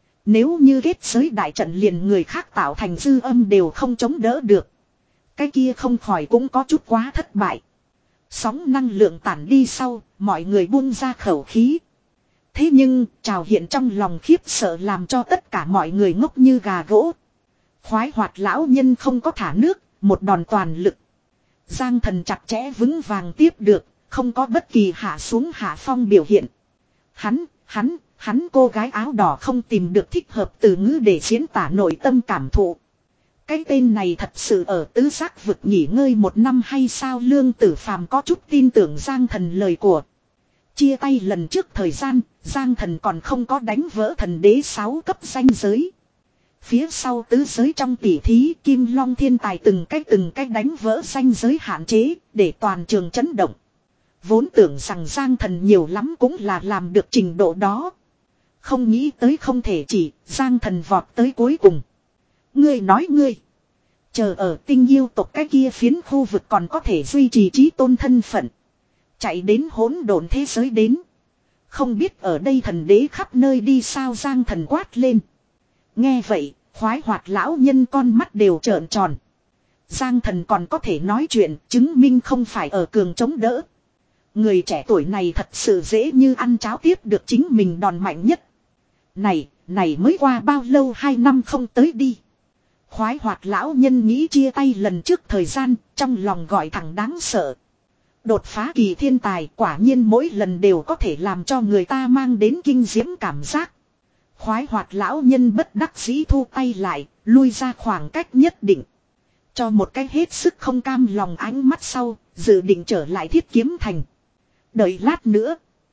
Nếu như kết giới đại trận liền người khác tạo thành dư âm đều không chống đỡ được. Cái kia không khỏi cũng có chút quá thất bại. Sóng năng lượng tản đi sau, mọi người buông ra khẩu khí. Thế nhưng, trào hiện trong lòng khiếp sợ làm cho tất cả mọi người ngốc như gà gỗ. Khoái hoạt lão nhân không có thả nước, một đòn toàn lực. Giang Thần chặt chẽ vững vàng tiếp được, không có bất kỳ hạ xuống hạ phong biểu hiện. Hắn, hắn, hắn cô gái áo đỏ không tìm được thích hợp từ ngữ để diễn tả nội tâm cảm thụ. Cái tên này thật sự ở tứ giác vực nghỉ ngơi một năm hay sao? Lương Tử Phàm có chút tin tưởng Giang Thần lời của. Chia tay lần trước thời gian, Giang Thần còn không có đánh vỡ thần đế sáu cấp danh giới. Phía sau tứ giới trong tỉ thí, Kim Long thiên tài từng cách từng cách đánh vỡ danh giới hạn chế, để toàn trường chấn động. Vốn tưởng rằng Giang Thần nhiều lắm cũng là làm được trình độ đó. Không nghĩ tới không thể chỉ, Giang Thần vọt tới cuối cùng. Ngươi nói ngươi. Chờ ở tinh yêu tộc cái kia phiến khu vực còn có thể duy trì trí tôn thân phận. Chạy đến hỗn độn thế giới đến. Không biết ở đây thần đế khắp nơi đi sao? Giang Thần quát lên. Nghe vậy, Khoái hoạt lão nhân con mắt đều trợn tròn. Giang Thần còn có thể nói chuyện, chứng minh không phải ở cường chống đỡ. Người trẻ tuổi này thật sự dễ như ăn cháo tiếp được chính mình đòn mạnh nhất. Này, này mới qua bao lâu hai năm không tới đi. Khoái hoạt lão nhân nghĩ chia tay lần trước thời gian, trong lòng gọi thẳng đáng sợ. Đột phá kỳ thiên tài quả nhiên mỗi lần đều có thể làm cho người ta mang đến kinh diễm cảm giác. Khoái hoạt lão nhân bất đắc dĩ thu tay lại, lui ra khoảng cách nhất định. Cho một cái hết sức không cam lòng ánh mắt sau, dự định trở lại Thiết Kiếm Thành. Đợi lát nữa.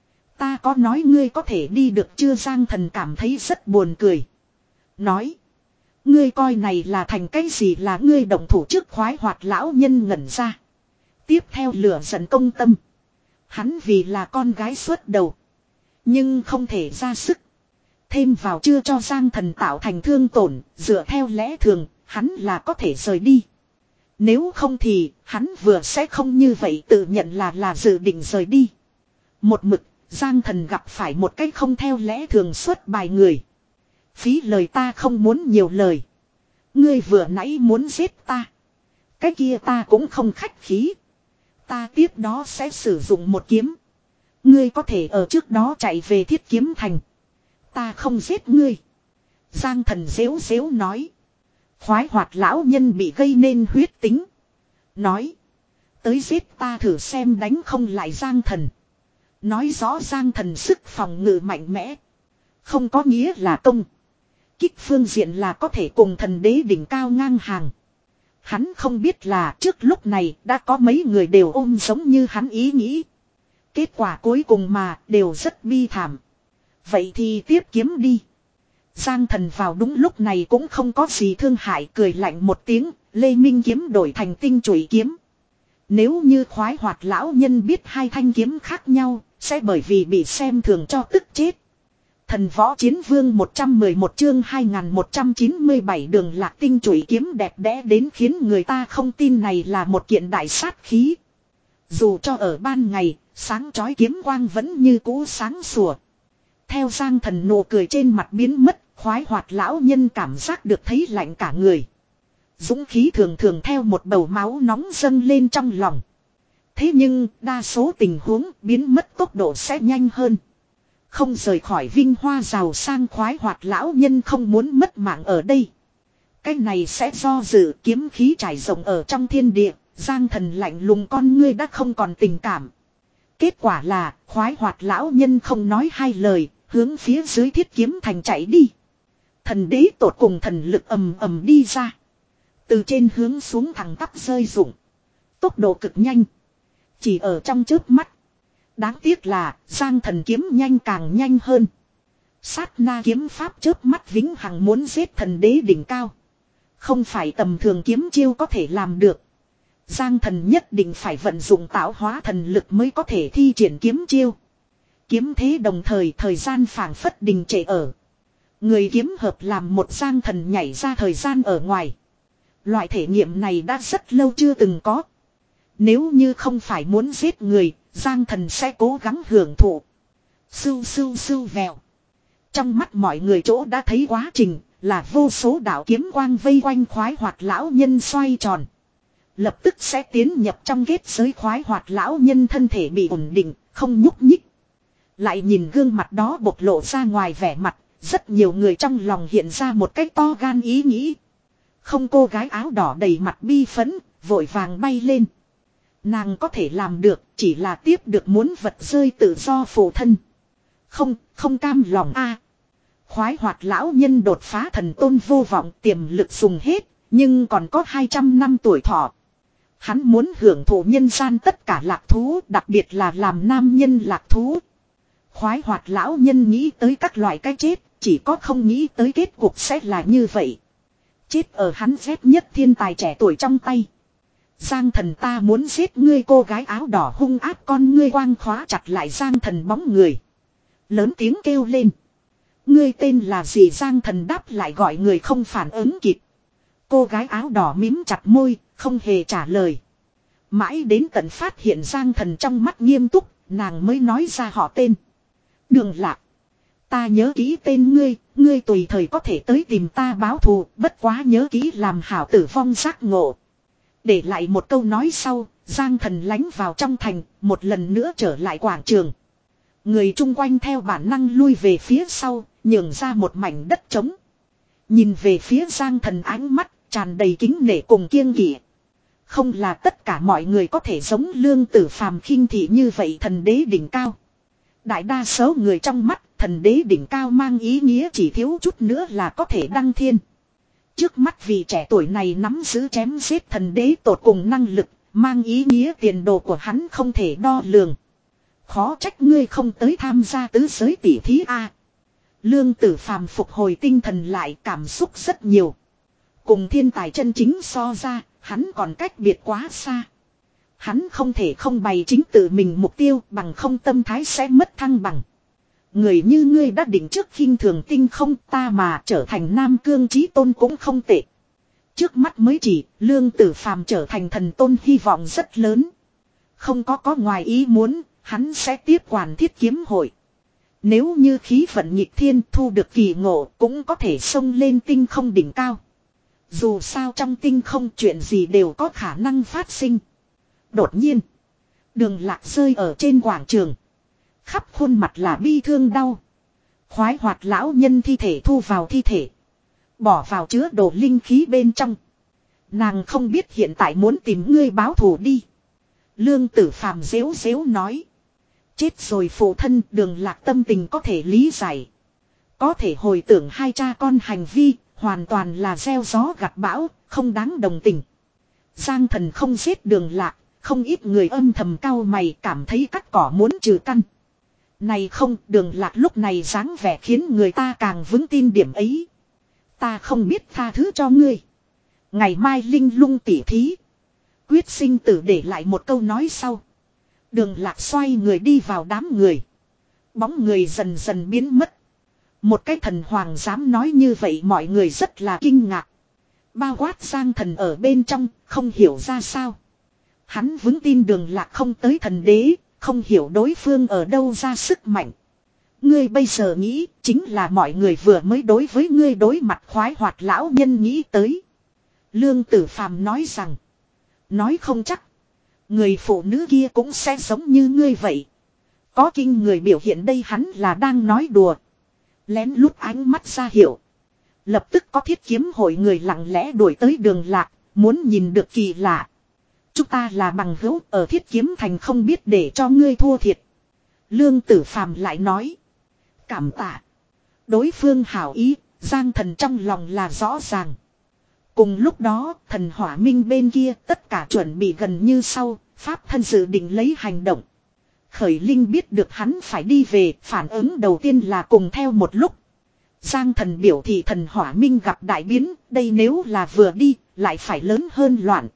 Ta có nói ngươi có thể đi được chưa? Giang Thần cảm thấy rất buồn cười. Nói. Ngươi coi này là thành cái gì là ngươi động thủ trước? Khoái hoạt lão nhân ngẩn ra. Tiếp theo lửa giận công tâm. Hắn vì là con gái xuất đầu. Nhưng không thể ra sức. Thêm vào chưa cho Giang Thần tạo thành thương tổn. Dựa theo lẽ thường hắn là có thể rời đi. Nếu không thì hắn vừa sẽ không như vậy tự nhận là là dự định rời đi. Một mực Giang Thần gặp phải một cách không theo lẽ thường xuất bài người. Phí lời ta không muốn nhiều lời. Ngươi vừa nãy muốn giết ta. Cái kia ta cũng không khách khí. Ta tiếp đó sẽ sử dụng một kiếm. Ngươi có thể ở trước đó chạy về Thiết Kiếm Thành. Ta không giết ngươi. Giang Thần dễu dễu nói. Khoái hoạt lão nhân bị gây nên huyết tính. Nói. Tới giết ta thử xem đánh không lại Giang Thần. Nói rõ Giang Thần sức phòng ngự mạnh mẽ. Không có nghĩa là công. Kích phương diện là có thể cùng thần đế đỉnh cao ngang hàng. Hắn không biết là trước lúc này đã có mấy người đều ôm giống như hắn ý nghĩ. Kết quả cuối cùng mà đều rất bi thảm. Vậy thì tiếp kiếm đi. Giang Thần vào đúng lúc này cũng không có gì thương hại, cười lạnh một tiếng, Lê Minh kiếm đổi thành tinh chùy kiếm. Nếu như khoái hoạt lão nhân biết hai thanh kiếm khác nhau, sẽ bởi vì bị xem thường cho tức chết. Thần võ chiến vương một trăm mười một chương hai nghìn một trăm chín mươi bảy đường lạc tinh chùy kiếm đẹp đẽ đến khiến người ta không tin này là một kiện đại sát khí. Dù cho ở ban ngày, sáng chói kiếm quang vẫn như cũ sáng sủa. Theo Giang Thần nụ cười trên mặt biến mất, khoái hoạt lão nhân cảm giác được thấy lạnh cả người. Dũng khí thường thường theo một bầu máu nóng dâng lên trong lòng. Thế nhưng, đa số tình huống biến mất tốc độ sẽ nhanh hơn. Không rời khỏi vinh hoa giàu sang khoái hoạt lão nhân không muốn mất mạng ở đây. Cái này sẽ do dự kiếm khí trải rộng ở trong thiên địa, Giang Thần lạnh lùng con ngươi đã không còn tình cảm. Kết quả là, khoái hoạt lão nhân không nói hai lời, hướng phía dưới Thiết Kiếm Thành chạy đi. Thần đế tột cùng thần lực ầm ầm đi ra. Từ trên hướng xuống thẳng tắp rơi rụng. Tốc độ cực nhanh. Chỉ ở trong chớp mắt. Đáng tiếc là Giang Thần kiếm nhanh càng nhanh hơn. Sát na kiếm pháp chớp mắt vĩnh hằng muốn giết thần đế đỉnh cao. Không phải tầm thường kiếm chiêu có thể làm được. Giang Thần nhất định phải vận dụng tạo hóa thần lực mới có thể thi triển kiếm chiêu. Kiếm thế đồng thời thời gian phảng phất đình trệ ở. Người kiếm hợp làm một Giang Thần nhảy ra thời gian ở ngoài. Loại thể nghiệm này đã rất lâu chưa từng có. Nếu như không phải muốn giết người, Giang Thần sẽ cố gắng hưởng thụ. Sưu sưu sưu vèo. Trong mắt mọi người chỗ đã thấy quá trình, là vô số đạo kiếm quang vây quanh khoái hoạt lão nhân xoay tròn. Lập tức sẽ tiến nhập trong kết giới khoái hoạt lão nhân thân thể bị ổn định, không nhúc nhích. Lại nhìn gương mặt đó bộc lộ ra ngoài vẻ mặt, rất nhiều người trong lòng hiện ra một cách to gan ý nghĩ. Không, cô gái áo đỏ đầy mặt bi phấn, vội vàng bay lên. Nàng có thể làm được, chỉ là tiếp được muốn vật rơi tự do phụ thân. Không, không cam lòng a. Khoái hoạt lão nhân đột phá thần tôn vô vọng, tiềm lực dùng hết, nhưng còn có hai trăm năm tuổi thọ. Hắn muốn hưởng thụ nhân gian tất cả lạc thú, đặc biệt là làm nam nhân lạc thú. Khoái hoạt lão nhân nghĩ tới các loại cái chết, chỉ có không nghĩ tới kết cục sẽ là như vậy. Chết ở hắn ghét nhất thiên tài trẻ tuổi trong tay. Giang Thần, ta muốn giết ngươi. Cô gái áo đỏ hung áp con ngươi quang khóa chặt lại Giang Thần bóng người. Lớn tiếng kêu lên. Ngươi tên là gì? Giang Thần đáp lại gọi người không phản ứng kịp. Cô gái áo đỏ mím chặt môi, không hề trả lời. Mãi đến tận phát hiện Giang Thần trong mắt nghiêm túc, nàng mới nói ra họ tên. Đường Lạc. Ta nhớ kỹ tên ngươi, ngươi tùy thời có thể tới tìm ta báo thù, bất quá nhớ kỹ làm hảo tử vong giác ngộ. Để lại một câu nói sau, Giang Thần lánh vào trong thành, một lần nữa trở lại quảng trường. Người chung quanh theo bản năng lui về phía sau, nhường ra một mảnh đất trống. Nhìn về phía Giang Thần ánh mắt, tràn đầy kính nể cùng kiêng kỵ. Không là tất cả mọi người có thể giống Lương Tử Phàm khinh thị như vậy thần đế đỉnh cao. Đại đa số người trong mắt, thần đế đỉnh cao mang ý nghĩa chỉ thiếu chút nữa là có thể đăng thiên. Trước mắt vị trẻ tuổi này nắm giữ chém giết thần đế tột cùng năng lực, mang ý nghĩa tiền đồ của hắn không thể đo lường. Khó trách ngươi không tới tham gia tứ giới tỷ thí a. Lương Tử Phàm phục hồi tinh thần lại, cảm xúc rất nhiều. Cùng thiên tài chân chính so ra, hắn còn cách biệt quá xa. Hắn không thể không bày chính tự mình mục tiêu, bằng không tâm thái sẽ mất thăng bằng. Người như ngươi đã định trước khinh thường tinh không, ta mà trở thành Nam Cương chí tôn cũng không tệ. Trước mắt mới chỉ, Lương Tử Phàm trở thành thần tôn hy vọng rất lớn. Không có có ngoài ý muốn, hắn sẽ tiếp quản Thiết Kiếm hội. Nếu như khí vận nhịp thiên thu được kỳ ngộ, cũng có thể xông lên tinh không đỉnh cao. Dù sao trong tinh không chuyện gì đều có khả năng phát sinh. Đột nhiên, Đường Lạc rơi ở trên quảng trường. Khắp khuôn mặt là bi thương đau. Khoái hoạt lão nhân thi thể thu vào thi thể. Bỏ vào chứa đồ linh khí bên trong. Nàng không biết hiện tại muốn tìm ngươi báo thù đi. Lương Tử Phàm dếu dếu nói. Chết rồi phụ thân, Đường Lạc tâm tình có thể lý giải. Có thể hồi tưởng hai cha con hành vi, hoàn toàn là gieo gió gặt bão, không đáng đồng tình. Giang Thần không giết Đường Lạc, không ít người âm thầm cau mày cảm thấy cắt cỏ muốn trừ căn. Này không, Đường Lạc lúc này dáng vẻ khiến người ta càng vững tin điểm ấy. Ta không biết tha thứ cho ngươi. Ngày mai linh lung tỉ thí. Quyết sinh tử để lại một câu nói sau. Đường Lạc xoay người đi vào đám người. Bóng người dần dần biến mất. Một cái thần hoàng dám nói như vậy mọi người rất là kinh ngạc. Bao quát Giang Thần ở bên trong, không hiểu ra sao. Hắn vững tin Đường Lạc không tới thần đế, không hiểu đối phương ở đâu ra sức mạnh. Ngươi bây giờ nghĩ, chính là mọi người vừa mới đối với ngươi đối mặt khoái hoạt lão nhân nghĩ tới. Lương Tử Phàm nói rằng, nói không chắc, người phụ nữ kia cũng sẽ giống như ngươi vậy. Có kinh người biểu hiện đây hắn là đang nói đùa. Lén lút ánh mắt ra hiệu. Lập tức có Thiết Kiếm hội người lặng lẽ đuổi tới Đường Lạc, muốn nhìn được kỳ lạ. Chúng ta là bằng hữu ở Thiết Kiếm thành không biết để cho ngươi thua thiệt. Lương Tử Phàm lại nói. Cảm tạ. Đối phương hảo ý, Giang Thần trong lòng là rõ ràng. Cùng lúc đó, thần hỏa minh bên kia tất cả chuẩn bị gần như sau, pháp thân dự định lấy hành động. Khởi Linh biết được hắn phải đi về, phản ứng đầu tiên là cùng theo một lúc. Giang Thần biểu thị thần hỏa minh gặp đại biến, đây nếu là vừa đi, lại phải lớn hơn loạn.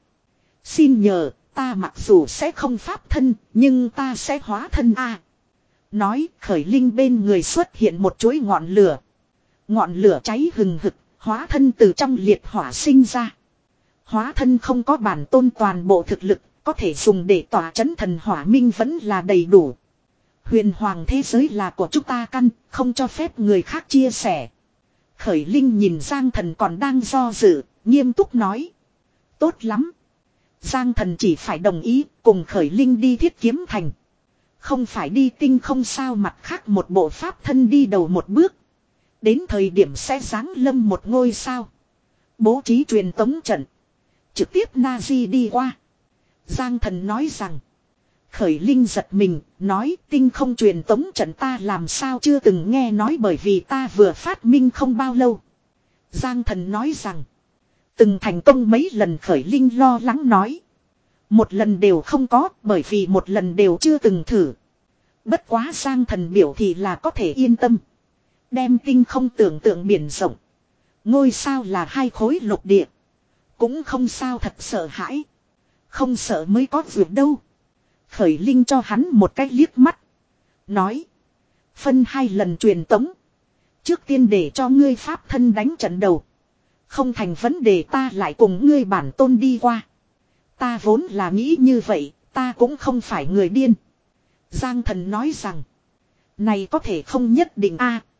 Xin nhờ, ta mặc dù sẽ không pháp thân, nhưng ta sẽ hóa thân a. Nói, Khởi Linh bên người xuất hiện một chuỗi ngọn lửa. Ngọn lửa cháy hừng hực, hóa thân từ trong liệt hỏa sinh ra. Hóa thân không có bản tôn toàn bộ thực lực, có thể dùng để tỏa chấn thần hỏa minh vẫn là đầy đủ. Huyền hoàng thế giới là của chúng ta căn, không cho phép người khác chia sẻ. Khởi Linh nhìn Giang Thần còn đang do dự, nghiêm túc nói. Tốt lắm. Giang Thần chỉ phải đồng ý cùng Khởi Linh đi Thiết Kiếm thành. Không phải đi tinh không sao, mặt khác một bộ pháp thân đi đầu một bước. Đến thời điểm sẽ giáng lâm một ngôi sao. Bố trí truyền tống trận. Trực tiếp Nazi đi qua. Giang Thần nói rằng. Khởi Linh giật mình, nói tinh không truyền tống trận ta làm sao chưa từng nghe nói bởi vì ta vừa phát minh không bao lâu. Giang Thần nói rằng. Từng thành công mấy lần Khởi Linh lo lắng nói. Một lần đều không có bởi vì một lần đều chưa từng thử. Bất quá Giang Thần biểu thì là có thể yên tâm. Đem tinh không tưởng tượng biển rộng. Ngôi sao là hai khối lục địa. Cũng không sao thật sợ hãi. Không sợ mới có việc đâu. Khởi Linh cho hắn một cái liếc mắt. Nói. Phân hai lần truyền tống. Trước tiên để cho ngươi pháp thân đánh trận đầu. Không thành vấn đề ta lại cùng ngươi bản tôn đi qua. Ta vốn là nghĩ như vậy, ta cũng không phải người điên. Giang Thần nói rằng. Này có thể không nhất định a.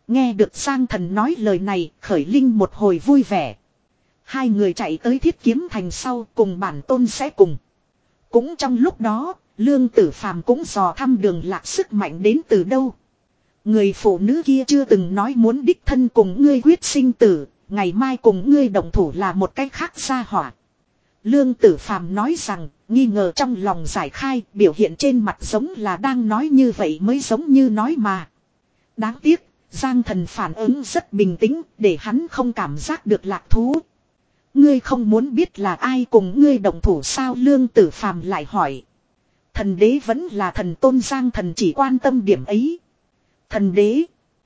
Nghe được Giang Thần nói lời này, Khởi Linh một hồi vui vẻ. Hai người chạy tới Thiết Kiếm Thành sau cùng bản tôn sẽ cùng. Cũng trong lúc đó, Lương Tử Phàm cũng dò thăm Đường Lạc sức mạnh đến từ đâu. Người phụ nữ kia chưa từng nói muốn đích thân cùng ngươi quyết sinh tử, ngày mai cùng ngươi đồng thủ là một cách khác gia hỏa. Lương Tử Phàm nói rằng, nghi ngờ trong lòng giải khai, biểu hiện trên mặt giống là đang nói như vậy mới giống như nói mà. Đáng tiếc, Giang Thần phản ứng rất bình tĩnh, để hắn không cảm giác được lạc thú. Ngươi không muốn biết là ai cùng ngươi đồng thủ sao? Lương Tử Phàm lại hỏi. Thần đế vẫn là thần tôn. Giang Thần chỉ quan tâm điểm ấy. Thần đế?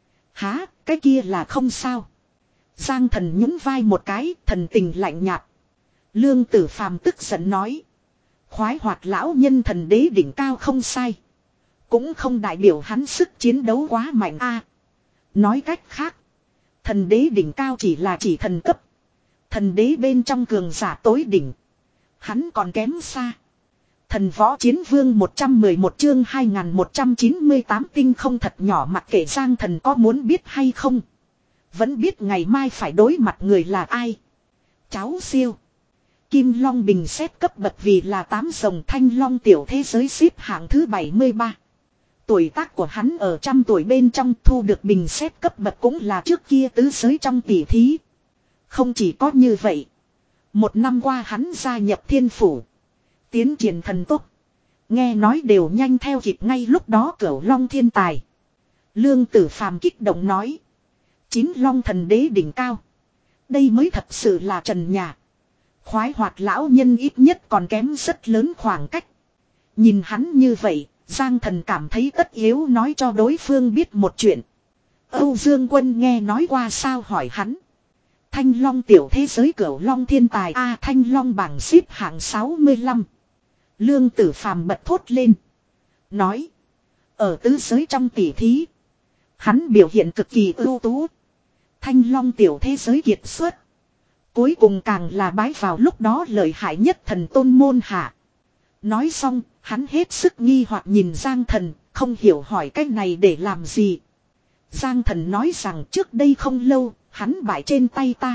Há, cái kia là không sao. Giang Thần nhún vai một cái, thần tình lạnh nhạt. Lương Tử Phàm tức giận nói. Khoái hoạt lão nhân thần đế đỉnh cao không sai. Cũng không đại biểu hắn sức chiến đấu quá mạnh a. Nói cách khác. Thần đế đỉnh cao chỉ là chỉ thần cấp. Thần đế bên trong cường giả tối đỉnh. Hắn còn kém xa. Thần võ chiến vương một trăm mười một chương hai nghìn một trăm chín mươi tám tinh không thật nhỏ. Mặc kệ Giang Thần có muốn biết hay không. Vẫn biết ngày mai phải đối mặt người là ai. Cháu siêu. Kim Long bình xét cấp bậc vì là tám rồng. Thanh Long tiểu thế giới xếp hạng thứ bảy mươi ba. Tuổi tác của hắn ở trăm tuổi bên trong thu được bình xét cấp bậc cũng là trước kia tứ giới trong tỷ thí. Không chỉ có như vậy. Một năm qua hắn gia nhập thiên phủ. Tiến triển thần tốc. Nghe nói đều nhanh theo kịp ngay lúc đó Cửu Long thiên tài. Lương Tử Phàm kích động nói. Chín Long thần đế đỉnh cao. Đây mới thật sự là trần nhà. Khoái hoạt lão nhân ít nhất còn kém rất lớn khoảng cách. Nhìn hắn như vậy, Giang Thần cảm thấy tất yếu nói cho đối phương biết một chuyện. Âu Dương Quân nghe nói qua sao hỏi hắn. Thanh Long tiểu thế giới Cửu Long thiên tài a. Thanh Long bảng xếp hạng sáu mươi lăm. Lương Tử Phàm bật thốt lên. Nói. Ở tứ giới trong tỷ thí. Hắn biểu hiện cực kỳ ưu tú. Thanh Long tiểu thế giới kiệt xuất. Cuối cùng càng là bái vào lúc đó lợi hại nhất thần tôn môn hạ. Nói xong, hắn hết sức nghi hoặc nhìn Giang Thần, không hiểu hỏi cái này để làm gì. Giang Thần nói rằng trước đây không lâu, hắn bại trên tay ta.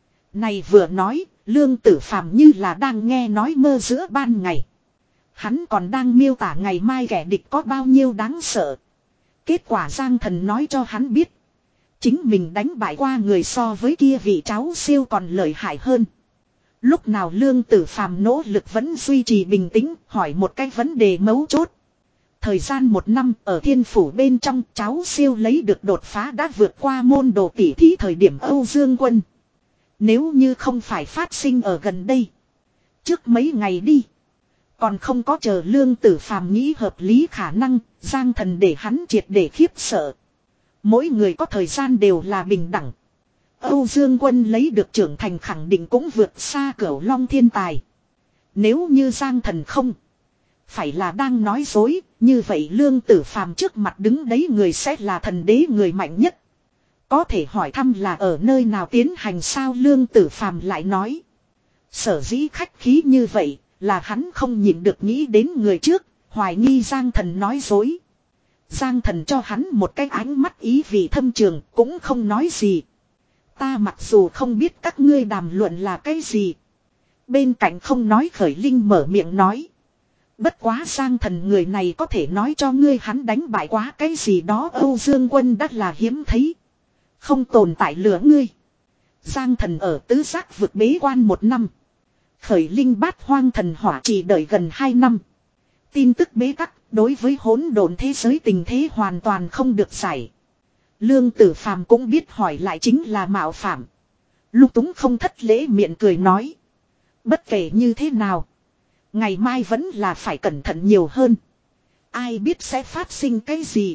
Này vừa nói, Lương Tử Phàm như là đang nghe nói mơ giữa ban ngày. Hắn còn đang miêu tả ngày mai kẻ địch có bao nhiêu đáng sợ. Kết quả Giang Thần nói cho hắn biết. Chính mình đánh bại qua người so với kia vị cháu siêu còn lợi hại hơn. Lúc nào Lương Tử Phàm nỗ lực vẫn duy trì bình tĩnh, hỏi một cái vấn đề mấu chốt. Thời gian một năm ở thiên phủ bên trong cháu siêu lấy được đột phá đã vượt qua môn đồ tỷ thí thời điểm Âu Dương Quân. Nếu như không phải phát sinh ở gần đây. Trước mấy ngày đi. Còn không có chờ Lương Tử Phàm nghĩ hợp lý khả năng, Giang Thần để hắn triệt để khiếp sợ. Mỗi người có thời gian đều là bình đẳng. Âu Dương Quân lấy được trưởng thành khẳng định cũng vượt xa Cửu Long thiên tài. Nếu như Giang Thần không. Phải là đang nói dối. Như vậy Lương Tử Phàm trước mặt đứng đấy người sẽ là thần đế người mạnh nhất. Có thể hỏi thăm là ở nơi nào tiến hành sao? Lương Tử Phàm lại nói. Sở dĩ khách khí như vậy là hắn không nhịn được nghĩ đến người trước. Hoài nghi Giang Thần nói dối. Giang Thần cho hắn một cái ánh mắt ý vị thâm trường cũng không nói gì. Ta mặc dù không biết các ngươi đàm luận là cái gì. Bên cạnh không nói Khởi Linh mở miệng nói. Bất quá Giang Thần người này có thể nói cho ngươi hắn đánh bại quá cái gì đó. Âu Dương Quân đắt là hiếm thấy. Không tồn tại lửa ngươi. Giang Thần ở tứ giác vực bế quan một năm. Khởi Linh bát hoang thần hỏa chỉ đợi gần hai năm. Tin tức bế tắc đối với hỗn độn thế giới tình thế hoàn toàn không được giải. Lương Tử Phàm cũng biết hỏi lại chính là mạo phạm. Lục túng không thất lễ miệng cười nói. Bất kể như thế nào. Ngày mai vẫn là phải cẩn thận nhiều hơn. Ai biết sẽ phát sinh cái gì.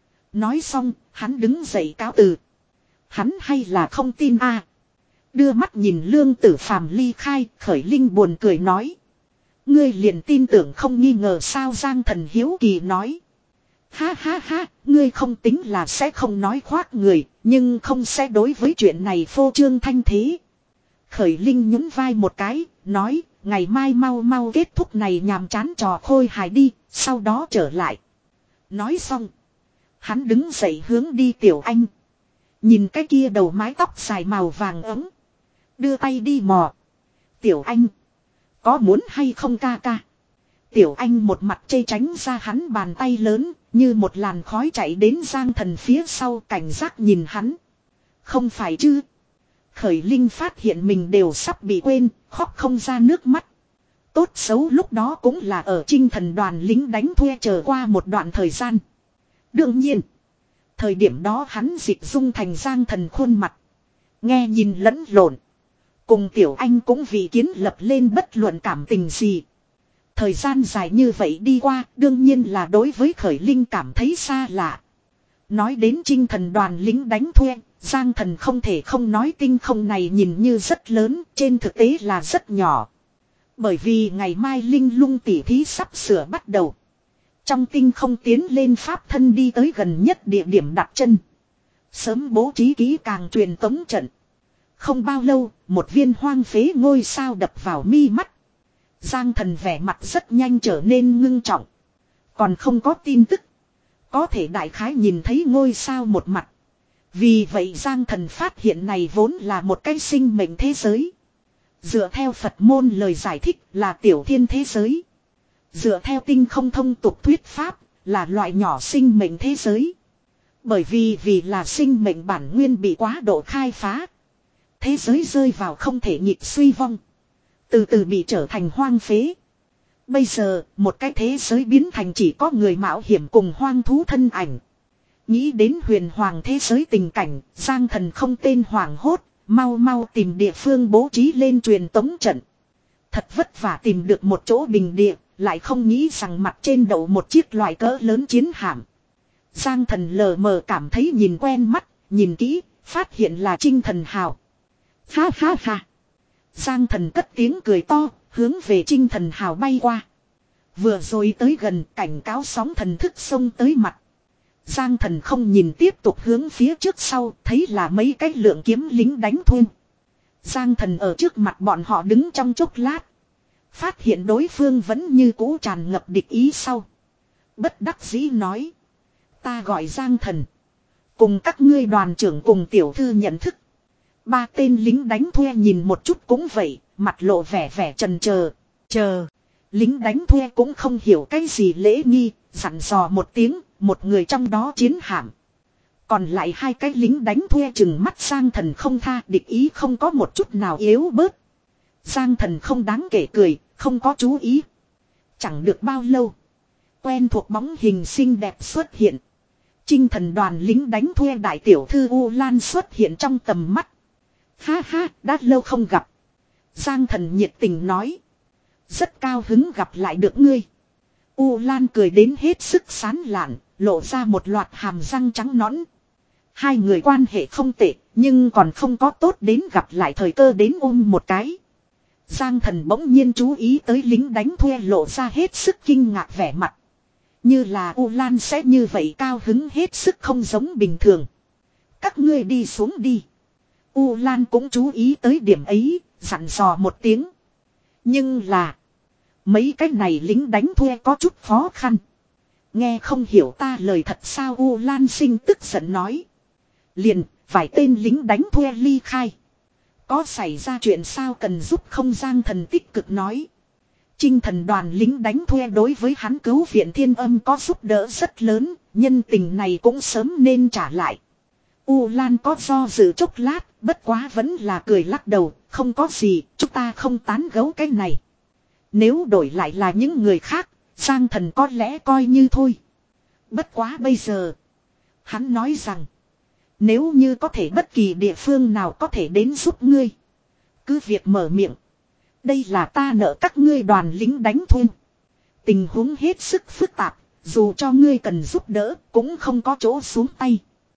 Nói xong, hắn đứng dậy cáo từ. Hắn hay là không tin a à. Đưa mắt nhìn Lương Tử Phàm ly khai, Khởi Linh buồn cười nói. Ngươi liền tin tưởng không nghi ngờ sao? Giang Thần hiếu kỳ nói. Ha ha ha, ngươi không tính là sẽ không nói khoác người, nhưng không sẽ đối với chuyện này phô trương thanh thế. Khởi Linh nhún vai một cái, nói, ngày mai mau mau kết thúc này nhàm chán trò khôi hài đi, sau đó trở lại. Nói xong, hắn đứng dậy hướng đi Tiểu Anh. Nhìn cái kia đầu mái tóc dài màu vàng ấm. Đưa tay đi mò. Tiểu anh. Có muốn hay không ca ca? Tiểu anh một mặt chê tránh ra hắn bàn tay lớn. Như một làn khói chạy đến Giang Thần phía sau cảnh giác nhìn hắn. Không phải chứ. Khởi Linh phát hiện mình đều sắp bị quên. Khóc không ra nước mắt. Tốt xấu lúc đó cũng là ở Trinh Thần đoàn lính đánh thuê chờ qua một đoạn thời gian. Đương nhiên. Thời điểm đó hắn dịch dung thành Giang Thần khuôn mặt. Nghe nhìn lẫn lộn. Cùng Tiểu Anh cũng vì kiến lập lên bất luận cảm tình gì. Thời gian dài như vậy đi qua, đương nhiên là đối với Khởi Linh cảm thấy xa lạ. Nói đến Trinh Thần đoàn lính đánh thuê, Giang Thần không thể không nói tinh không này nhìn như rất lớn, trên thực tế là rất nhỏ. Bởi vì ngày mai Linh Lung tỉ thí sắp sửa bắt đầu. Trong tinh không tiến lên pháp thân đi tới gần nhất địa điểm đặt chân. Sớm bố trí kỹ càng truyền tống trận. Không bao lâu, một viên hoang phế ngôi sao đập vào mi mắt. Giang Thần vẻ mặt rất nhanh trở nên ngưng trọng. Còn không có tin tức. Có thể đại khái nhìn thấy ngôi sao một mặt. Vì vậy Giang Thần phát hiện này vốn là một cái sinh mệnh thế giới. Dựa theo Phật môn lời giải thích là tiểu thiên thế giới. Dựa theo tinh không thông tục thuyết pháp là loại nhỏ sinh mệnh thế giới. Bởi vì vì là sinh mệnh bản nguyên bị quá độ khai phá. Thế giới rơi vào không thể nhịp suy vong. Từ từ bị trở thành hoang phế. Bây giờ một cái thế giới biến thành chỉ có người mạo hiểm cùng hoang thú thân ảnh. Nghĩ đến huyền hoàng thế giới tình cảnh, Giang Thần không tên hoảng hốt, mau mau tìm địa phương bố trí lên truyền tống trận. Thật vất vả tìm được một chỗ bình địa, lại không nghĩ rằng mặt trên đậu một chiếc loại cỡ lớn chiến hạm. Giang Thần lờ mờ cảm thấy nhìn quen mắt, nhìn kỹ, phát hiện là Trinh Thần Hào. Ha ha ha. Giang Thần cất tiếng cười to, hướng về Trinh Thần Hào bay qua. Vừa rồi tới gần, cảnh cáo sóng thần thức xông tới mặt. Giang Thần không nhìn tiếp tục hướng phía trước sau, thấy là mấy cái lượng kiếm lính đánh thuê. Giang Thần ở trước mặt bọn họ đứng trong chốc lát. Phát hiện đối phương vẫn như cũ tràn ngập địch ý sau. Bất đắc dĩ nói. Ta gọi Giang Thần. Cùng các ngươi đoàn trưởng cùng tiểu thư nhận thức. Ba tên lính đánh thuê nhìn một chút cũng vậy, mặt lộ vẻ vẻ trần chờ. Chờ. Lính đánh thuê cũng không hiểu cái gì lễ nghi, dặn dò một tiếng, một người trong đó chiến hạm. Còn lại hai cái lính đánh thuê chừng mắt Giang Thần không tha, địch ý không có một chút nào yếu bớt. Giang Thần không đáng kể cười, không có chú ý. Chẳng được bao lâu. Quen thuộc bóng hình xinh đẹp xuất hiện. Trinh Thần đoàn lính đánh thuê đại tiểu thư U Lan xuất hiện trong tầm mắt. Ha ha, đã lâu không gặp. Giang Thần nhiệt tình nói. Rất cao hứng gặp lại được ngươi. U Lan cười đến hết sức sán lạn, lộ ra một loạt hàm răng trắng nõn. Hai người quan hệ không tệ, nhưng còn không có tốt đến gặp lại thời cơ đến ôm một cái. Giang Thần bỗng nhiên chú ý tới lính đánh thuê lộ ra hết sức kinh ngạc vẻ mặt. Như là U Lan sẽ như vậy cao hứng hết sức không giống bình thường. Các ngươi đi xuống đi. U Lan cũng chú ý tới điểm ấy, dặn dò một tiếng. Nhưng là mấy cái này lính đánh thuê có chút khó khăn. Nghe không hiểu ta lời thật sao, U Lan sinh tức giận nói. Liền, vài tên lính đánh thuê ly khai. Có xảy ra chuyện sao cần giúp không? Giang Thần tích cực nói. Trinh Thần đoàn lính đánh thuê đối với hắn cứu viện Thiên Âm có giúp đỡ rất lớn, nhân tình này cũng sớm nên trả lại. U Lan có do dự chốc lát, bất quá vẫn là cười lắc đầu, không có gì, chúng ta không tán gẫu cái này. Nếu đổi lại là những người khác, Giang Thần có lẽ coi như thôi. Bất quá bây giờ, hắn nói rằng, nếu như có thể bất kỳ địa phương nào có thể đến giúp ngươi, cứ việc mở miệng. Đây là ta nợ các ngươi đoàn lính đánh thuê. Tình huống hết sức phức tạp, dù cho ngươi cần giúp đỡ, cũng không có chỗ xuống tay.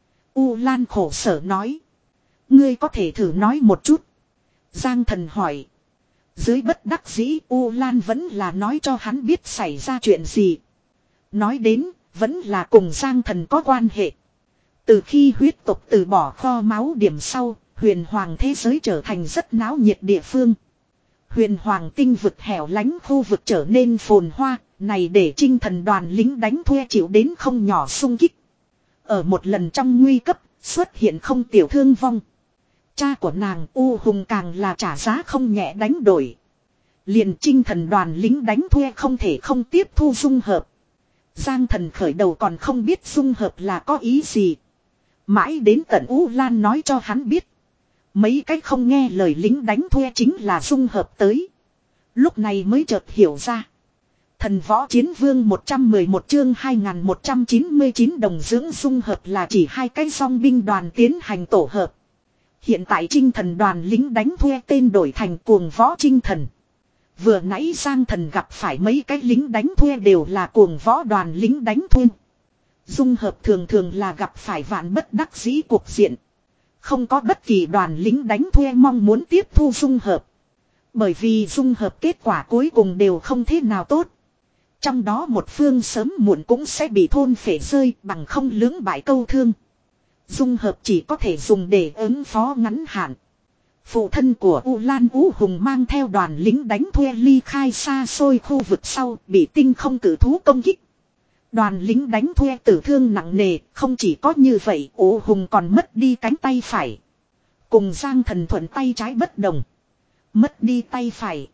U Lan khổ sở nói. Ngươi có thể thử nói một chút. Giang Thần hỏi. Dưới bất đắc dĩ, U Lan vẫn là nói cho hắn biết xảy ra chuyện gì. Nói đến, vẫn là cùng Giang Thần có quan hệ. Từ khi huyết tộc từ bỏ kho máu điểm sau, huyền hoàng thế giới trở thành rất náo nhiệt địa phương. Huyền hoàng tinh vực hẻo lánh khu vực trở nên phồn hoa, này để Trinh Thần đoàn lính đánh thuê chịu đến không nhỏ xung kích. Ở một lần trong nguy cấp, xuất hiện không tiểu thương vong. Cha của nàng U Hùng càng là trả giá không nhẹ đánh đổi. Liền Trinh Thần đoàn lính đánh thuê không thể không tiếp thu dung hợp. Giang Thần khởi đầu còn không biết dung hợp là có ý gì. Mãi đến tận U Lan nói cho hắn biết. Mấy cái không nghe lời lính đánh thuê chính là dung hợp tới. Lúc này mới chợt hiểu ra. Thần võ chiến vương một trăm mười một chương hai nghìn một trăm chín mươi chín đồng dưỡng dung hợp là chỉ hai cái song binh đoàn tiến hành tổ hợp. Hiện tại Trinh Thần đoàn lính đánh thuê tên đổi thành cuồng võ Trinh Thần. Vừa nãy Giang Thần gặp phải mấy cái lính đánh thuê đều là cuồng võ đoàn lính đánh thuê. Dung hợp thường thường là gặp phải vạn bất đắc dĩ cuộc diện. Không có bất kỳ đoàn lính đánh thuê mong muốn tiếp thu dung hợp. Bởi vì dung hợp kết quả cuối cùng đều không thế nào tốt. Trong đó một phương sớm muộn cũng sẽ bị thôn phệ rơi bằng không lưỡng bại câu thương. Dung hợp chỉ có thể dùng để ứng phó ngắn hạn. Phụ thân của U Lan U Hùng mang theo đoàn lính đánh thuê ly khai xa xôi khu vực sau bị tinh không cử thú công kích. Đoàn lính đánh thuê tử thương nặng nề, không chỉ có như vậy U Hùng còn mất đi cánh tay phải. Cùng Giang Thần thuận tay trái bất đồng. Mất đi tay phải.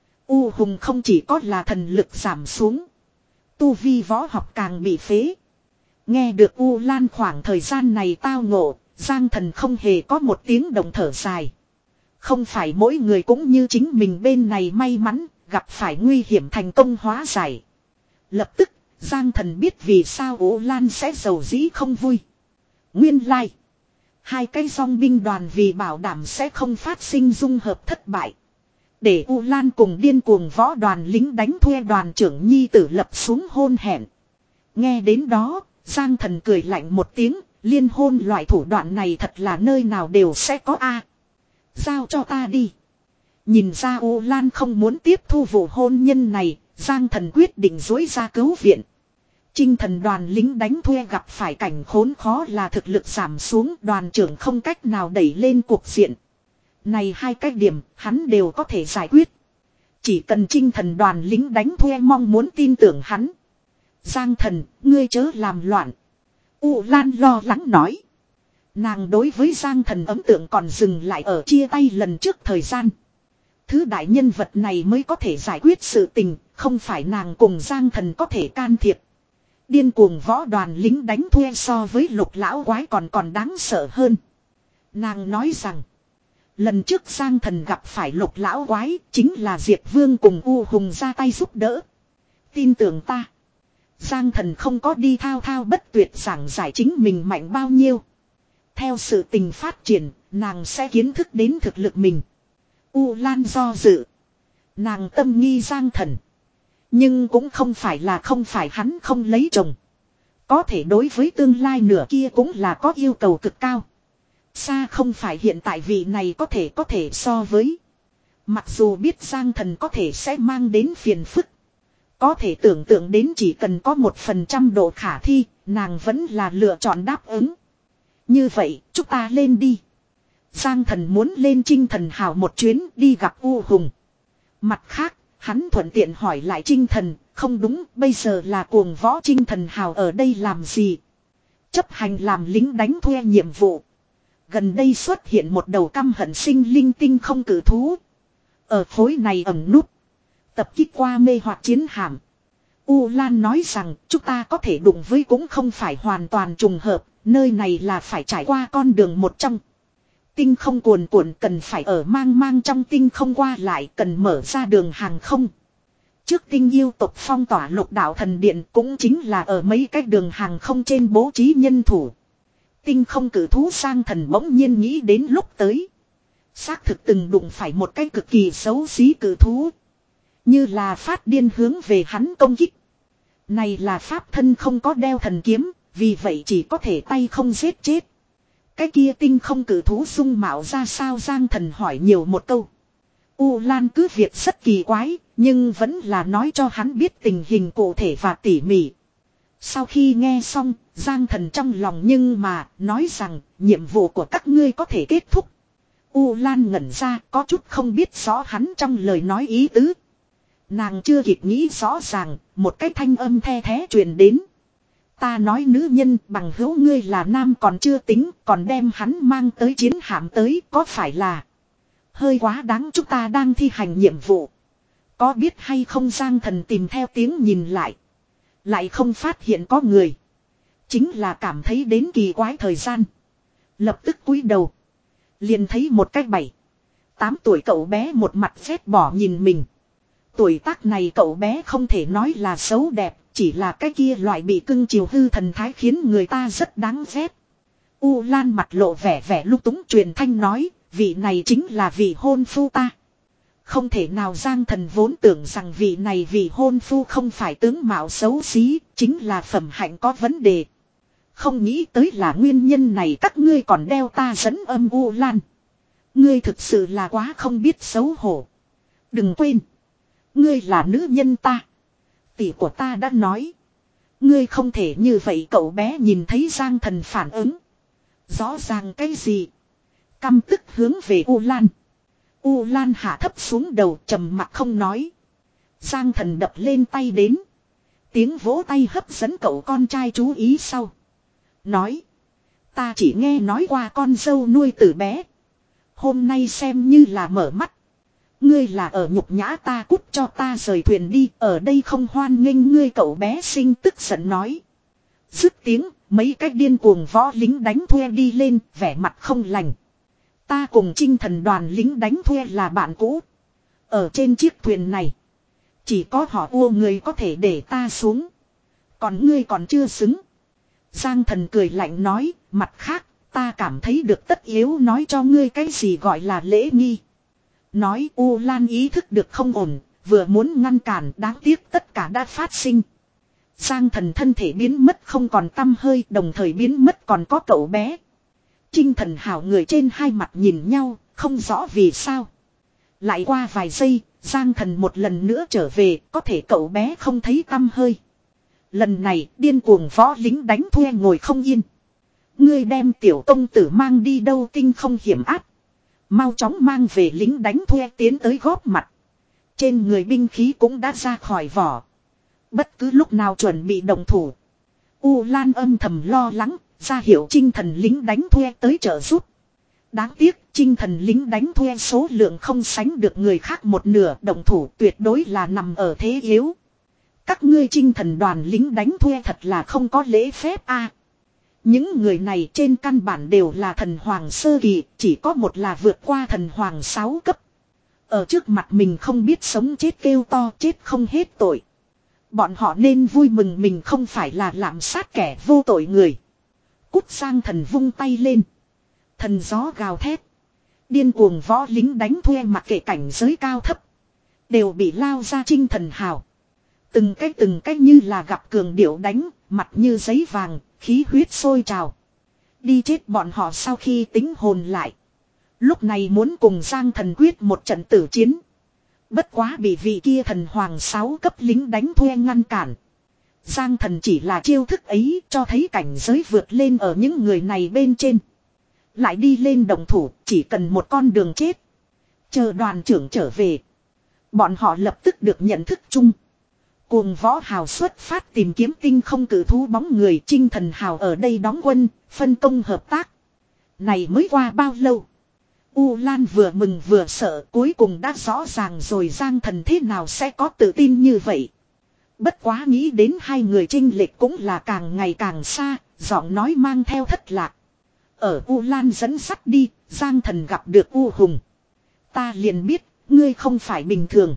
U Hùng không chỉ có là thần lực giảm xuống. Tu vi võ học càng bị phế. Nghe được U Lan khoảng thời gian này tao ngộ, Giang Thần không hề có một tiếng động thở dài. Không phải mỗi người cũng như chính mình bên này may mắn, gặp phải nguy hiểm thành công hóa giải. Lập tức, Giang Thần biết vì sao U Lan sẽ giàu dĩ không vui. Nguyên lai. Like. Hai cái song binh đoàn vì bảo đảm sẽ không phát sinh dung hợp thất bại. Để U Lan cùng điên cuồng võ đoàn lính đánh thuê đoàn trưởng nhi tử lập xuống hôn hẹn. Nghe đến đó, Giang Thần cười lạnh một tiếng, liên hôn loại thủ đoạn này thật là nơi nào đều sẽ có a. Giao cho ta đi. Nhìn ra U Lan không muốn tiếp thu vụ hôn nhân này, Giang Thần quyết định dối ra cứu viện. Trinh Thần đoàn lính đánh thuê gặp phải cảnh khốn khó là thực lực giảm xuống, đoàn trưởng không cách nào đẩy lên cuộc diện. Này hai cái điểm, hắn đều có thể giải quyết. Chỉ cần Trinh Thần đoàn lính đánh thuê mong muốn tin tưởng hắn. Giang Thần, ngươi chớ làm loạn. U Lan lo lắng nói. Nàng đối với Giang Thần ấn tượng còn dừng lại ở chia tay lần trước thời gian. Thứ đại nhân vật này mới có thể giải quyết sự tình, không phải nàng cùng Giang Thần có thể can thiệp. Điên cuồng võ đoàn lính đánh thuê so với Lục lão quái còn còn đáng sợ hơn. Nàng nói rằng, lần trước Giang Thần gặp phải Lục lão quái chính là Diệp Vương cùng U Hùng ra tay giúp đỡ. Tin tưởng ta. Giang Thần không có đi thao thao bất tuyệt giảng giải chính mình mạnh bao nhiêu. Theo sự tình phát triển, nàng sẽ kiến thức đến thực lực mình. U Lan do dự. Nàng tâm nghi Giang Thần. Nhưng cũng không phải là không phải hắn không lấy chồng. Có thể đối với tương lai nửa kia cũng là có yêu cầu cực cao. Xa không phải hiện tại vị này có thể có thể so với. Mặc dù biết Giang Thần có thể sẽ mang đến phiền phức. Có thể tưởng tượng đến chỉ cần có một phần trăm độ khả thi, nàng vẫn là lựa chọn đáp ứng. Như vậy, chúng ta lên đi. Giang Thần muốn lên Trinh Thần Hào một chuyến đi gặp U Hùng. Mặt khác, hắn thuận tiện hỏi lại Trinh Thần, không đúng, bây giờ là cuồng võ Trinh Thần Hào ở đây làm gì? Chấp hành làm lính đánh thuê nhiệm vụ. Gần đây xuất hiện một đầu căm hận sinh linh tinh không cử thú. Ở khối này ẩn núp. Tập kích qua mê hoặc chiến hạm. U Lan nói rằng chúng ta có thể đụng với cũng không phải hoàn toàn trùng hợp. Nơi này là phải trải qua con đường một trong. Tinh không cuồn cuộn cần phải ở mang mang trong tinh không qua lại, cần mở ra đường hàng không. Trước tinh yêu tộc phong tỏa Lục đạo thần điện cũng chính là ở mấy cái đường hàng không trên bố trí nhân thủ. Tinh không cử thú Giang Thần bỗng nhiên nghĩ đến lúc tới. Xác thực từng đụng phải một cái cực kỳ xấu xí cử thú. Như là phát điên hướng về hắn công kích. Này là pháp thân không có đeo thần kiếm, vì vậy chỉ có thể tay không giết chết. Cái kia tinh không cử thú dung mạo ra sao? Giang Thần hỏi nhiều một câu. U Lan cứ việc rất kỳ quái, nhưng vẫn là nói cho hắn biết tình hình cụ thể và tỉ mỉ. Sau khi nghe xong, Giang Thần trong lòng nhưng mà nói rằng nhiệm vụ của các ngươi có thể kết thúc. U Lan ngẩn ra, có chút không biết rõ hắn trong lời nói ý tứ. Nàng chưa kịp nghĩ rõ ràng, một cái thanh âm the thé truyền đến. Ta nói nữ nhân bằng hữu ngươi là nam còn chưa tính, còn đem hắn mang tới chiến hạm tới, có phải là hơi quá đáng. Chúng ta đang thi hành nhiệm vụ. Có biết hay không? Giang Thần tìm theo tiếng nhìn lại. Lại không phát hiện có người. Chính là cảm thấy đến kỳ quái thời gian. Lập tức cúi đầu. Liền thấy một cái bảy tám tuổi cậu bé một mặt ghét bỏ nhìn mình. Tuổi tác này cậu bé không thể nói là xấu đẹp. Chỉ là cái kia loại bị cưng chiều hư thần thái khiến người ta rất đáng ghét. U Lan mặt lộ vẻ vẻ lúc túng truyền thanh nói. Vị này chính là vị hôn phu ta. Không thể nào. Giang Thần vốn tưởng rằng vị này vị hôn phu không phải tướng mạo xấu xí. Chính là phẩm hạnh có vấn đề. Không nghĩ tới là nguyên nhân này các ngươi còn đeo ta dẫn âm. U Lan, ngươi thực sự là quá không biết xấu hổ. Đừng quên, ngươi là nữ nhân ta. Tỷ của ta đã nói, ngươi không thể như vậy. Cậu bé nhìn thấy Giang Thần phản ứng, rõ ràng cái gì, căm tức hướng về U Lan. U Lan hạ thấp xuống đầu trầm mặc không nói. Giang Thần đập lên tay đến, tiếng vỗ tay hấp dẫn cậu con trai chú ý sau. Nói, ta chỉ nghe nói qua con dâu nuôi từ bé. Hôm nay xem như là mở mắt. Ngươi là ở nhục nhã ta, cút cho ta rời thuyền đi. Ở đây không hoan nghênh ngươi. Cậu bé sinh tức giận nói. Dứt tiếng, mấy cái điên cuồng võ lính đánh thuê đi lên, vẻ mặt không lành. Ta cùng Chinh Thần đoàn lính đánh thuê là bạn cũ. Ở trên chiếc thuyền này, chỉ có họ U người có thể để ta xuống. Còn ngươi còn chưa xứng. Giang Thần cười lạnh nói, mặt khác, ta cảm thấy được tất yếu nói cho ngươi cái gì gọi là lễ nghi. Nói. U Lan ý thức được không ổn, vừa muốn ngăn cản, đáng tiếc tất cả đã phát sinh. Giang Thần thân thể biến mất không còn tăm hơi, đồng thời biến mất còn có cậu bé. Chinh Thần hào người trên hai mặt nhìn nhau, không rõ vì sao. Lại qua vài giây, Giang Thần một lần nữa trở về, có thể cậu bé không thấy tăm hơi. Lần này điên cuồng võ lính đánh thuê ngồi không yên. Ngươi đem tiểu công tử mang đi đâu? Kinh không hiểm áp. Mau chóng mang về. Lính đánh thuê tiến tới góp mặt. Trên người binh khí cũng đã ra khỏi vỏ. Bất cứ lúc nào chuẩn bị động thủ. U Lan âm thầm lo lắng, ra hiệu Chinh Thần lính đánh thuê tới trợ giúp. Đáng tiếc Chinh Thần lính đánh thuê số lượng không sánh được người khác một nửa, động thủ tuyệt đối là nằm ở thế yếu. Các ngươi Chinh Thần đoàn lính đánh thuê thật là không có lễ phép a. Những người này trên căn bản đều là thần hoàng sơ kỳ, chỉ có một là vượt qua thần hoàng sáu cấp. Ở trước mặt mình không biết sống chết kêu to, chết không hết tội. Bọn họ nên vui mừng mình không phải là lạm sát kẻ vô tội người. Cút. Giang Thần vung tay lên. Thần gió gào thét. Điên cuồng võ lính đánh thuê mặc kệ cảnh giới cao thấp, đều bị lao ra Chinh Thần hào. Từng cái từng cái như là gặp cường điệu đánh, mặt như giấy vàng, khí huyết sôi trào. Đi chết bọn họ sau khi tính hồn lại. Lúc này muốn cùng Giang Thần quyết một trận tử chiến. Bất quá bị vị kia thần hoàng sáu cấp lính đánh thuê ngăn cản. Giang Thần chỉ là chiêu thức ấy cho thấy cảnh giới vượt lên ở những người này bên trên. Lại đi lên động thủ, chỉ cần một con đường chết. Chờ đoàn trưởng trở về, bọn họ lập tức được nhận thức chung. Cuồng võ hào xuất phát tìm kiếm tinh không cử thú bóng người. Chinh Thần hào ở đây đóng quân, phân công hợp tác. Này mới qua bao lâu? U Lan vừa mừng vừa sợ, cuối cùng đã rõ ràng rồi Giang Thần thế nào sẽ có tự tin như vậy. Bất quá nghĩ đến hai người chênh lệch cũng là càng ngày càng xa, giọng nói mang theo thất lạc. Ở U Lan dẫn sắt đi, Giang Thần gặp được U Hùng. Ta liền biết, ngươi không phải bình thường.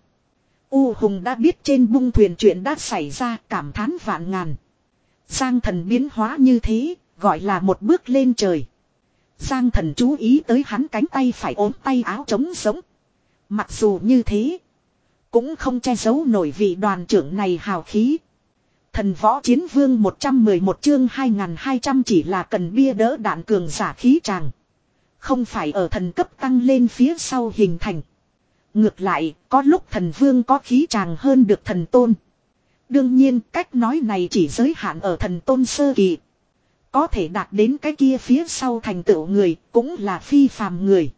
U Hùng đã biết trên bung thuyền chuyện đã xảy ra, cảm thán vạn ngàn. Giang Thần biến hóa như thế, gọi là một bước lên trời. Giang Thần chú ý tới hắn cánh tay phải ốm tay áo trống sống. Mặc dù như thế, cũng không che giấu nổi vị đoàn trưởng này hào khí. Thần võ chiến vương một trăm mười một chương hai nghìn hai trăm chỉ là cần bia đỡ đạn cường giả khí tràng. Không phải ở thần cấp tăng lên phía sau hình thành. Ngược lại, có lúc thần vương có khí tràng hơn được thần tôn. Đương nhiên, cách nói này chỉ giới hạn ở thần tôn sơ kỳ. Có thể đạt đến cái kia phía sau thành tựu người, cũng là phi phàm người.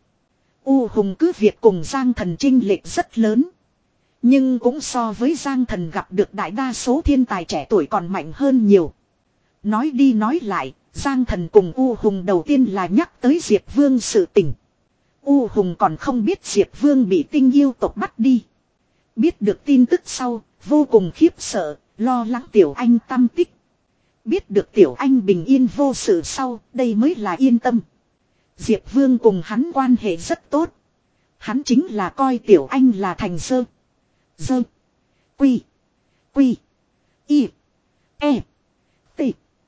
U Hùng cứ việc cùng Giang Thần chênh lệch rất lớn. Nhưng cũng so với Giang Thần gặp được đại đa số thiên tài trẻ tuổi còn mạnh hơn nhiều. Nói đi nói lại, Giang Thần cùng U Hùng đầu tiên là nhắc tới Diệp Vương sự tình. U Hùng còn không biết Diệp Vương bị tinh yêu tộc bắt đi. Biết được tin tức sau, vô cùng khiếp sợ, lo lắng Tiểu Anh tâm tích. Biết được Tiểu Anh bình yên vô sự sau, đây mới là yên tâm. Diệp Vương cùng hắn quan hệ rất tốt. Hắn chính là coi Tiểu Anh là thành sơ. Dơ. Quy. Quy. Y. E. T.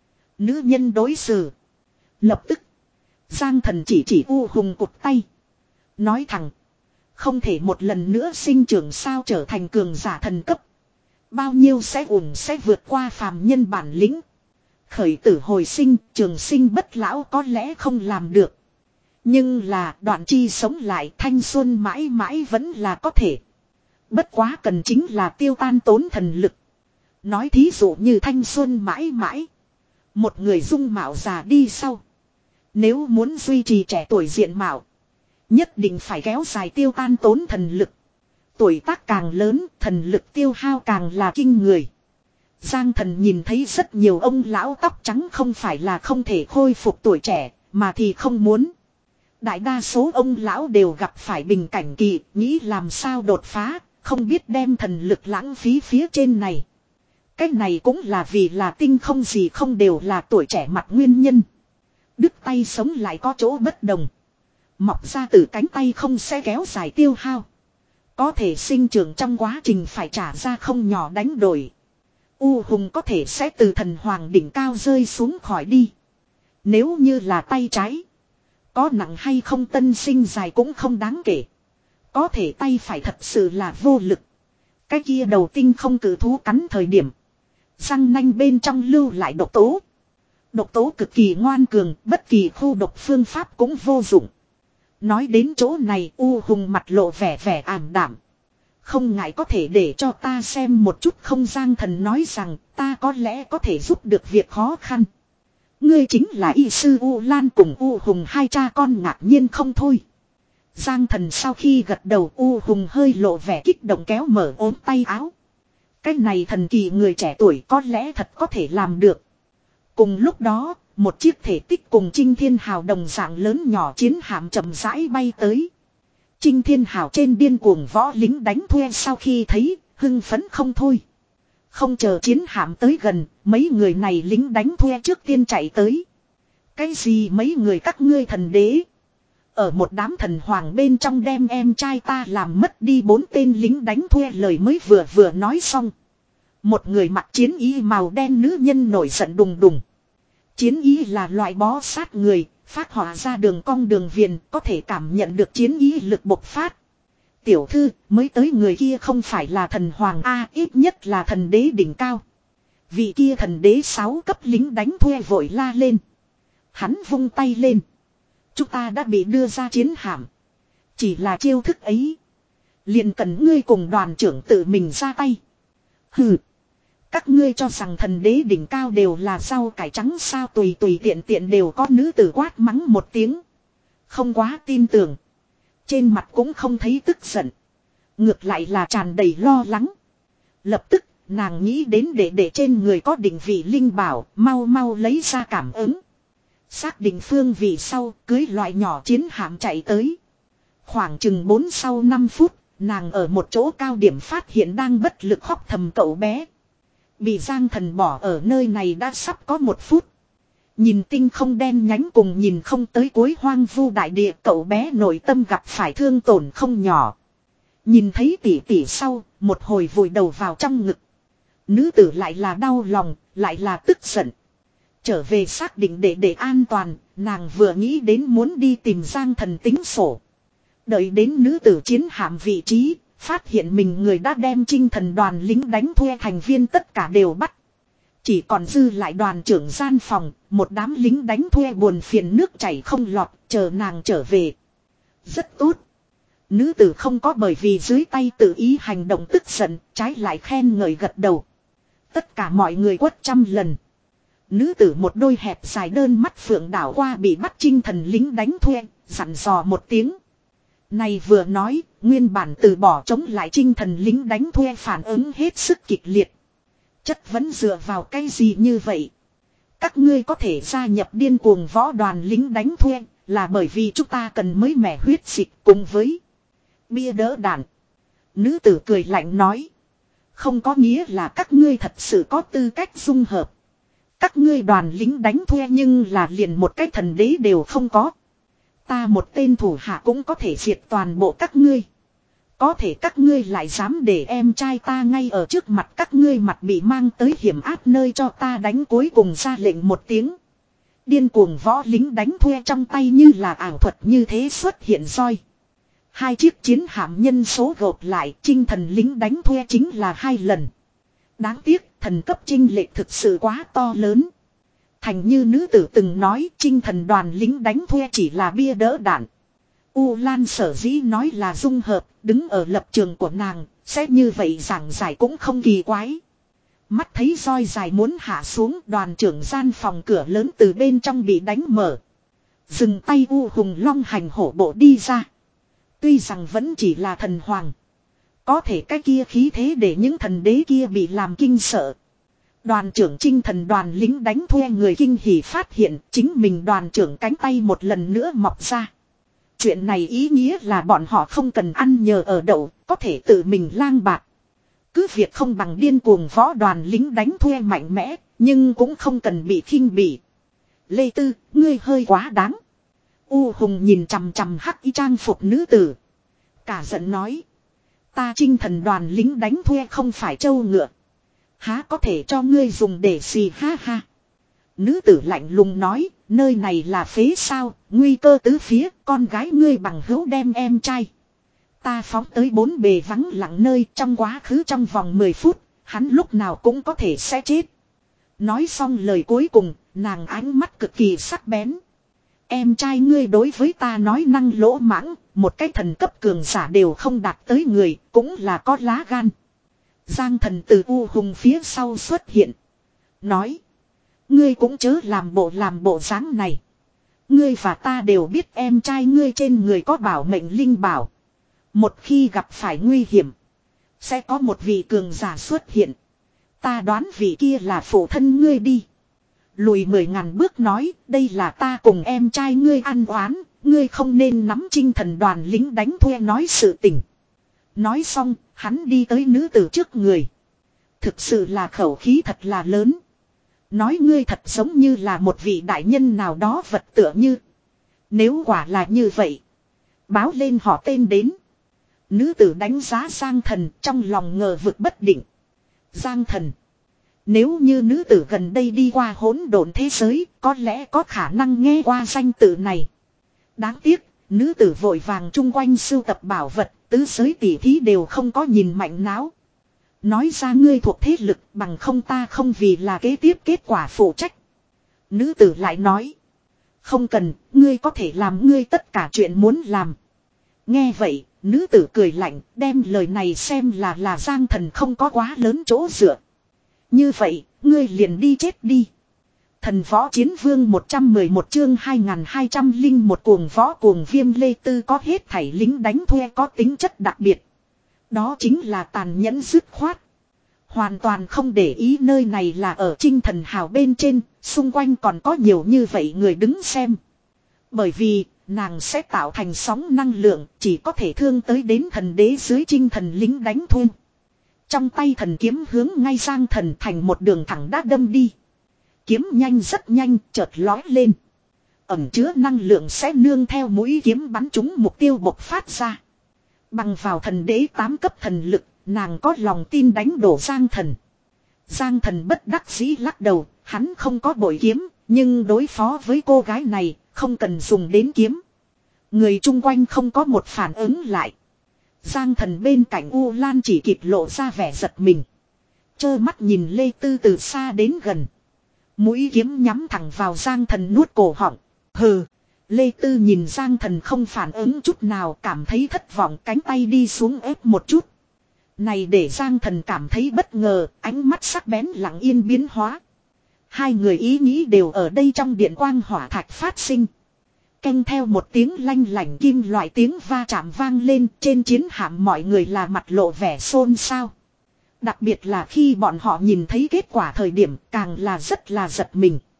Nữ nhân đối xử. Lập tức. Giang Thần chỉ chỉ U Hùng cụt tay. Nói thẳng. Không thể một lần nữa sinh trưởng sao trở thành cường giả thần cấp. Bao nhiêu sẽ ủng sẽ vượt qua phàm nhân bản lĩnh. Khởi tử hồi sinh, trường sinh bất lão có lẽ không làm được. Nhưng là đoạn chi sống lại thanh xuân mãi mãi vẫn là có thể. Bất quá cần chính là tiêu tan tốn thần lực. Nói thí dụ như thanh xuân mãi mãi. Một người dung mạo già đi sau. Nếu muốn duy trì trẻ tuổi diện mạo. Nhất định phải kéo dài tiêu tan tốn thần lực. Tuổi tác càng lớn, thần lực tiêu hao càng là kinh người. Giang Thần nhìn thấy rất nhiều ông lão tóc trắng không phải là không thể khôi phục tuổi trẻ, mà thì không muốn. Đại đa số ông lão đều gặp phải bình cảnh kỳ, nghĩ làm sao đột phá, không biết đem thần lực lãng phí phía trên này. Cái này cũng là vì là tinh không gì không đều là tuổi trẻ mặt nguyên nhân. Đứt tay sống lại có chỗ bất đồng. Mọc ra từ cánh tay không sẽ kéo dài tiêu hao. Có thể sinh trưởng trong quá trình phải trả ra không nhỏ đánh đổi. U Hùng có thể sẽ từ thần hoàng đỉnh cao rơi xuống khỏi đi. Nếu như là tay trái. Có nặng hay không tân sinh dài cũng không đáng kể. Có thể tay phải thật sự là vô lực. Cái kia đầu tinh không cử thú cắn thời điểm. Răng nanh bên trong lưu lại độc tố. Độc tố cực kỳ ngoan cường, bất kỳ khu độc phương pháp cũng vô dụng. Nói đến chỗ này U Hùng mặt lộ vẻ vẻ ảm đảm. Không ngại có thể để cho ta xem một chút không. Giang Thần nói rằng ta có lẽ có thể giúp được việc khó khăn. Ngươi chính là y sư U Lan cùng U Hùng hai cha con ngạc nhiên không thôi. Giang Thần sau khi gật đầu U Hùng hơi lộ vẻ kích động kéo mở ốm tay áo. Cái này thần kỳ người trẻ tuổi có lẽ thật có thể làm được. Cùng lúc đó, một chiếc thể tích cùng Trinh Thiên Hào đồng dạng lớn nhỏ chiến hạm chậm rãi bay tới. Trinh Thiên Hào trên điên cuồng võ lính đánh thuê sau khi thấy, hưng phấn không thôi. Không chờ chiến hạm tới gần, mấy người này lính đánh thuê trước tiên chạy tới. Cái gì mấy người các ngươi thần đế? Ở một đám thần hoàng bên trong đem em trai ta làm mất đi bốn tên lính đánh thuê lời mới vừa vừa nói xong. Một người mặc chiến y màu đen nữ nhân nổi giận đùng đùng. Chiến y là loại bó sát người, phát họa ra đường cong đường viền, có thể cảm nhận được chiến y lực bộc phát. Tiểu thư, mới tới người kia không phải là thần hoàng A, ít nhất là thần đế đỉnh cao. Vị kia thần đế sáu cấp lính đánh thuê vội la lên. Hắn vung tay lên. Chúng ta đã bị đưa ra chiến hạm. Chỉ là chiêu thức ấy. Liền cần ngươi cùng đoàn trưởng tự mình ra tay. Hừ. Các ngươi cho rằng thần đế đỉnh cao đều là rau cải trắng sao, tùy tùy tiện tiện đều có nữ tử quát mắng một tiếng. Không quá tin tưởng. Trên mặt cũng không thấy tức giận. Ngược lại là tràn đầy lo lắng. Lập tức nàng nghĩ đến để để trên người có định vị linh bảo, mau mau lấy ra cảm ứng. Xác định phương vị sau, cưới loại nhỏ chiến hạm chạy tới. Khoảng chừng bốn sau năm phút, nàng ở một chỗ cao điểm phát hiện đang bất lực khóc thầm cậu bé. Bị Giang Thần bỏ ở nơi này đã sắp có một phút. Nhìn tinh không đen nhánh cùng nhìn không tới cuối hoang vu đại địa, cậu bé nội tâm gặp phải thương tổn không nhỏ. Nhìn thấy tỷ tỷ sau, một hồi vùi đầu vào trong ngực. Nữ tử lại là đau lòng, lại là tức giận. Trở về xác định để để an toàn, nàng vừa nghĩ đến muốn đi tìm Giang Thần tính sổ. Đợi đến nữ tử chiến hạm vị trí, phát hiện mình người đã đem Trinh Thần đoàn lính đánh thuê thành viên tất cả đều bắt. Chỉ còn dư lại đoàn trưởng gian phòng, một đám lính đánh thuê buồn phiền nước chảy không lọt, chờ nàng trở về. Rất tốt. Nữ tử không có bởi vì dưới tay tự ý hành động tức giận, trái lại khen ngợi gật đầu. Tất cả mọi người quất trăm lần. Nữ tử một đôi hẹp dài đơn mắt phượng đảo qua bị bắt Trinh Thần lính đánh thuê, dặn dò một tiếng. Này vừa nói, nguyên bản từ bỏ chống lại Trinh Thần lính đánh thuê phản ứng hết sức kịch liệt. Chất vấn dựa vào cái gì như vậy? Các ngươi có thể gia nhập điên cuồng võ đoàn lính đánh thuê, là bởi vì chúng ta cần mới mẻ huyết dịch cùng với bia đỡ đạn. Nữ tử cười lạnh nói. Không có nghĩa là các ngươi thật sự có tư cách dung hợp. Các ngươi đoàn lính đánh thuê nhưng là liền một cái thần đế đều không có. Ta một tên thủ hạ cũng có thể diệt toàn bộ các ngươi. Có thể các ngươi lại dám để em trai ta ngay ở trước mặt các ngươi mặt bị mang tới hiểm ác nơi cho ta đánh, cuối cùng ra lệnh một tiếng. Điên cuồng võ lính đánh thuê trong tay như là ảo thuật như thế xuất hiện roi. Hai chiếc chiến hạm nhân số gộp lại, chinh thần lính đánh thuê chính là hai lần. Đáng tiếc, thần cấp chinh lệch thực sự quá to lớn. Thành như nữ tử từng nói, chinh thần đoàn lính đánh thuê chỉ là bia đỡ đạn. U Lan sở dĩ nói là dung hợp, đứng ở lập trường của nàng, sẽ như vậy giảng giải cũng không kỳ quái. Mắt thấy roi dài muốn hạ xuống, đoàn trưởng gian phòng cửa lớn từ bên trong bị đánh mở. Dừng tay U Hùng Long hành hổ bộ đi ra. Tuy rằng vẫn chỉ là thần hoàng. Có thể cái kia khí thế để những thần đế kia bị làm kinh sợ. Đoàn trưởng chinh thần đoàn lính đánh thuê người kinh hỉ phát hiện chính mình đoàn trưởng cánh tay một lần nữa mọc ra. Chuyện này ý nghĩa là bọn họ không cần ăn nhờ ở đậu, có thể tự mình lang bạc. Cứ việc không bằng điên cuồng võ đoàn lính đánh thuê mạnh mẽ, nhưng cũng không cần bị khinh bỉ. Lê Tư, ngươi hơi quá đáng. U Hùng nhìn chằm chằm hắc y trang phục nữ tử. Cả giận nói. Ta chinh thần đoàn lính đánh thuê không phải trâu ngựa. Há có thể cho ngươi dùng để xì ha ha. Nữ tử lạnh lùng nói, nơi này là phế sao, nguy cơ tứ phía, con gái ngươi bằng hữu đem em trai. Ta phóng tới bốn bề vắng lặng nơi trong quá khứ trong vòng mười phút, hắn lúc nào cũng có thể sẽ chết. Nói xong lời cuối cùng, nàng ánh mắt cực kỳ sắc bén. Em trai ngươi đối với ta nói năng lỗ mãng, một cái thần cấp cường giả đều không đạt tới người, cũng là có lá gan. Giang thần từ U Hùng phía sau xuất hiện. Nói. Ngươi cũng chớ làm bộ làm bộ dáng này. Ngươi và ta đều biết em trai ngươi trên người có bảo mệnh linh bảo. Một khi gặp phải nguy hiểm. Sẽ có một vị cường giả xuất hiện. Ta đoán vị kia là phụ thân ngươi đi. Lùi mười ngàn bước nói. Đây là ta cùng em trai ngươi ăn oán. Ngươi không nên nắm chinh thần đoàn lính đánh thuê nói sự tình. Nói xong hắn đi tới nữ tử trước người. Thực sự là khẩu khí thật là lớn. Nói ngươi thật giống như là một vị đại nhân nào đó vật tựa như. Nếu quả là như vậy. Báo lên họ tên đến. Nữ tử đánh giá Giang Thần trong lòng ngờ vực bất định. Giang Thần. Nếu như nữ tử gần đây đi qua hỗn độn thế giới, có lẽ có khả năng nghe qua danh tự này. Đáng tiếc, nữ tử vội vàng chung quanh sưu tập bảo vật, tứ giới tỷ thí đều không có nhìn mạnh náo. Nói ra ngươi thuộc thế lực bằng không ta không vì là kế tiếp kết quả phụ trách. Nữ tử lại nói. Không cần, ngươi có thể làm ngươi tất cả chuyện muốn làm. Nghe vậy, nữ tử cười lạnh, đem lời này xem là là Giang Thần không có quá lớn chỗ dựa. Như vậy, ngươi liền đi chết đi. Thần võ chiến vương một trăm mười một chương hai nghìn hai trăm lẻ một cuồng võ cuồng viêm Lê Tư có hết thảy lính đánh thuê có tính chất đặc biệt. Đó chính là tàn nhẫn dứt khoát. Hoàn toàn không để ý nơi này là ở Chinh Thần Hào bên trên, xung quanh còn có nhiều như vậy người đứng xem. Bởi vì, nàng sẽ tạo thành sóng năng lượng, chỉ có thể thương tới đến thần đế dưới Chinh Thần lính đánh thuê. Trong tay thần kiếm hướng ngay sang thần thành một đường thẳng đã đâm đi. Kiếm nhanh rất nhanh, chợt lói lên. Ẩm chứa năng lượng sẽ nương theo mũi kiếm bắn trúng mục tiêu bộc phát ra. Bằng vào thần đế tám cấp thần lực, nàng có lòng tin đánh đổ Giang Thần. Giang Thần bất đắc dĩ lắc đầu, hắn không có bội kiếm, nhưng đối phó với cô gái này, không cần dùng đến kiếm. Người chung quanh không có một phản ứng lại. Giang Thần bên cạnh U Lan chỉ kịp lộ ra vẻ giật mình. Chơ mắt nhìn Lê Tư từ xa đến gần. Mũi kiếm nhắm thẳng vào Giang Thần nuốt cổ họng. Hừ. Lê Tư nhìn Giang Thần không phản ứng chút nào, cảm thấy thất vọng, cánh tay đi xuống ép một chút. Này để Giang Thần cảm thấy bất ngờ, ánh mắt sắc bén lặng yên biến hóa. Hai người ý nghĩ đều ở đây trong điện quang hỏa thạch phát sinh. Kèm theo một tiếng lanh lảnh kim loại tiếng va chạm vang lên, trên chiến hạm mọi người là mặt lộ vẻ xôn xao. Đặc biệt là khi bọn họ nhìn thấy kết quả thời điểm càng là rất là giật mình.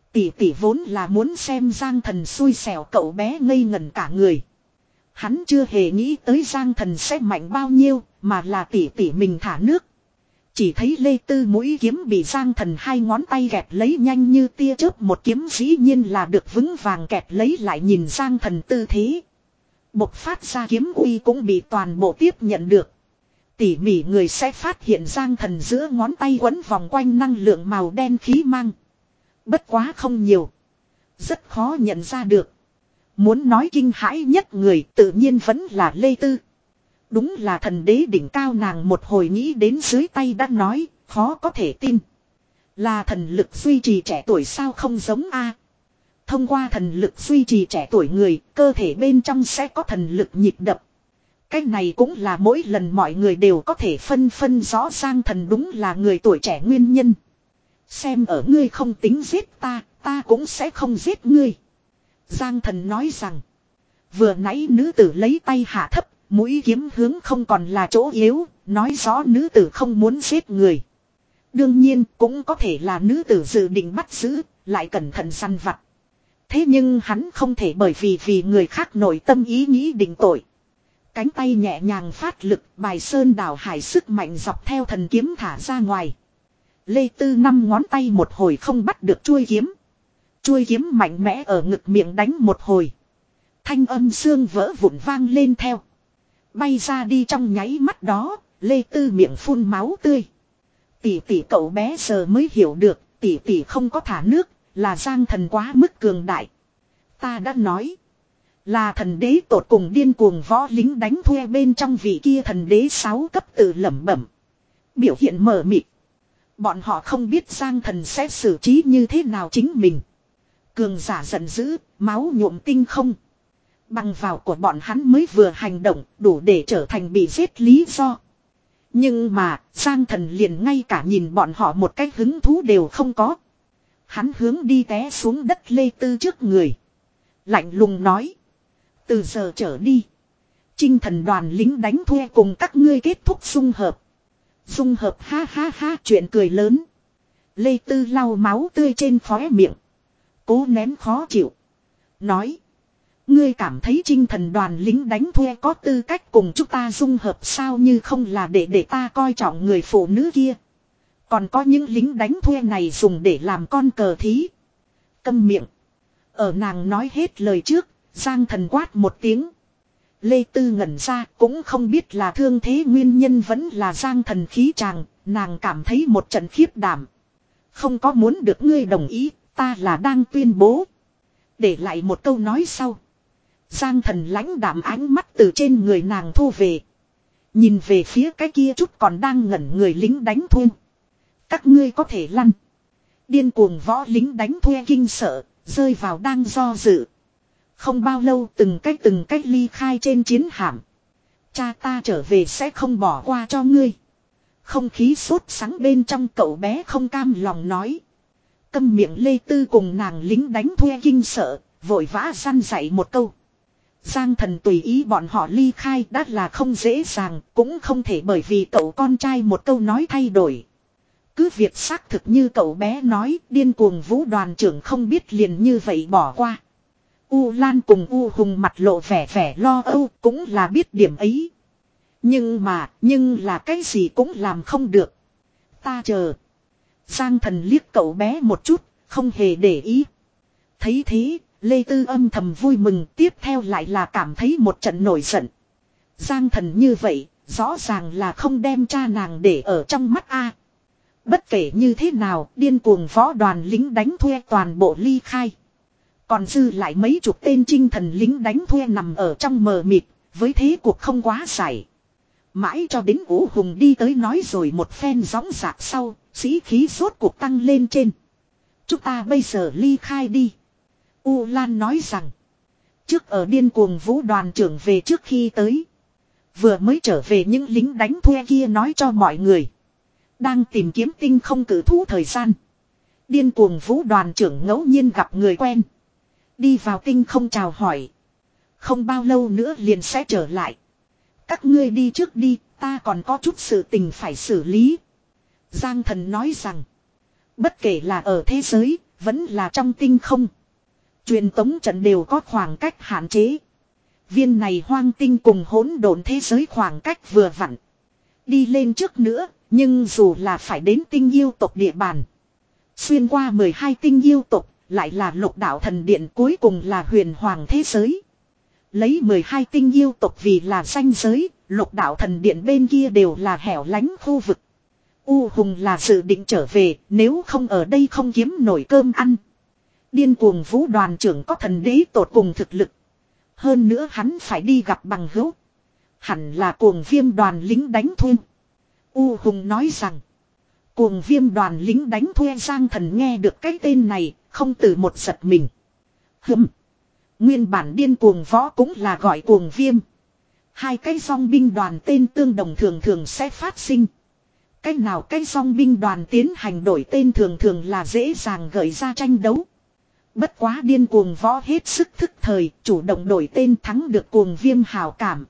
Tỷ tỷ vốn là muốn xem Giang Thần xui xẻo, cậu bé ngây ngẩn cả người. Hắn chưa hề nghĩ tới Giang Thần sẽ mạnh bao nhiêu, mà là tỷ tỷ mình thả nước. Chỉ thấy Lê Tư mũi kiếm bị Giang Thần hai ngón tay kẹp lấy nhanh như tia chớp, một kiếm dĩ nhiên là được vững vàng kẹp lấy, lại nhìn Giang Thần tư thế. Bộc phát ra kiếm uy cũng bị toàn bộ tiếp nhận được. Tỉ mỉ người sẽ phát hiện Giang Thần giữa ngón tay quấn vòng quanh năng lượng màu đen khí mang. Bất quá không nhiều. Rất khó nhận ra được. Muốn nói kinh hãi nhất người tự nhiên vẫn là Lê Tư. Đúng là thần đế đỉnh cao, nàng một hồi nghĩ đến dưới tay đã nói, khó có thể tin. Là thần lực duy trì trẻ tuổi sao, không giống a. Thông qua thần lực duy trì trẻ tuổi người, cơ thể bên trong sẽ có thần lực nhịp đập. Cái này cũng là mỗi lần mọi người đều có thể phân phân rõ Giang Thần đúng là người tuổi trẻ nguyên nhân. Xem ở ngươi không tính giết ta, ta cũng sẽ không giết ngươi. Giang Thần nói rằng, vừa nãy nữ tử lấy tay hạ thấp, mũi kiếm hướng không còn là chỗ yếu, nói rõ nữ tử không muốn giết người. Đương nhiên cũng có thể là nữ tử dự định bắt giữ, lại cẩn thận săn vặt. Thế nhưng hắn không thể bởi vì vì người khác nội tâm ý nghĩ định tội. Cánh tay nhẹ nhàng phát lực, bài sơn đảo hải sức mạnh dọc theo thần kiếm thả ra ngoài. Lê Tư năm ngón tay một hồi không bắt được chuôi kiếm. Chuôi kiếm mạnh mẽ ở ngực miệng đánh một hồi. Thanh âm xương vỡ vụn vang lên theo. Bay ra đi trong nháy mắt đó, Lê Tư miệng phun máu tươi. Tỷ tỷ, cậu bé giờ mới hiểu được, tỷ tỷ không có thả nước, là Giang Thần quá mức cường đại. Ta đã nói, là thần đế tột cùng điên cuồng võ lính đánh thuê bên trong vị kia thần đế sáu cấp tự lẩm bẩm. Biểu hiện mờ mịt. Bọn họ không biết Giang Thần sẽ xử trí như thế nào chính mình. Cường giả giận dữ, máu nhuộm tinh không. Bằng vào của bọn hắn mới vừa hành động, đủ để trở thành bị giết lý do. Nhưng mà, Giang Thần liền ngay cả nhìn bọn họ một cách hứng thú đều không có. Hắn hướng đi té xuống đất Lê Tư trước người. Lạnh lùng nói. Từ giờ trở đi, Chinh Thần đoàn lính đánh thuê cùng các ngươi kết thúc dung hợp. Dung hợp, ha ha ha, chuyện cười lớn. Lê Tư lau máu tươi trên khóe miệng. Cố nén khó chịu. Nói. Ngươi cảm thấy Chinh Thần đoàn lính đánh thuê có tư cách cùng chúng ta dung hợp sao, như không là để để ta coi trọng người phụ nữ kia. Còn có những lính đánh thuê này dùng để làm con cờ thí. Câm miệng. Ở nàng nói hết lời trước, Giang Thần quát một tiếng. Lê Tư ngẩn ra, cũng không biết là thương thế nguyên nhân vẫn là Giang Thần khí tràng, nàng cảm thấy một trận khiếp đảm. Không có muốn được ngươi đồng ý, ta là đang tuyên bố. Để lại một câu nói sau. Giang Thần lãnh đạm ánh mắt từ trên người nàng thu về. Nhìn về phía cái kia chút còn đang ngẩn người lính đánh thuê. Các ngươi có thể lăn. Điên cuồng võ lính đánh thuê kinh sợ, rơi vào đang do dự. Không bao lâu từng cách từng cách ly khai trên chiến hạm. Cha ta trở về sẽ không bỏ qua cho ngươi. Không khí sốt sắng bên trong, cậu bé không cam lòng nói. Câm miệng. Lê Tư cùng nàng lính đánh thuê kinh sợ, vội vã săn dạy một câu. Giang Thần tùy ý bọn họ ly khai đã là không dễ dàng, cũng không thể bởi vì cậu con trai một câu nói thay đổi. Cứ việc xác thực như cậu bé nói, điên cuồng vũ đoàn trưởng không biết liền như vậy bỏ qua. U Lan cùng U Hùng mặt lộ vẻ vẻ lo âu, cũng là biết điểm ấy. Nhưng mà, nhưng là cái gì cũng làm không được. Ta chờ. Giang Thần liếc cậu bé một chút, không hề để ý. Thấy thế, Lê Tư âm thầm vui mừng, tiếp theo lại là cảm thấy một trận nổi giận. Giang Thần như vậy, rõ ràng là không đem cha nàng để ở trong mắt a. Bất kể như thế nào, điên cuồng võ đoàn lính đánh thuê toàn bộ ly khai. Còn dư lại mấy chục tên Chinh Thần lính đánh thuê nằm ở trong mờ mịt, với thế cuộc không quá giải. Mãi cho đến Vũ Hùng đi tới nói rồi một phen gióng giạc sau, sĩ khí rốt cuộc tăng lên trên. Chúng ta bây giờ ly khai đi. U Lan nói rằng, trước ở điên cuồng vũ đoàn trưởng về trước khi tới. Vừa mới trở về những lính đánh thuê kia nói cho mọi người. Đang tìm kiếm tinh không cử thú thời gian. Điên cuồng vũ đoàn trưởng ngẫu nhiên gặp người quen. Đi vào tinh không chào hỏi. Không bao lâu nữa liền sẽ trở lại. Các ngươi đi trước đi, ta còn có chút sự tình phải xử lý. Giang Thần nói rằng, bất kể là ở thế giới, Vẫn là trong tinh không. Truyền tống trận đều có khoảng cách hạn chế. Viên này hoang tinh cùng hỗn độn thế giới khoảng cách vừa vặn. Đi lên trước nữa, nhưng dù là phải đến tinh yêu tộc địa bàn. Xuyên qua mười hai tinh yêu tộc, lại là lục đạo thần điện, cuối cùng là huyền hoàng thế giới. Lấy mười hai tinh yêu tộc vì là ranh giới, lục đạo thần điện bên kia đều là hẻo lánh khu vực. U Hùng là dự định trở về, nếu không ở đây không kiếm nổi cơm ăn. Điên cuồng vũ đoàn trưởng có thần đế tột cùng thực lực. Hơn nữa hắn phải đi gặp bằng hữu. Hẳn là cuồng viêm đoàn lính đánh thuê. U Hùng nói rằng. Cuồng viêm đoàn lính đánh thuê. Giang Thần nghe được cái tên này, không từ một giật mình. Hừm. Nguyên bản điên cuồng võ cũng là gọi cuồng viêm. Hai cái dòng binh đoàn tên tương đồng thường thường sẽ phát sinh. Cái nào cái dòng binh đoàn tiến hành đổi tên thường thường là dễ dàng gợi ra tranh đấu. Bất quá điên cuồng võ hết sức thức thời, chủ động đổi tên thắng được cuồng viêm hào cảm.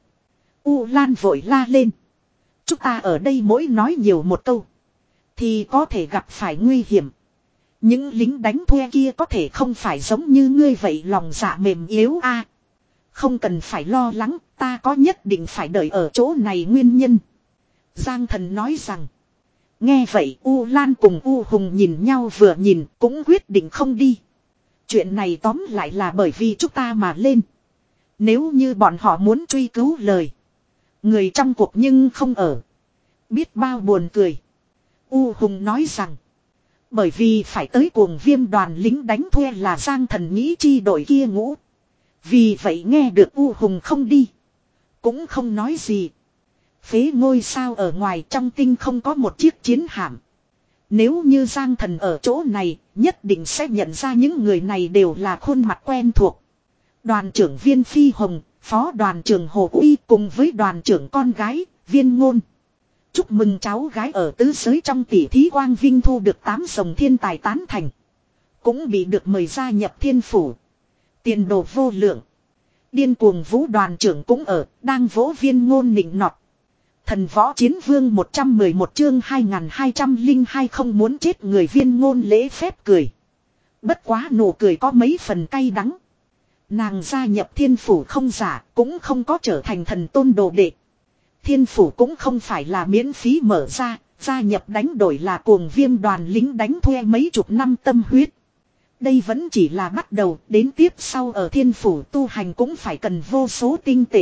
U Lan vội la lên. Chúng ta ở đây mỗi nói nhiều một câu. Thì có thể gặp phải nguy hiểm. Những lính đánh thuê kia có thể không phải giống như ngươi vậy lòng dạ mềm yếu a. Không cần phải lo lắng, ta có nhất định phải đợi ở chỗ này nguyên nhân. Giang Thần nói rằng. Nghe vậy U Lan cùng U Hùng nhìn nhau vừa nhìn cũng quyết định không đi. Chuyện này tóm lại là bởi vì chúng ta mà lên. Nếu như bọn họ muốn truy cứu lời. Người trong cuộc nhưng không ở. Biết bao buồn cười. U Hùng nói rằng. Bởi vì phải tới cuồng viêm đoàn lính đánh thuê là Giang Thần nghĩ chi đội kia ngũ. Vì vậy nghe được U Hùng không đi. Cũng không nói gì. Phế ngôi sao ở ngoài trong tinh không có một chiếc chiến hạm. Nếu như Giang Thần ở chỗ này, nhất định sẽ nhận ra những người này đều là khuôn mặt quen thuộc. Đoàn trưởng Viên Phi Hồng, phó đoàn trưởng Hồ Uy cùng với đoàn trưởng con gái, Viên Ngôn. Chúc mừng cháu gái ở tứ giới trong tỷ thí quang vinh thu được tám rồng thiên tài tán thành. Cũng bị được mời gia nhập thiên phủ. Tiền đồ vô lượng. Điên cuồng vũ đoàn trưởng cũng ở, đang vỗ Viên Ngôn nịnh nọt. Thần võ chiến vương một trăm mười một chương hai nghìn hai trăm lẻ hai không muốn chết người Viên Ngôn lễ phép cười. Bất quá nụ cười có mấy phần cay đắng. Nàng gia nhập thiên phủ không giả, cũng không có trở thành thần tôn đồ đệ. Thiên phủ cũng không phải là miễn phí mở ra, gia nhập đánh đổi là cuồng viêm đoàn lính đánh thuê mấy chục năm tâm huyết. Đây vẫn chỉ là bắt đầu, đến tiếp sau ở thiên phủ tu hành cũng phải cần vô số tinh tệ.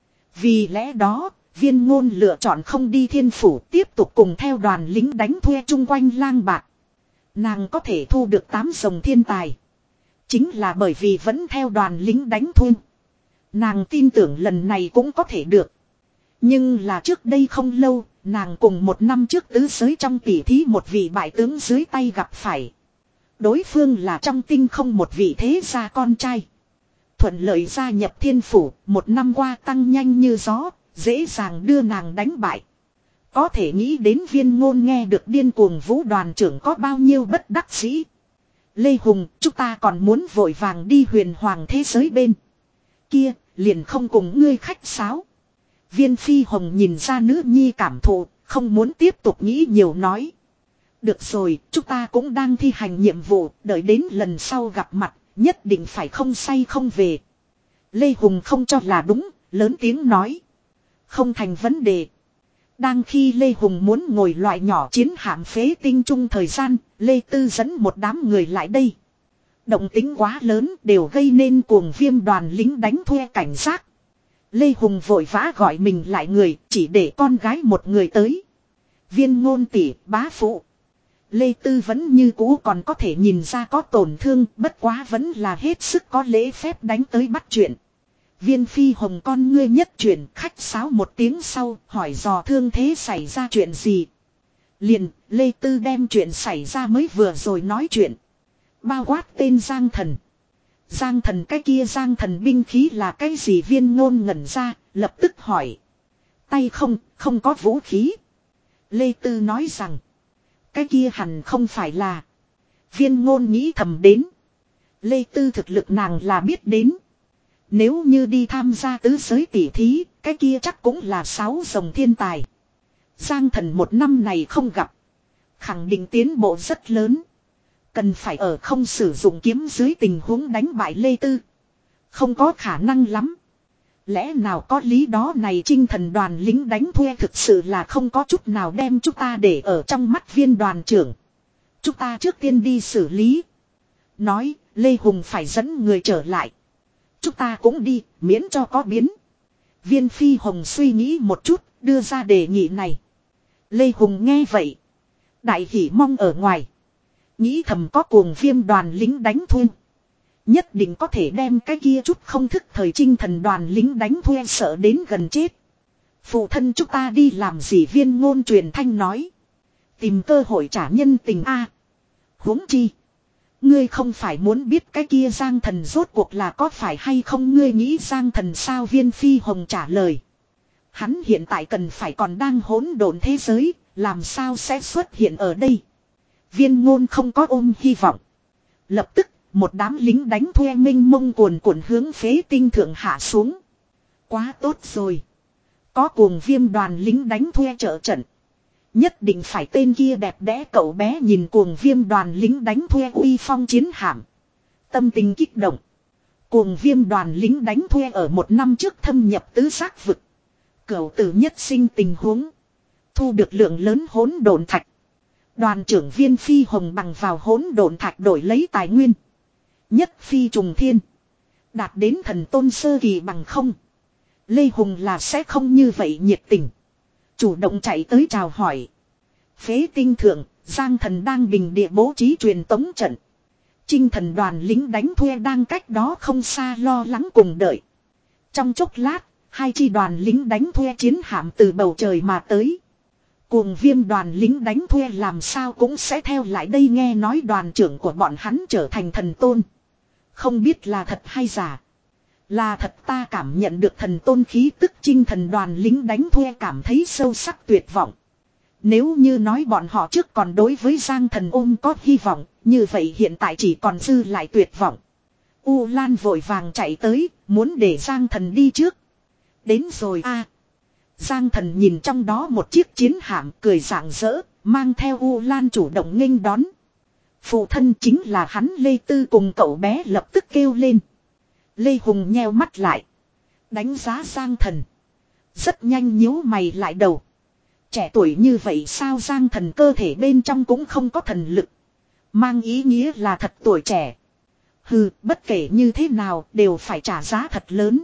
Vì lẽ đó, Viên Ngôn lựa chọn không đi thiên phủ tiếp tục cùng theo đoàn lính đánh thuê chung quanh lang bạc. Nàng có thể thu được tám rồng thiên tài. Chính là bởi vì vẫn theo đoàn lính đánh thuê. Nàng tin tưởng lần này cũng có thể được. Nhưng là trước đây không lâu, nàng cùng một năm trước tứ giới trong tỷ thí một vị bại tướng dưới tay gặp phải. Đối phương là trong tinh không một vị thế gia con trai. Thuận lợi gia nhập thiên phủ, một năm qua tăng nhanh như gió, dễ dàng đưa nàng đánh bại. Có thể nghĩ đến Viên Ngôn nghe được điên cuồng vũ đoàn trưởng có bao nhiêu bất đắc dĩ. Lê Hùng, chúng ta còn muốn vội vàng đi huyền hoàng thế giới bên kia, liền không cùng ngươi khách sáo. Viên Phi Hồng nhìn ra nữ nhi cảm thụ, không muốn tiếp tục nghĩ nhiều nói. Được rồi, chúng ta cũng đang thi hành nhiệm vụ, đợi đến lần sau gặp mặt, nhất định phải không say không về. Lê Hùng không cho là đúng, lớn tiếng nói. Không thành vấn đề. Đang khi Lê Hùng muốn ngồi loại nhỏ chiến hạm phế tinh chung thời gian, Lê Tư dẫn một đám người lại đây. Động tính quá lớn đều gây nên cuồng viêm đoàn lính đánh thuê cảnh giác. Lê Hùng vội vã gọi mình lại người, chỉ để con gái một người tới. Viên Ngôn tỷ, bá phụ. Lê Tư vẫn như cũ còn có thể nhìn ra có tổn thương, bất quá vẫn là hết sức có lễ phép đánh tới bắt chuyện. Viên Phi Hồng con ngươi nhất chuyển, khách sáo một tiếng sau, hỏi dò thương thế xảy ra chuyện gì. Liền, Lê Tư đem chuyện xảy ra mới vừa rồi nói chuyện. Bao quát tên Giang Thần. Giang Thần cái kia Giang Thần binh khí là cái gì? Viên Ngôn ngẩn ra, lập tức hỏi. Tay không, không có vũ khí. Lê Tư nói rằng. Cái kia hẳn không phải là. Viên Ngôn nghĩ thầm đến. Lê Tư thực lực nàng là biết đến. Nếu như đi tham gia tứ giới tỷ thí, cái kia chắc cũng là sáu rồng thiên tài. Giang Thần một năm này không gặp. Khẳng định tiến bộ rất lớn. Cần phải ở không sử dụng kiếm dưới tình huống đánh bại Lê Tư. Không có khả năng lắm. Lẽ nào có lý đó này Chinh thần đoàn lính đánh thuê thực sự là không có chút nào đem chúng ta để ở trong mắt viên đoàn trưởng. Chúng ta trước tiên đi xử lý. Nói, Lê Hùng phải dẫn người trở lại. Chúng ta cũng đi, miễn cho có biến. Viên Phi Hồng suy nghĩ một chút, đưa ra đề nghị này. Lê Hùng nghe vậy. Đại hỉ mong ở ngoài. Nghĩ thầm có cuồng viêm đoàn lính đánh thuê. Nhất định có thể đem cái kia chút không thức thời Chinh thần đoàn lính đánh thuê sợ đến gần chết. Phụ thân chúng ta đi làm gì Viên Ngôn truyền thanh nói. Tìm cơ hội trả nhân tình a. Huống chi. Ngươi không phải muốn biết cái kia Giang Thần rốt cuộc là có phải hay không ngươi nghĩ Giang Thần sao Viên Phi Hồng trả lời. Hắn hiện tại cần phải còn đang hỗn độn thế giới, làm sao sẽ xuất hiện ở đây. Viên Ngôn không có ôm hy vọng. Lập tức, một đám lính đánh thuê minh mông cuồn cuộn hướng phế tinh thượng hạ xuống. Quá tốt rồi. Có cuồng viêm đoàn lính đánh thuê trợ trận. Nhất định phải tên kia đẹp đẽ cậu bé nhìn cuồng viêm đoàn lính đánh thuê uy phong chiến hạm. Tâm tình kích động. Cuồng viêm đoàn lính đánh thuê ở một năm trước thâm nhập tứ giác vực. Cậu tử nhất sinh tình huống. Thu được lượng lớn hỗn độn thạch. Đoàn trưởng Viên Phi Hồng bằng vào hỗn độn thạch đổi lấy tài nguyên. Nhất phi trùng thiên. Đạt đến thần tôn sơ kỳ bằng không. Lê Hùng là sẽ không như vậy nhiệt tình. Chủ động chạy tới chào hỏi. Phế tinh thượng, Giang Thần đang bình địa bố trí truyền tống trận. Chinh thần đoàn lính đánh thuê đang cách đó không xa lo lắng cùng đợi. Trong chốc lát, hai chi đoàn lính đánh thuê chiến hạm từ bầu trời mà tới. Cuồng viêm đoàn lính đánh thuê làm sao cũng sẽ theo lại đây nghe nói đoàn trưởng của bọn hắn trở thành thần tôn. Không biết là thật hay giả. Là thật ta cảm nhận được thần tôn khí tức Chinh thần đoàn lính đánh thuê cảm thấy sâu sắc tuyệt vọng. Nếu như nói bọn họ trước còn đối với Giang Thần ôm có hy vọng, như vậy hiện tại chỉ còn dư lại tuyệt vọng. U Lan vội vàng chạy tới, muốn để Giang Thần đi trước. Đến rồi a. Giang Thần nhìn trong đó một chiếc chiến hạm cười rạng rỡ, mang theo U Lan chủ động nghênh đón. Phụ thân chính là hắn Lê Tư cùng cậu bé lập tức kêu lên. Lê Hùng nheo mắt lại. Đánh giá Giang Thần. Rất nhanh nhíu mày lại đầu. Trẻ tuổi như vậy sao Giang Thần cơ thể bên trong cũng không có thần lực. Mang ý nghĩa là thật tuổi trẻ. Hừ, bất kể như thế nào đều phải trả giá thật lớn.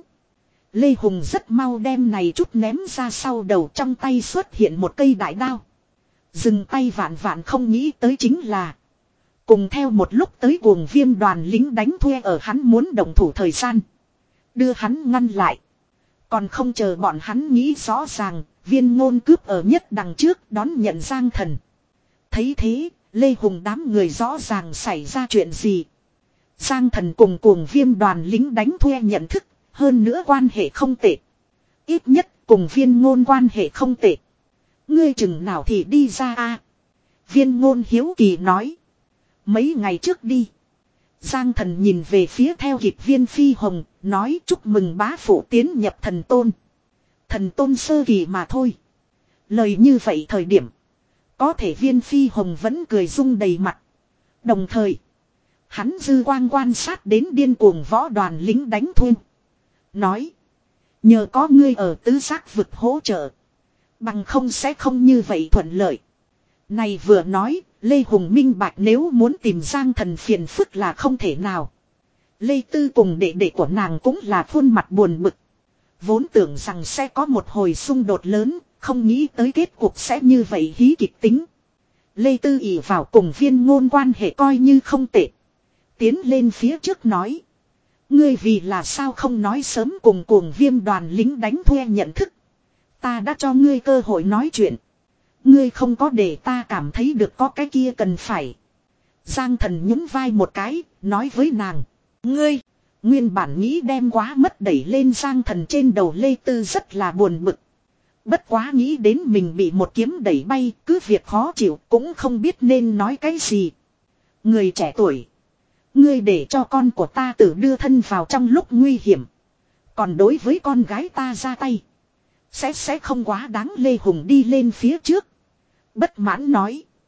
Lê Hùng rất mau đem này chút ném ra sau đầu trong tay xuất hiện một cây đại đao. Dừng tay vạn vạn không nghĩ tới chính là. Cùng theo một lúc tới cuồng viêm đoàn lính đánh thuê ở hắn muốn động thủ thời gian. Đưa hắn ngăn lại. Còn không chờ bọn hắn nghĩ rõ ràng, Viên Ngôn cướp ở nhất đằng trước đón nhận Giang Thần. Thấy thế, Lê Hùng đám người rõ ràng xảy ra chuyện gì. Giang Thần cùng cuồng viêm đoàn lính đánh thuê nhận thức, hơn nữa quan hệ không tệ. Ít nhất cùng Viên Ngôn quan hệ không tệ. Ngươi chừng nào thì đi ra a? Viên Ngôn hiếu kỳ nói. Mấy ngày trước đi. Giang Thần nhìn về phía theo kịp Viên Phi Hồng, nói chúc mừng bá phụ tiến nhập thần tôn. Thần tôn sơ kỳ mà thôi. Lời như vậy thời điểm. Có thể Viên Phi Hồng vẫn cười rung đầy mặt. Đồng thời. Hắn dư quang quan sát đến điên cuồng võ đoàn lính đánh thuê. Nói. Nhờ có ngươi ở tứ giác vực hỗ trợ. Bằng không sẽ không như vậy thuận lợi. Này vừa nói. Lê Hùng minh bạch nếu muốn tìm Giang Thần phiền phức là không thể nào. Lê Tư cùng đệ đệ của nàng cũng là khuôn mặt buồn bực. Vốn tưởng rằng sẽ có một hồi xung đột lớn, không nghĩ tới kết cục sẽ như vậy hí kịch tính. Lê Tư ỷ vào cùng Viên Ngôn quan hệ coi như không tệ. Tiến lên phía trước nói. Ngươi vì là sao không nói sớm cùng cuồng viêm đoàn lính đánh thuê nhận thức. Ta đã cho ngươi cơ hội nói chuyện. Ngươi không có để ta cảm thấy được có cái kia cần phải. Giang Thần nhún vai một cái, nói với nàng. Ngươi, nguyên bản nghĩ đem quá mất đẩy lên Giang Thần trên đầu Lê Tư rất là buồn bực. Bất quá nghĩ đến mình bị một kiếm đẩy bay, cứ việc khó chịu cũng không biết nên nói cái gì. Người trẻ tuổi. Ngươi để cho con của ta tự đưa thân vào trong lúc nguy hiểm. Còn đối với con gái ta ra tay. Sẽ sẽ không quá đáng Lê Hùng đi lên phía trước. Bất mãn nói.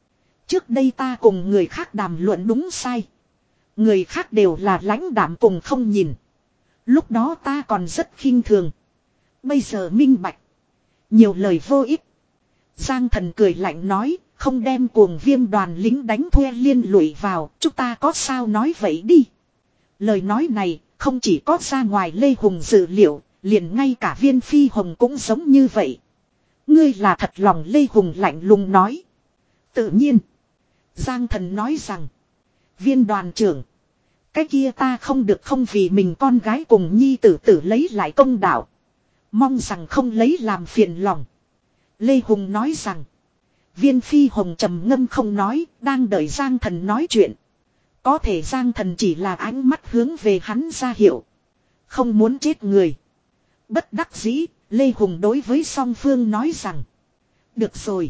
Trước đây ta cùng người khác đàm luận đúng sai. Người khác đều là lãnh đạm cùng không nhìn. Lúc đó ta còn rất khinh thường. Bây giờ minh bạch. Nhiều lời vô ích. Giang Thần cười lạnh nói, không đem cuồng viêm đoàn lính đánh thuê liên lụy vào, chúng ta có sao nói vậy đi. Lời nói này, không chỉ có ra ngoài Lê Hùng dự liệu, liền ngay cả Viên Phi Hồng cũng giống như vậy. Ngươi là thật lòng, Lê Hùng lạnh lùng nói. Tự nhiên. Giang Thần nói rằng. Viên đoàn trưởng. Cái kia ta không được không vì mình con gái cùng nhi tử tử lấy lại công đạo. Mong rằng không lấy làm phiền lòng. Lê Hùng nói rằng. Viên Phi Hồng trầm ngâm không nói, đang đợi Giang Thần nói chuyện. Có thể Giang Thần chỉ là ánh mắt hướng về hắn ra hiệu. Không muốn chết người. Bất đắc dĩ, Lê Hùng đối với song phương nói rằng. Được rồi.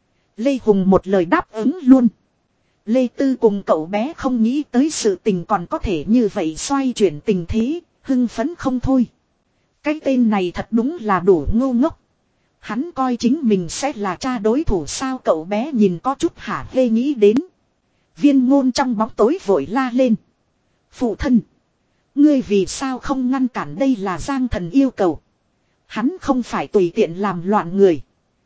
Lê Hùng một lời đáp ứng luôn. Lê Tư cùng cậu bé không nghĩ tới sự tình còn có thể như vậy xoay chuyển tình thế, hưng phấn không thôi. Cái tên này thật đúng là đủ ngu ngốc. Hắn coi chính mình sẽ là cha đối thủ sao, cậu bé nhìn có chút hả hê nghĩ đến. Viên Ngôn trong bóng tối vội la lên. Phụ thân. Ngươi vì sao không ngăn cản, đây là Giang Thần yêu cầu. Hắn không phải tùy tiện làm loạn người.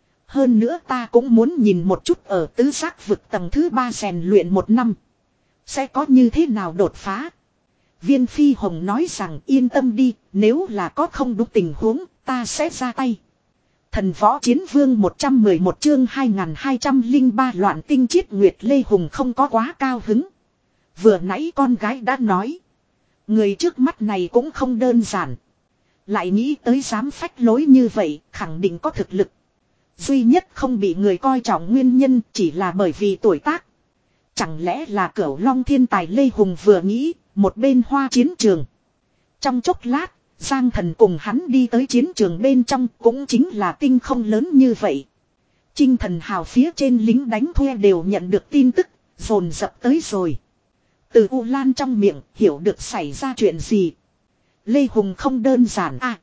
Hơn nữa ta cũng muốn nhìn một chút ở tứ giác vực tầng thứ ba rèn luyện một năm. Sẽ có như thế nào đột phá. Viên Phi Hồng nói rằng yên tâm đi, nếu là có không đúng tình huống, ta sẽ ra tay. Thần Võ Chiến Vương một trăm mười một chương hai nghìn hai trăm lẻ ba loạn tinh chiết nguyệt. Lê Hùng không có quá cao hứng. Vừa nãy con gái đã nói. Người trước mắt này cũng không đơn giản. Lại nghĩ tới dám phách lối như vậy, khẳng định có thực lực. Duy nhất không bị người coi trọng nguyên nhân chỉ là bởi vì tuổi tác. Chẳng lẽ là Cửu Long thiên tài, Lê Hùng vừa nghĩ, một bên hoa chiến trường. Trong chốc lát, Giang Thần cùng hắn đi tới chiến trường bên trong, cũng chính là tinh không lớn như vậy. Chinh Thần Hào phía trên lính đánh thuê đều nhận được tin tức, dồn dập tới rồi. Từ U Lan trong miệng hiểu được xảy ra chuyện gì. Lê Hùng không đơn giản à.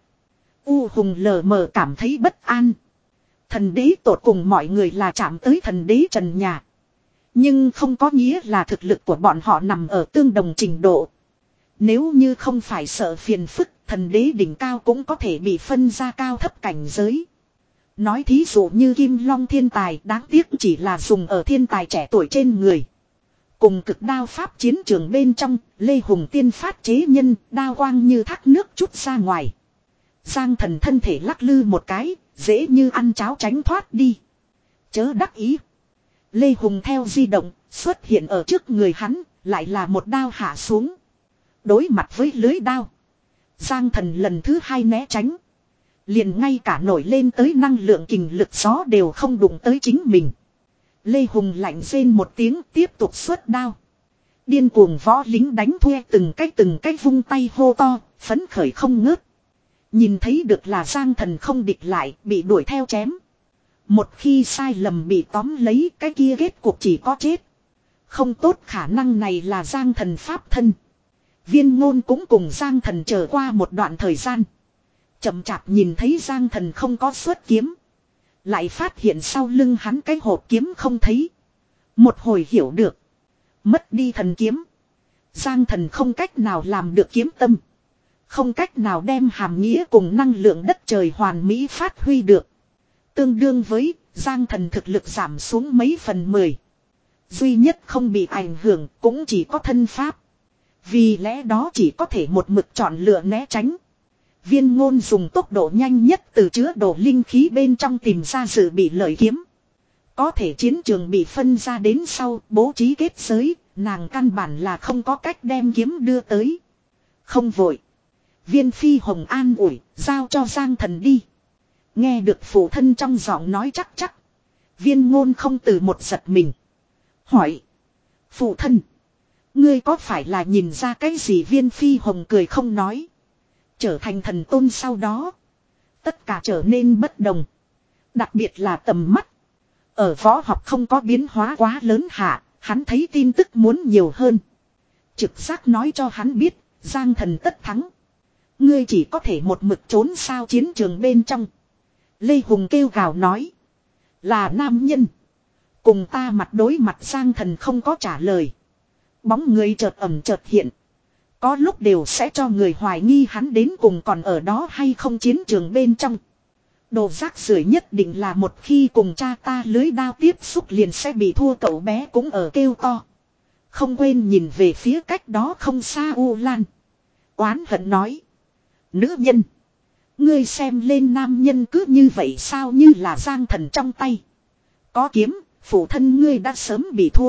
U Hùng lờ mờ cảm thấy bất an. Thần đế tột cùng mọi người là chạm tới thần đế trần nhà. Nhưng không có nghĩa là thực lực của bọn họ nằm ở tương đồng trình độ. Nếu như không phải sợ phiền phức, thần đế đỉnh cao cũng có thể bị phân ra cao thấp cảnh giới. Nói thí dụ như Kim Long thiên tài, đáng tiếc chỉ là dùng ở thiên tài trẻ tuổi trên người. Cùng cực đao pháp chiến trường bên trong, Lê Hùng tiên phát chế nhân, đao quang như thác nước chút ra ngoài. Giang Thần thân thể lắc lư một cái, dễ như ăn cháo tránh thoát đi. Chớ đắc ý. Lê Hùng theo di động, xuất hiện ở trước người hắn, lại là một đao hạ xuống. Đối mặt với lưới đao, Giang Thần lần thứ hai né tránh. Liền ngay cả nổi lên tới năng lượng kình lực gió đều không đụng tới chính mình. Lê Hùng lạnh rên một tiếng, tiếp tục xuất đao. Điên cuồng võ lính đánh thuê từng cách từng cách vung tay hô to, phấn khởi không ngớt. Nhìn thấy được là Giang Thần không địch lại, bị đuổi theo chém. Một khi sai lầm bị tóm lấy, cái kia kết cuộc chỉ có chết. Không tốt, khả năng này là Giang Thần pháp thân. Viên Ngôn cũng cùng Giang Thần chờ qua một đoạn thời gian. Chậm chạp nhìn thấy Giang Thần không có xuất kiếm. Lại phát hiện sau lưng hắn cái hộp kiếm không thấy. Một hồi hiểu được. Mất đi thần kiếm. Giang Thần không cách nào làm được kiếm tâm. Không cách nào đem hàm nghĩa cùng năng lượng đất trời hoàn mỹ phát huy được. Tương đương với Giang Thần thực lực giảm xuống mấy phần mười. Duy nhất không bị ảnh hưởng cũng chỉ có thân pháp. Vì lẽ đó chỉ có thể một mực chọn lựa né tránh. Viên Ngôn dùng tốc độ nhanh nhất từ chứa đồ linh khí bên trong tìm ra dự bị lợi kiếm. Có thể chiến trường bị phân ra đến sau bố trí kết giới, nàng căn bản là không có cách đem kiếm đưa tới. Không vội. Viên Phi Hồng an ủi, giao cho Giang Thần đi. Nghe được phụ thân trong giọng nói chắc chắc. Viên Ngôn không từ một giật mình. Hỏi. Phụ thân. Ngươi có phải là nhìn ra cái gì? Viên Phi Hồng cười không nói. Trở thành thần tôn sau đó. Tất cả trở nên bất đồng. Đặc biệt là tầm mắt. Ở võ học không có biến hóa quá lớn hạ. Hắn thấy tin tức muốn nhiều hơn. Trực giác nói cho hắn biết. Giang Thần tất thắng. Ngươi chỉ có thể một mực trốn sao chiến trường bên trong. Lê Hùng kêu gào nói. Là nam nhân. Cùng ta mặt đối mặt Giang Thần không có trả lời. Bóng người chợt ẩm chợt hiện. Có lúc đều sẽ cho người hoài nghi hắn đến cùng còn ở đó hay không chiến trường bên trong. Đồ rác rưởi nhất định là một khi cùng cha ta lưới đao tiếp xúc liền sẽ bị thua, cậu bé cũng ở kêu to. Không quên nhìn về phía cách đó không xa U Lan. Oán hận nói. Nữ nhân. Ngươi xem lên nam nhân cứ như vậy sao, như là Giang Thần trong tay có kiếm, phụ thân ngươi đã sớm bị thua.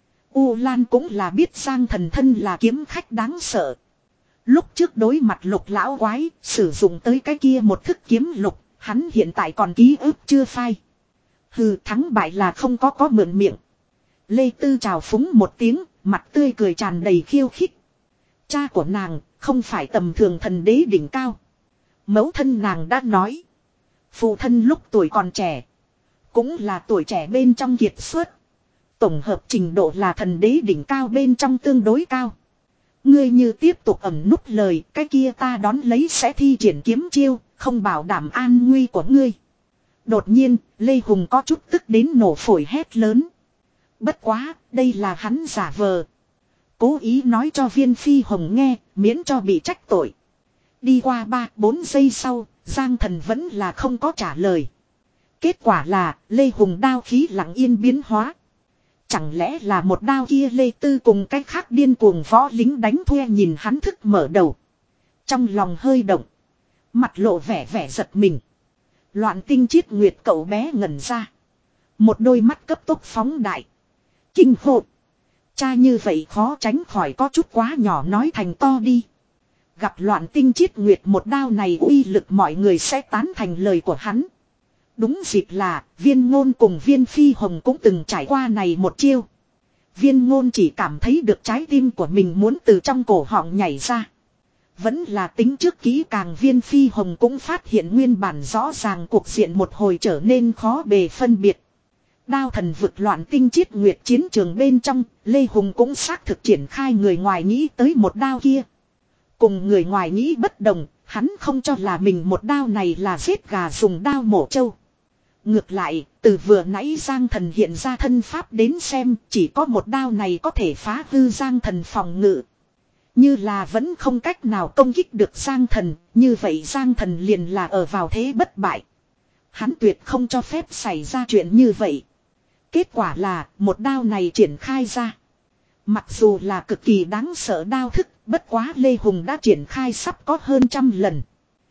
U Lan cũng là biết Giang Thần thân là kiếm khách đáng sợ. Lúc trước đối mặt Lục lão quái, sử dụng tới cái kia một thức kiếm lục, hắn hiện tại còn ký ức chưa phai. Hừ, thắng bại là không có có mượn miệng. Lê Tư chào phúng một tiếng, mặt tươi cười tràn đầy khiêu khích. Cha của nàng không phải tầm thường thần đế đỉnh cao. Mẫu thân nàng đã nói. Phụ thân lúc tuổi còn trẻ. Cũng là tuổi trẻ bên trong kiệt xuất. Tổng hợp trình độ là thần đế đỉnh cao bên trong tương đối cao. Ngươi như tiếp tục ẩn nút lời, cái kia ta đón lấy sẽ thi triển kiếm chiêu, không bảo đảm an nguy của ngươi. Đột nhiên, Lê Hùng có chút tức đến nổ phổi hét lớn. Bất quá, đây là hắn giả vờ. Cố ý nói cho Viên Phi Hồng nghe, miễn cho bị trách tội. Đi qua ba bốn giây sau, Giang Thần vẫn là không có trả lời. Kết quả là, Lê Hùng đao khí lặng yên biến hóa. Chẳng lẽ là một đao kia Lê Tư cùng cách khác điên cuồng võ lính đánh thuê nhìn hắn thức mở đầu. Trong lòng hơi động. Mặt lộ vẻ vẻ giật mình. Loạn tinh chiết nguyệt cậu bé ngẩn ra. Một đôi mắt cấp tốc phóng đại. Kinh hộp. Cha như vậy khó tránh khỏi có chút quá nhỏ, nói thành to đi. Gặp loạn tinh chiết nguyệt một đao này uy lực mọi người sẽ tán thành lời của hắn. Đúng dịp là Viên Ngôn cùng Viên Phi Hồng cũng từng trải qua này một chiêu. Viên Ngôn chỉ cảm thấy được trái tim của mình muốn từ trong cổ họng nhảy ra. Vẫn là tính trước kỹ càng, Viên Phi Hồng cũng phát hiện nguyên bản rõ ràng cuộc diện một hồi trở nên khó bề phân biệt. Đao thần vực loạn tinh chiết nguyệt chiến trường bên trong, Lê Hùng cũng xác thực triển khai người ngoài nghĩ tới một đao kia. Cùng người ngoài nghĩ bất đồng, hắn không cho là mình một đao này là giết gà dùng đao mổ trâu. Ngược lại, từ vừa nãy Giang Thần hiện ra thân pháp đến xem, chỉ có một đao này có thể phá hư Giang Thần phòng ngự. Như là vẫn không cách nào công kích được Giang Thần, như vậy Giang Thần liền là ở vào thế bất bại. Hắn tuyệt không cho phép xảy ra chuyện như vậy. Kết quả là, một đao này triển khai ra. Mặc dù là cực kỳ đáng sợ đao thức, bất quá Lê Hùng đã triển khai sắp có hơn trăm lần.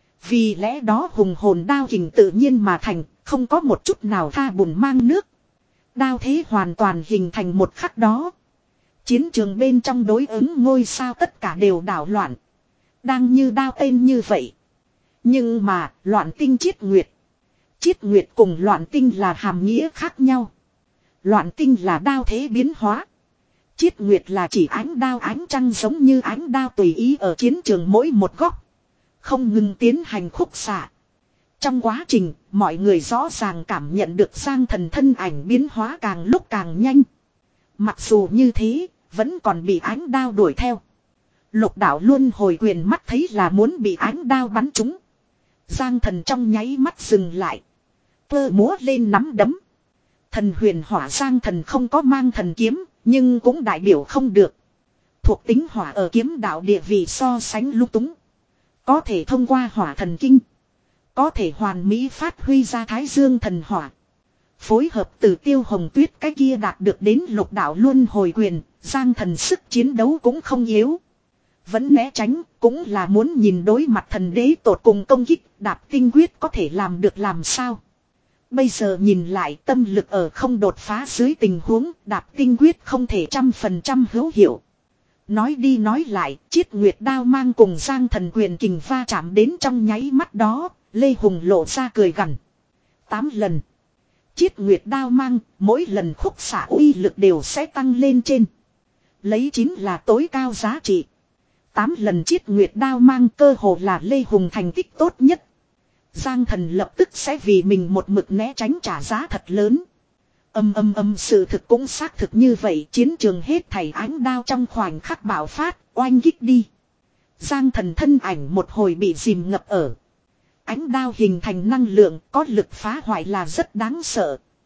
Vì lẽ đó hùng hồn đao kình tự nhiên mà thành, không có một chút nào tha bùn mang nước. Đao thế hoàn toàn hình thành một khắc đó. Chiến trường bên trong đối ứng ngôi sao tất cả đều đảo loạn. Đang như đao tên như vậy. Nhưng mà, loạn tinh chiết nguyệt. Chiết nguyệt cùng loạn tinh là hàm nghĩa khác nhau. Loạn tinh là đao thế biến hóa. Chiết nguyệt là chỉ ánh đao ánh trăng, giống như ánh đao tùy ý ở chiến trường mỗi một góc. Không ngừng tiến hành khúc xạ. Trong quá trình, mọi người rõ ràng cảm nhận được Giang Thần thân ảnh biến hóa càng lúc càng nhanh. Mặc dù như thế, vẫn còn bị ánh đao đuổi theo. Lục đạo luôn hồi quyền mắt thấy là muốn bị ánh đao bắn trúng. Giang Thần trong nháy mắt dừng lại. Cơ múa lên nắm đấm. Thần huyền hỏa Giang Thần không có mang thần kiếm, nhưng cũng đại biểu không được. Thuộc tính hỏa ở kiếm đạo địa vị so sánh lung túng. Có thể thông qua hỏa thần kinh. Có thể hoàn mỹ phát huy ra thái dương thần hỏa. Phối hợp từ Tiêu Hồng Tuyết cái kia đạt được đến lục đạo luân hồi quyền, Giang Thần sức chiến đấu cũng không yếu. Vẫn né tránh, cũng là muốn nhìn đối mặt thần đế tột cùng công kích, đạp tinh quyết có thể làm được làm sao. Bây giờ nhìn lại, tâm lực ở không đột phá dưới tình huống, đạp tinh quyết không thể trăm phần trăm hữu hiệu. Nói đi nói lại, chiết nguyệt đao mang cùng Giang Thần quyền kình va chạm đến trong nháy mắt đó, Lê Hùng lộ ra cười gằn. Tám lần. Chiết nguyệt đao mang, mỗi lần khúc xạ uy lực đều sẽ tăng lên trên. Lấy chín là tối cao giá trị. Tám lần chiết nguyệt đao mang cơ hồ là Lê Hùng thành tích tốt nhất. Giang Thần lập tức sẽ vì mình một mực né tránh trả giá thật lớn. Âm âm âm, sự thực cũng xác thực như vậy, chiến trường hết thảy ánh đao trong khoảnh khắc bạo phát, oanh kích đi. Giang Thần thân ảnh một hồi bị dìm ngập ở. Ánh đao hình thành năng lượng có lực phá hoại là rất đáng sợ.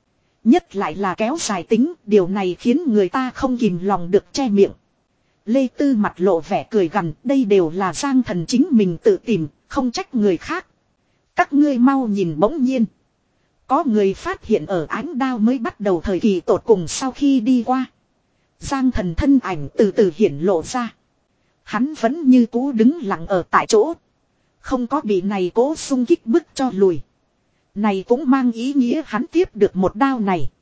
Nhất lại là kéo dài tính, điều này khiến người ta không kìm lòng được che miệng. Lê Tư mặt lộ vẻ cười gằn, đây đều là Giang Thần chính mình tự tìm, không trách người khác. Các ngươi mau nhìn bỗng nhiên. Có người phát hiện ở ánh đao mới bắt đầu thời kỳ tột cùng sau khi đi qua. Giang Thần thân ảnh từ từ hiển lộ ra. Hắn vẫn như cũ đứng lặng ở tại chỗ. Không có bị này cố xung kích bức cho lùi. Này cũng mang ý nghĩa hắn tiếp được một đao này.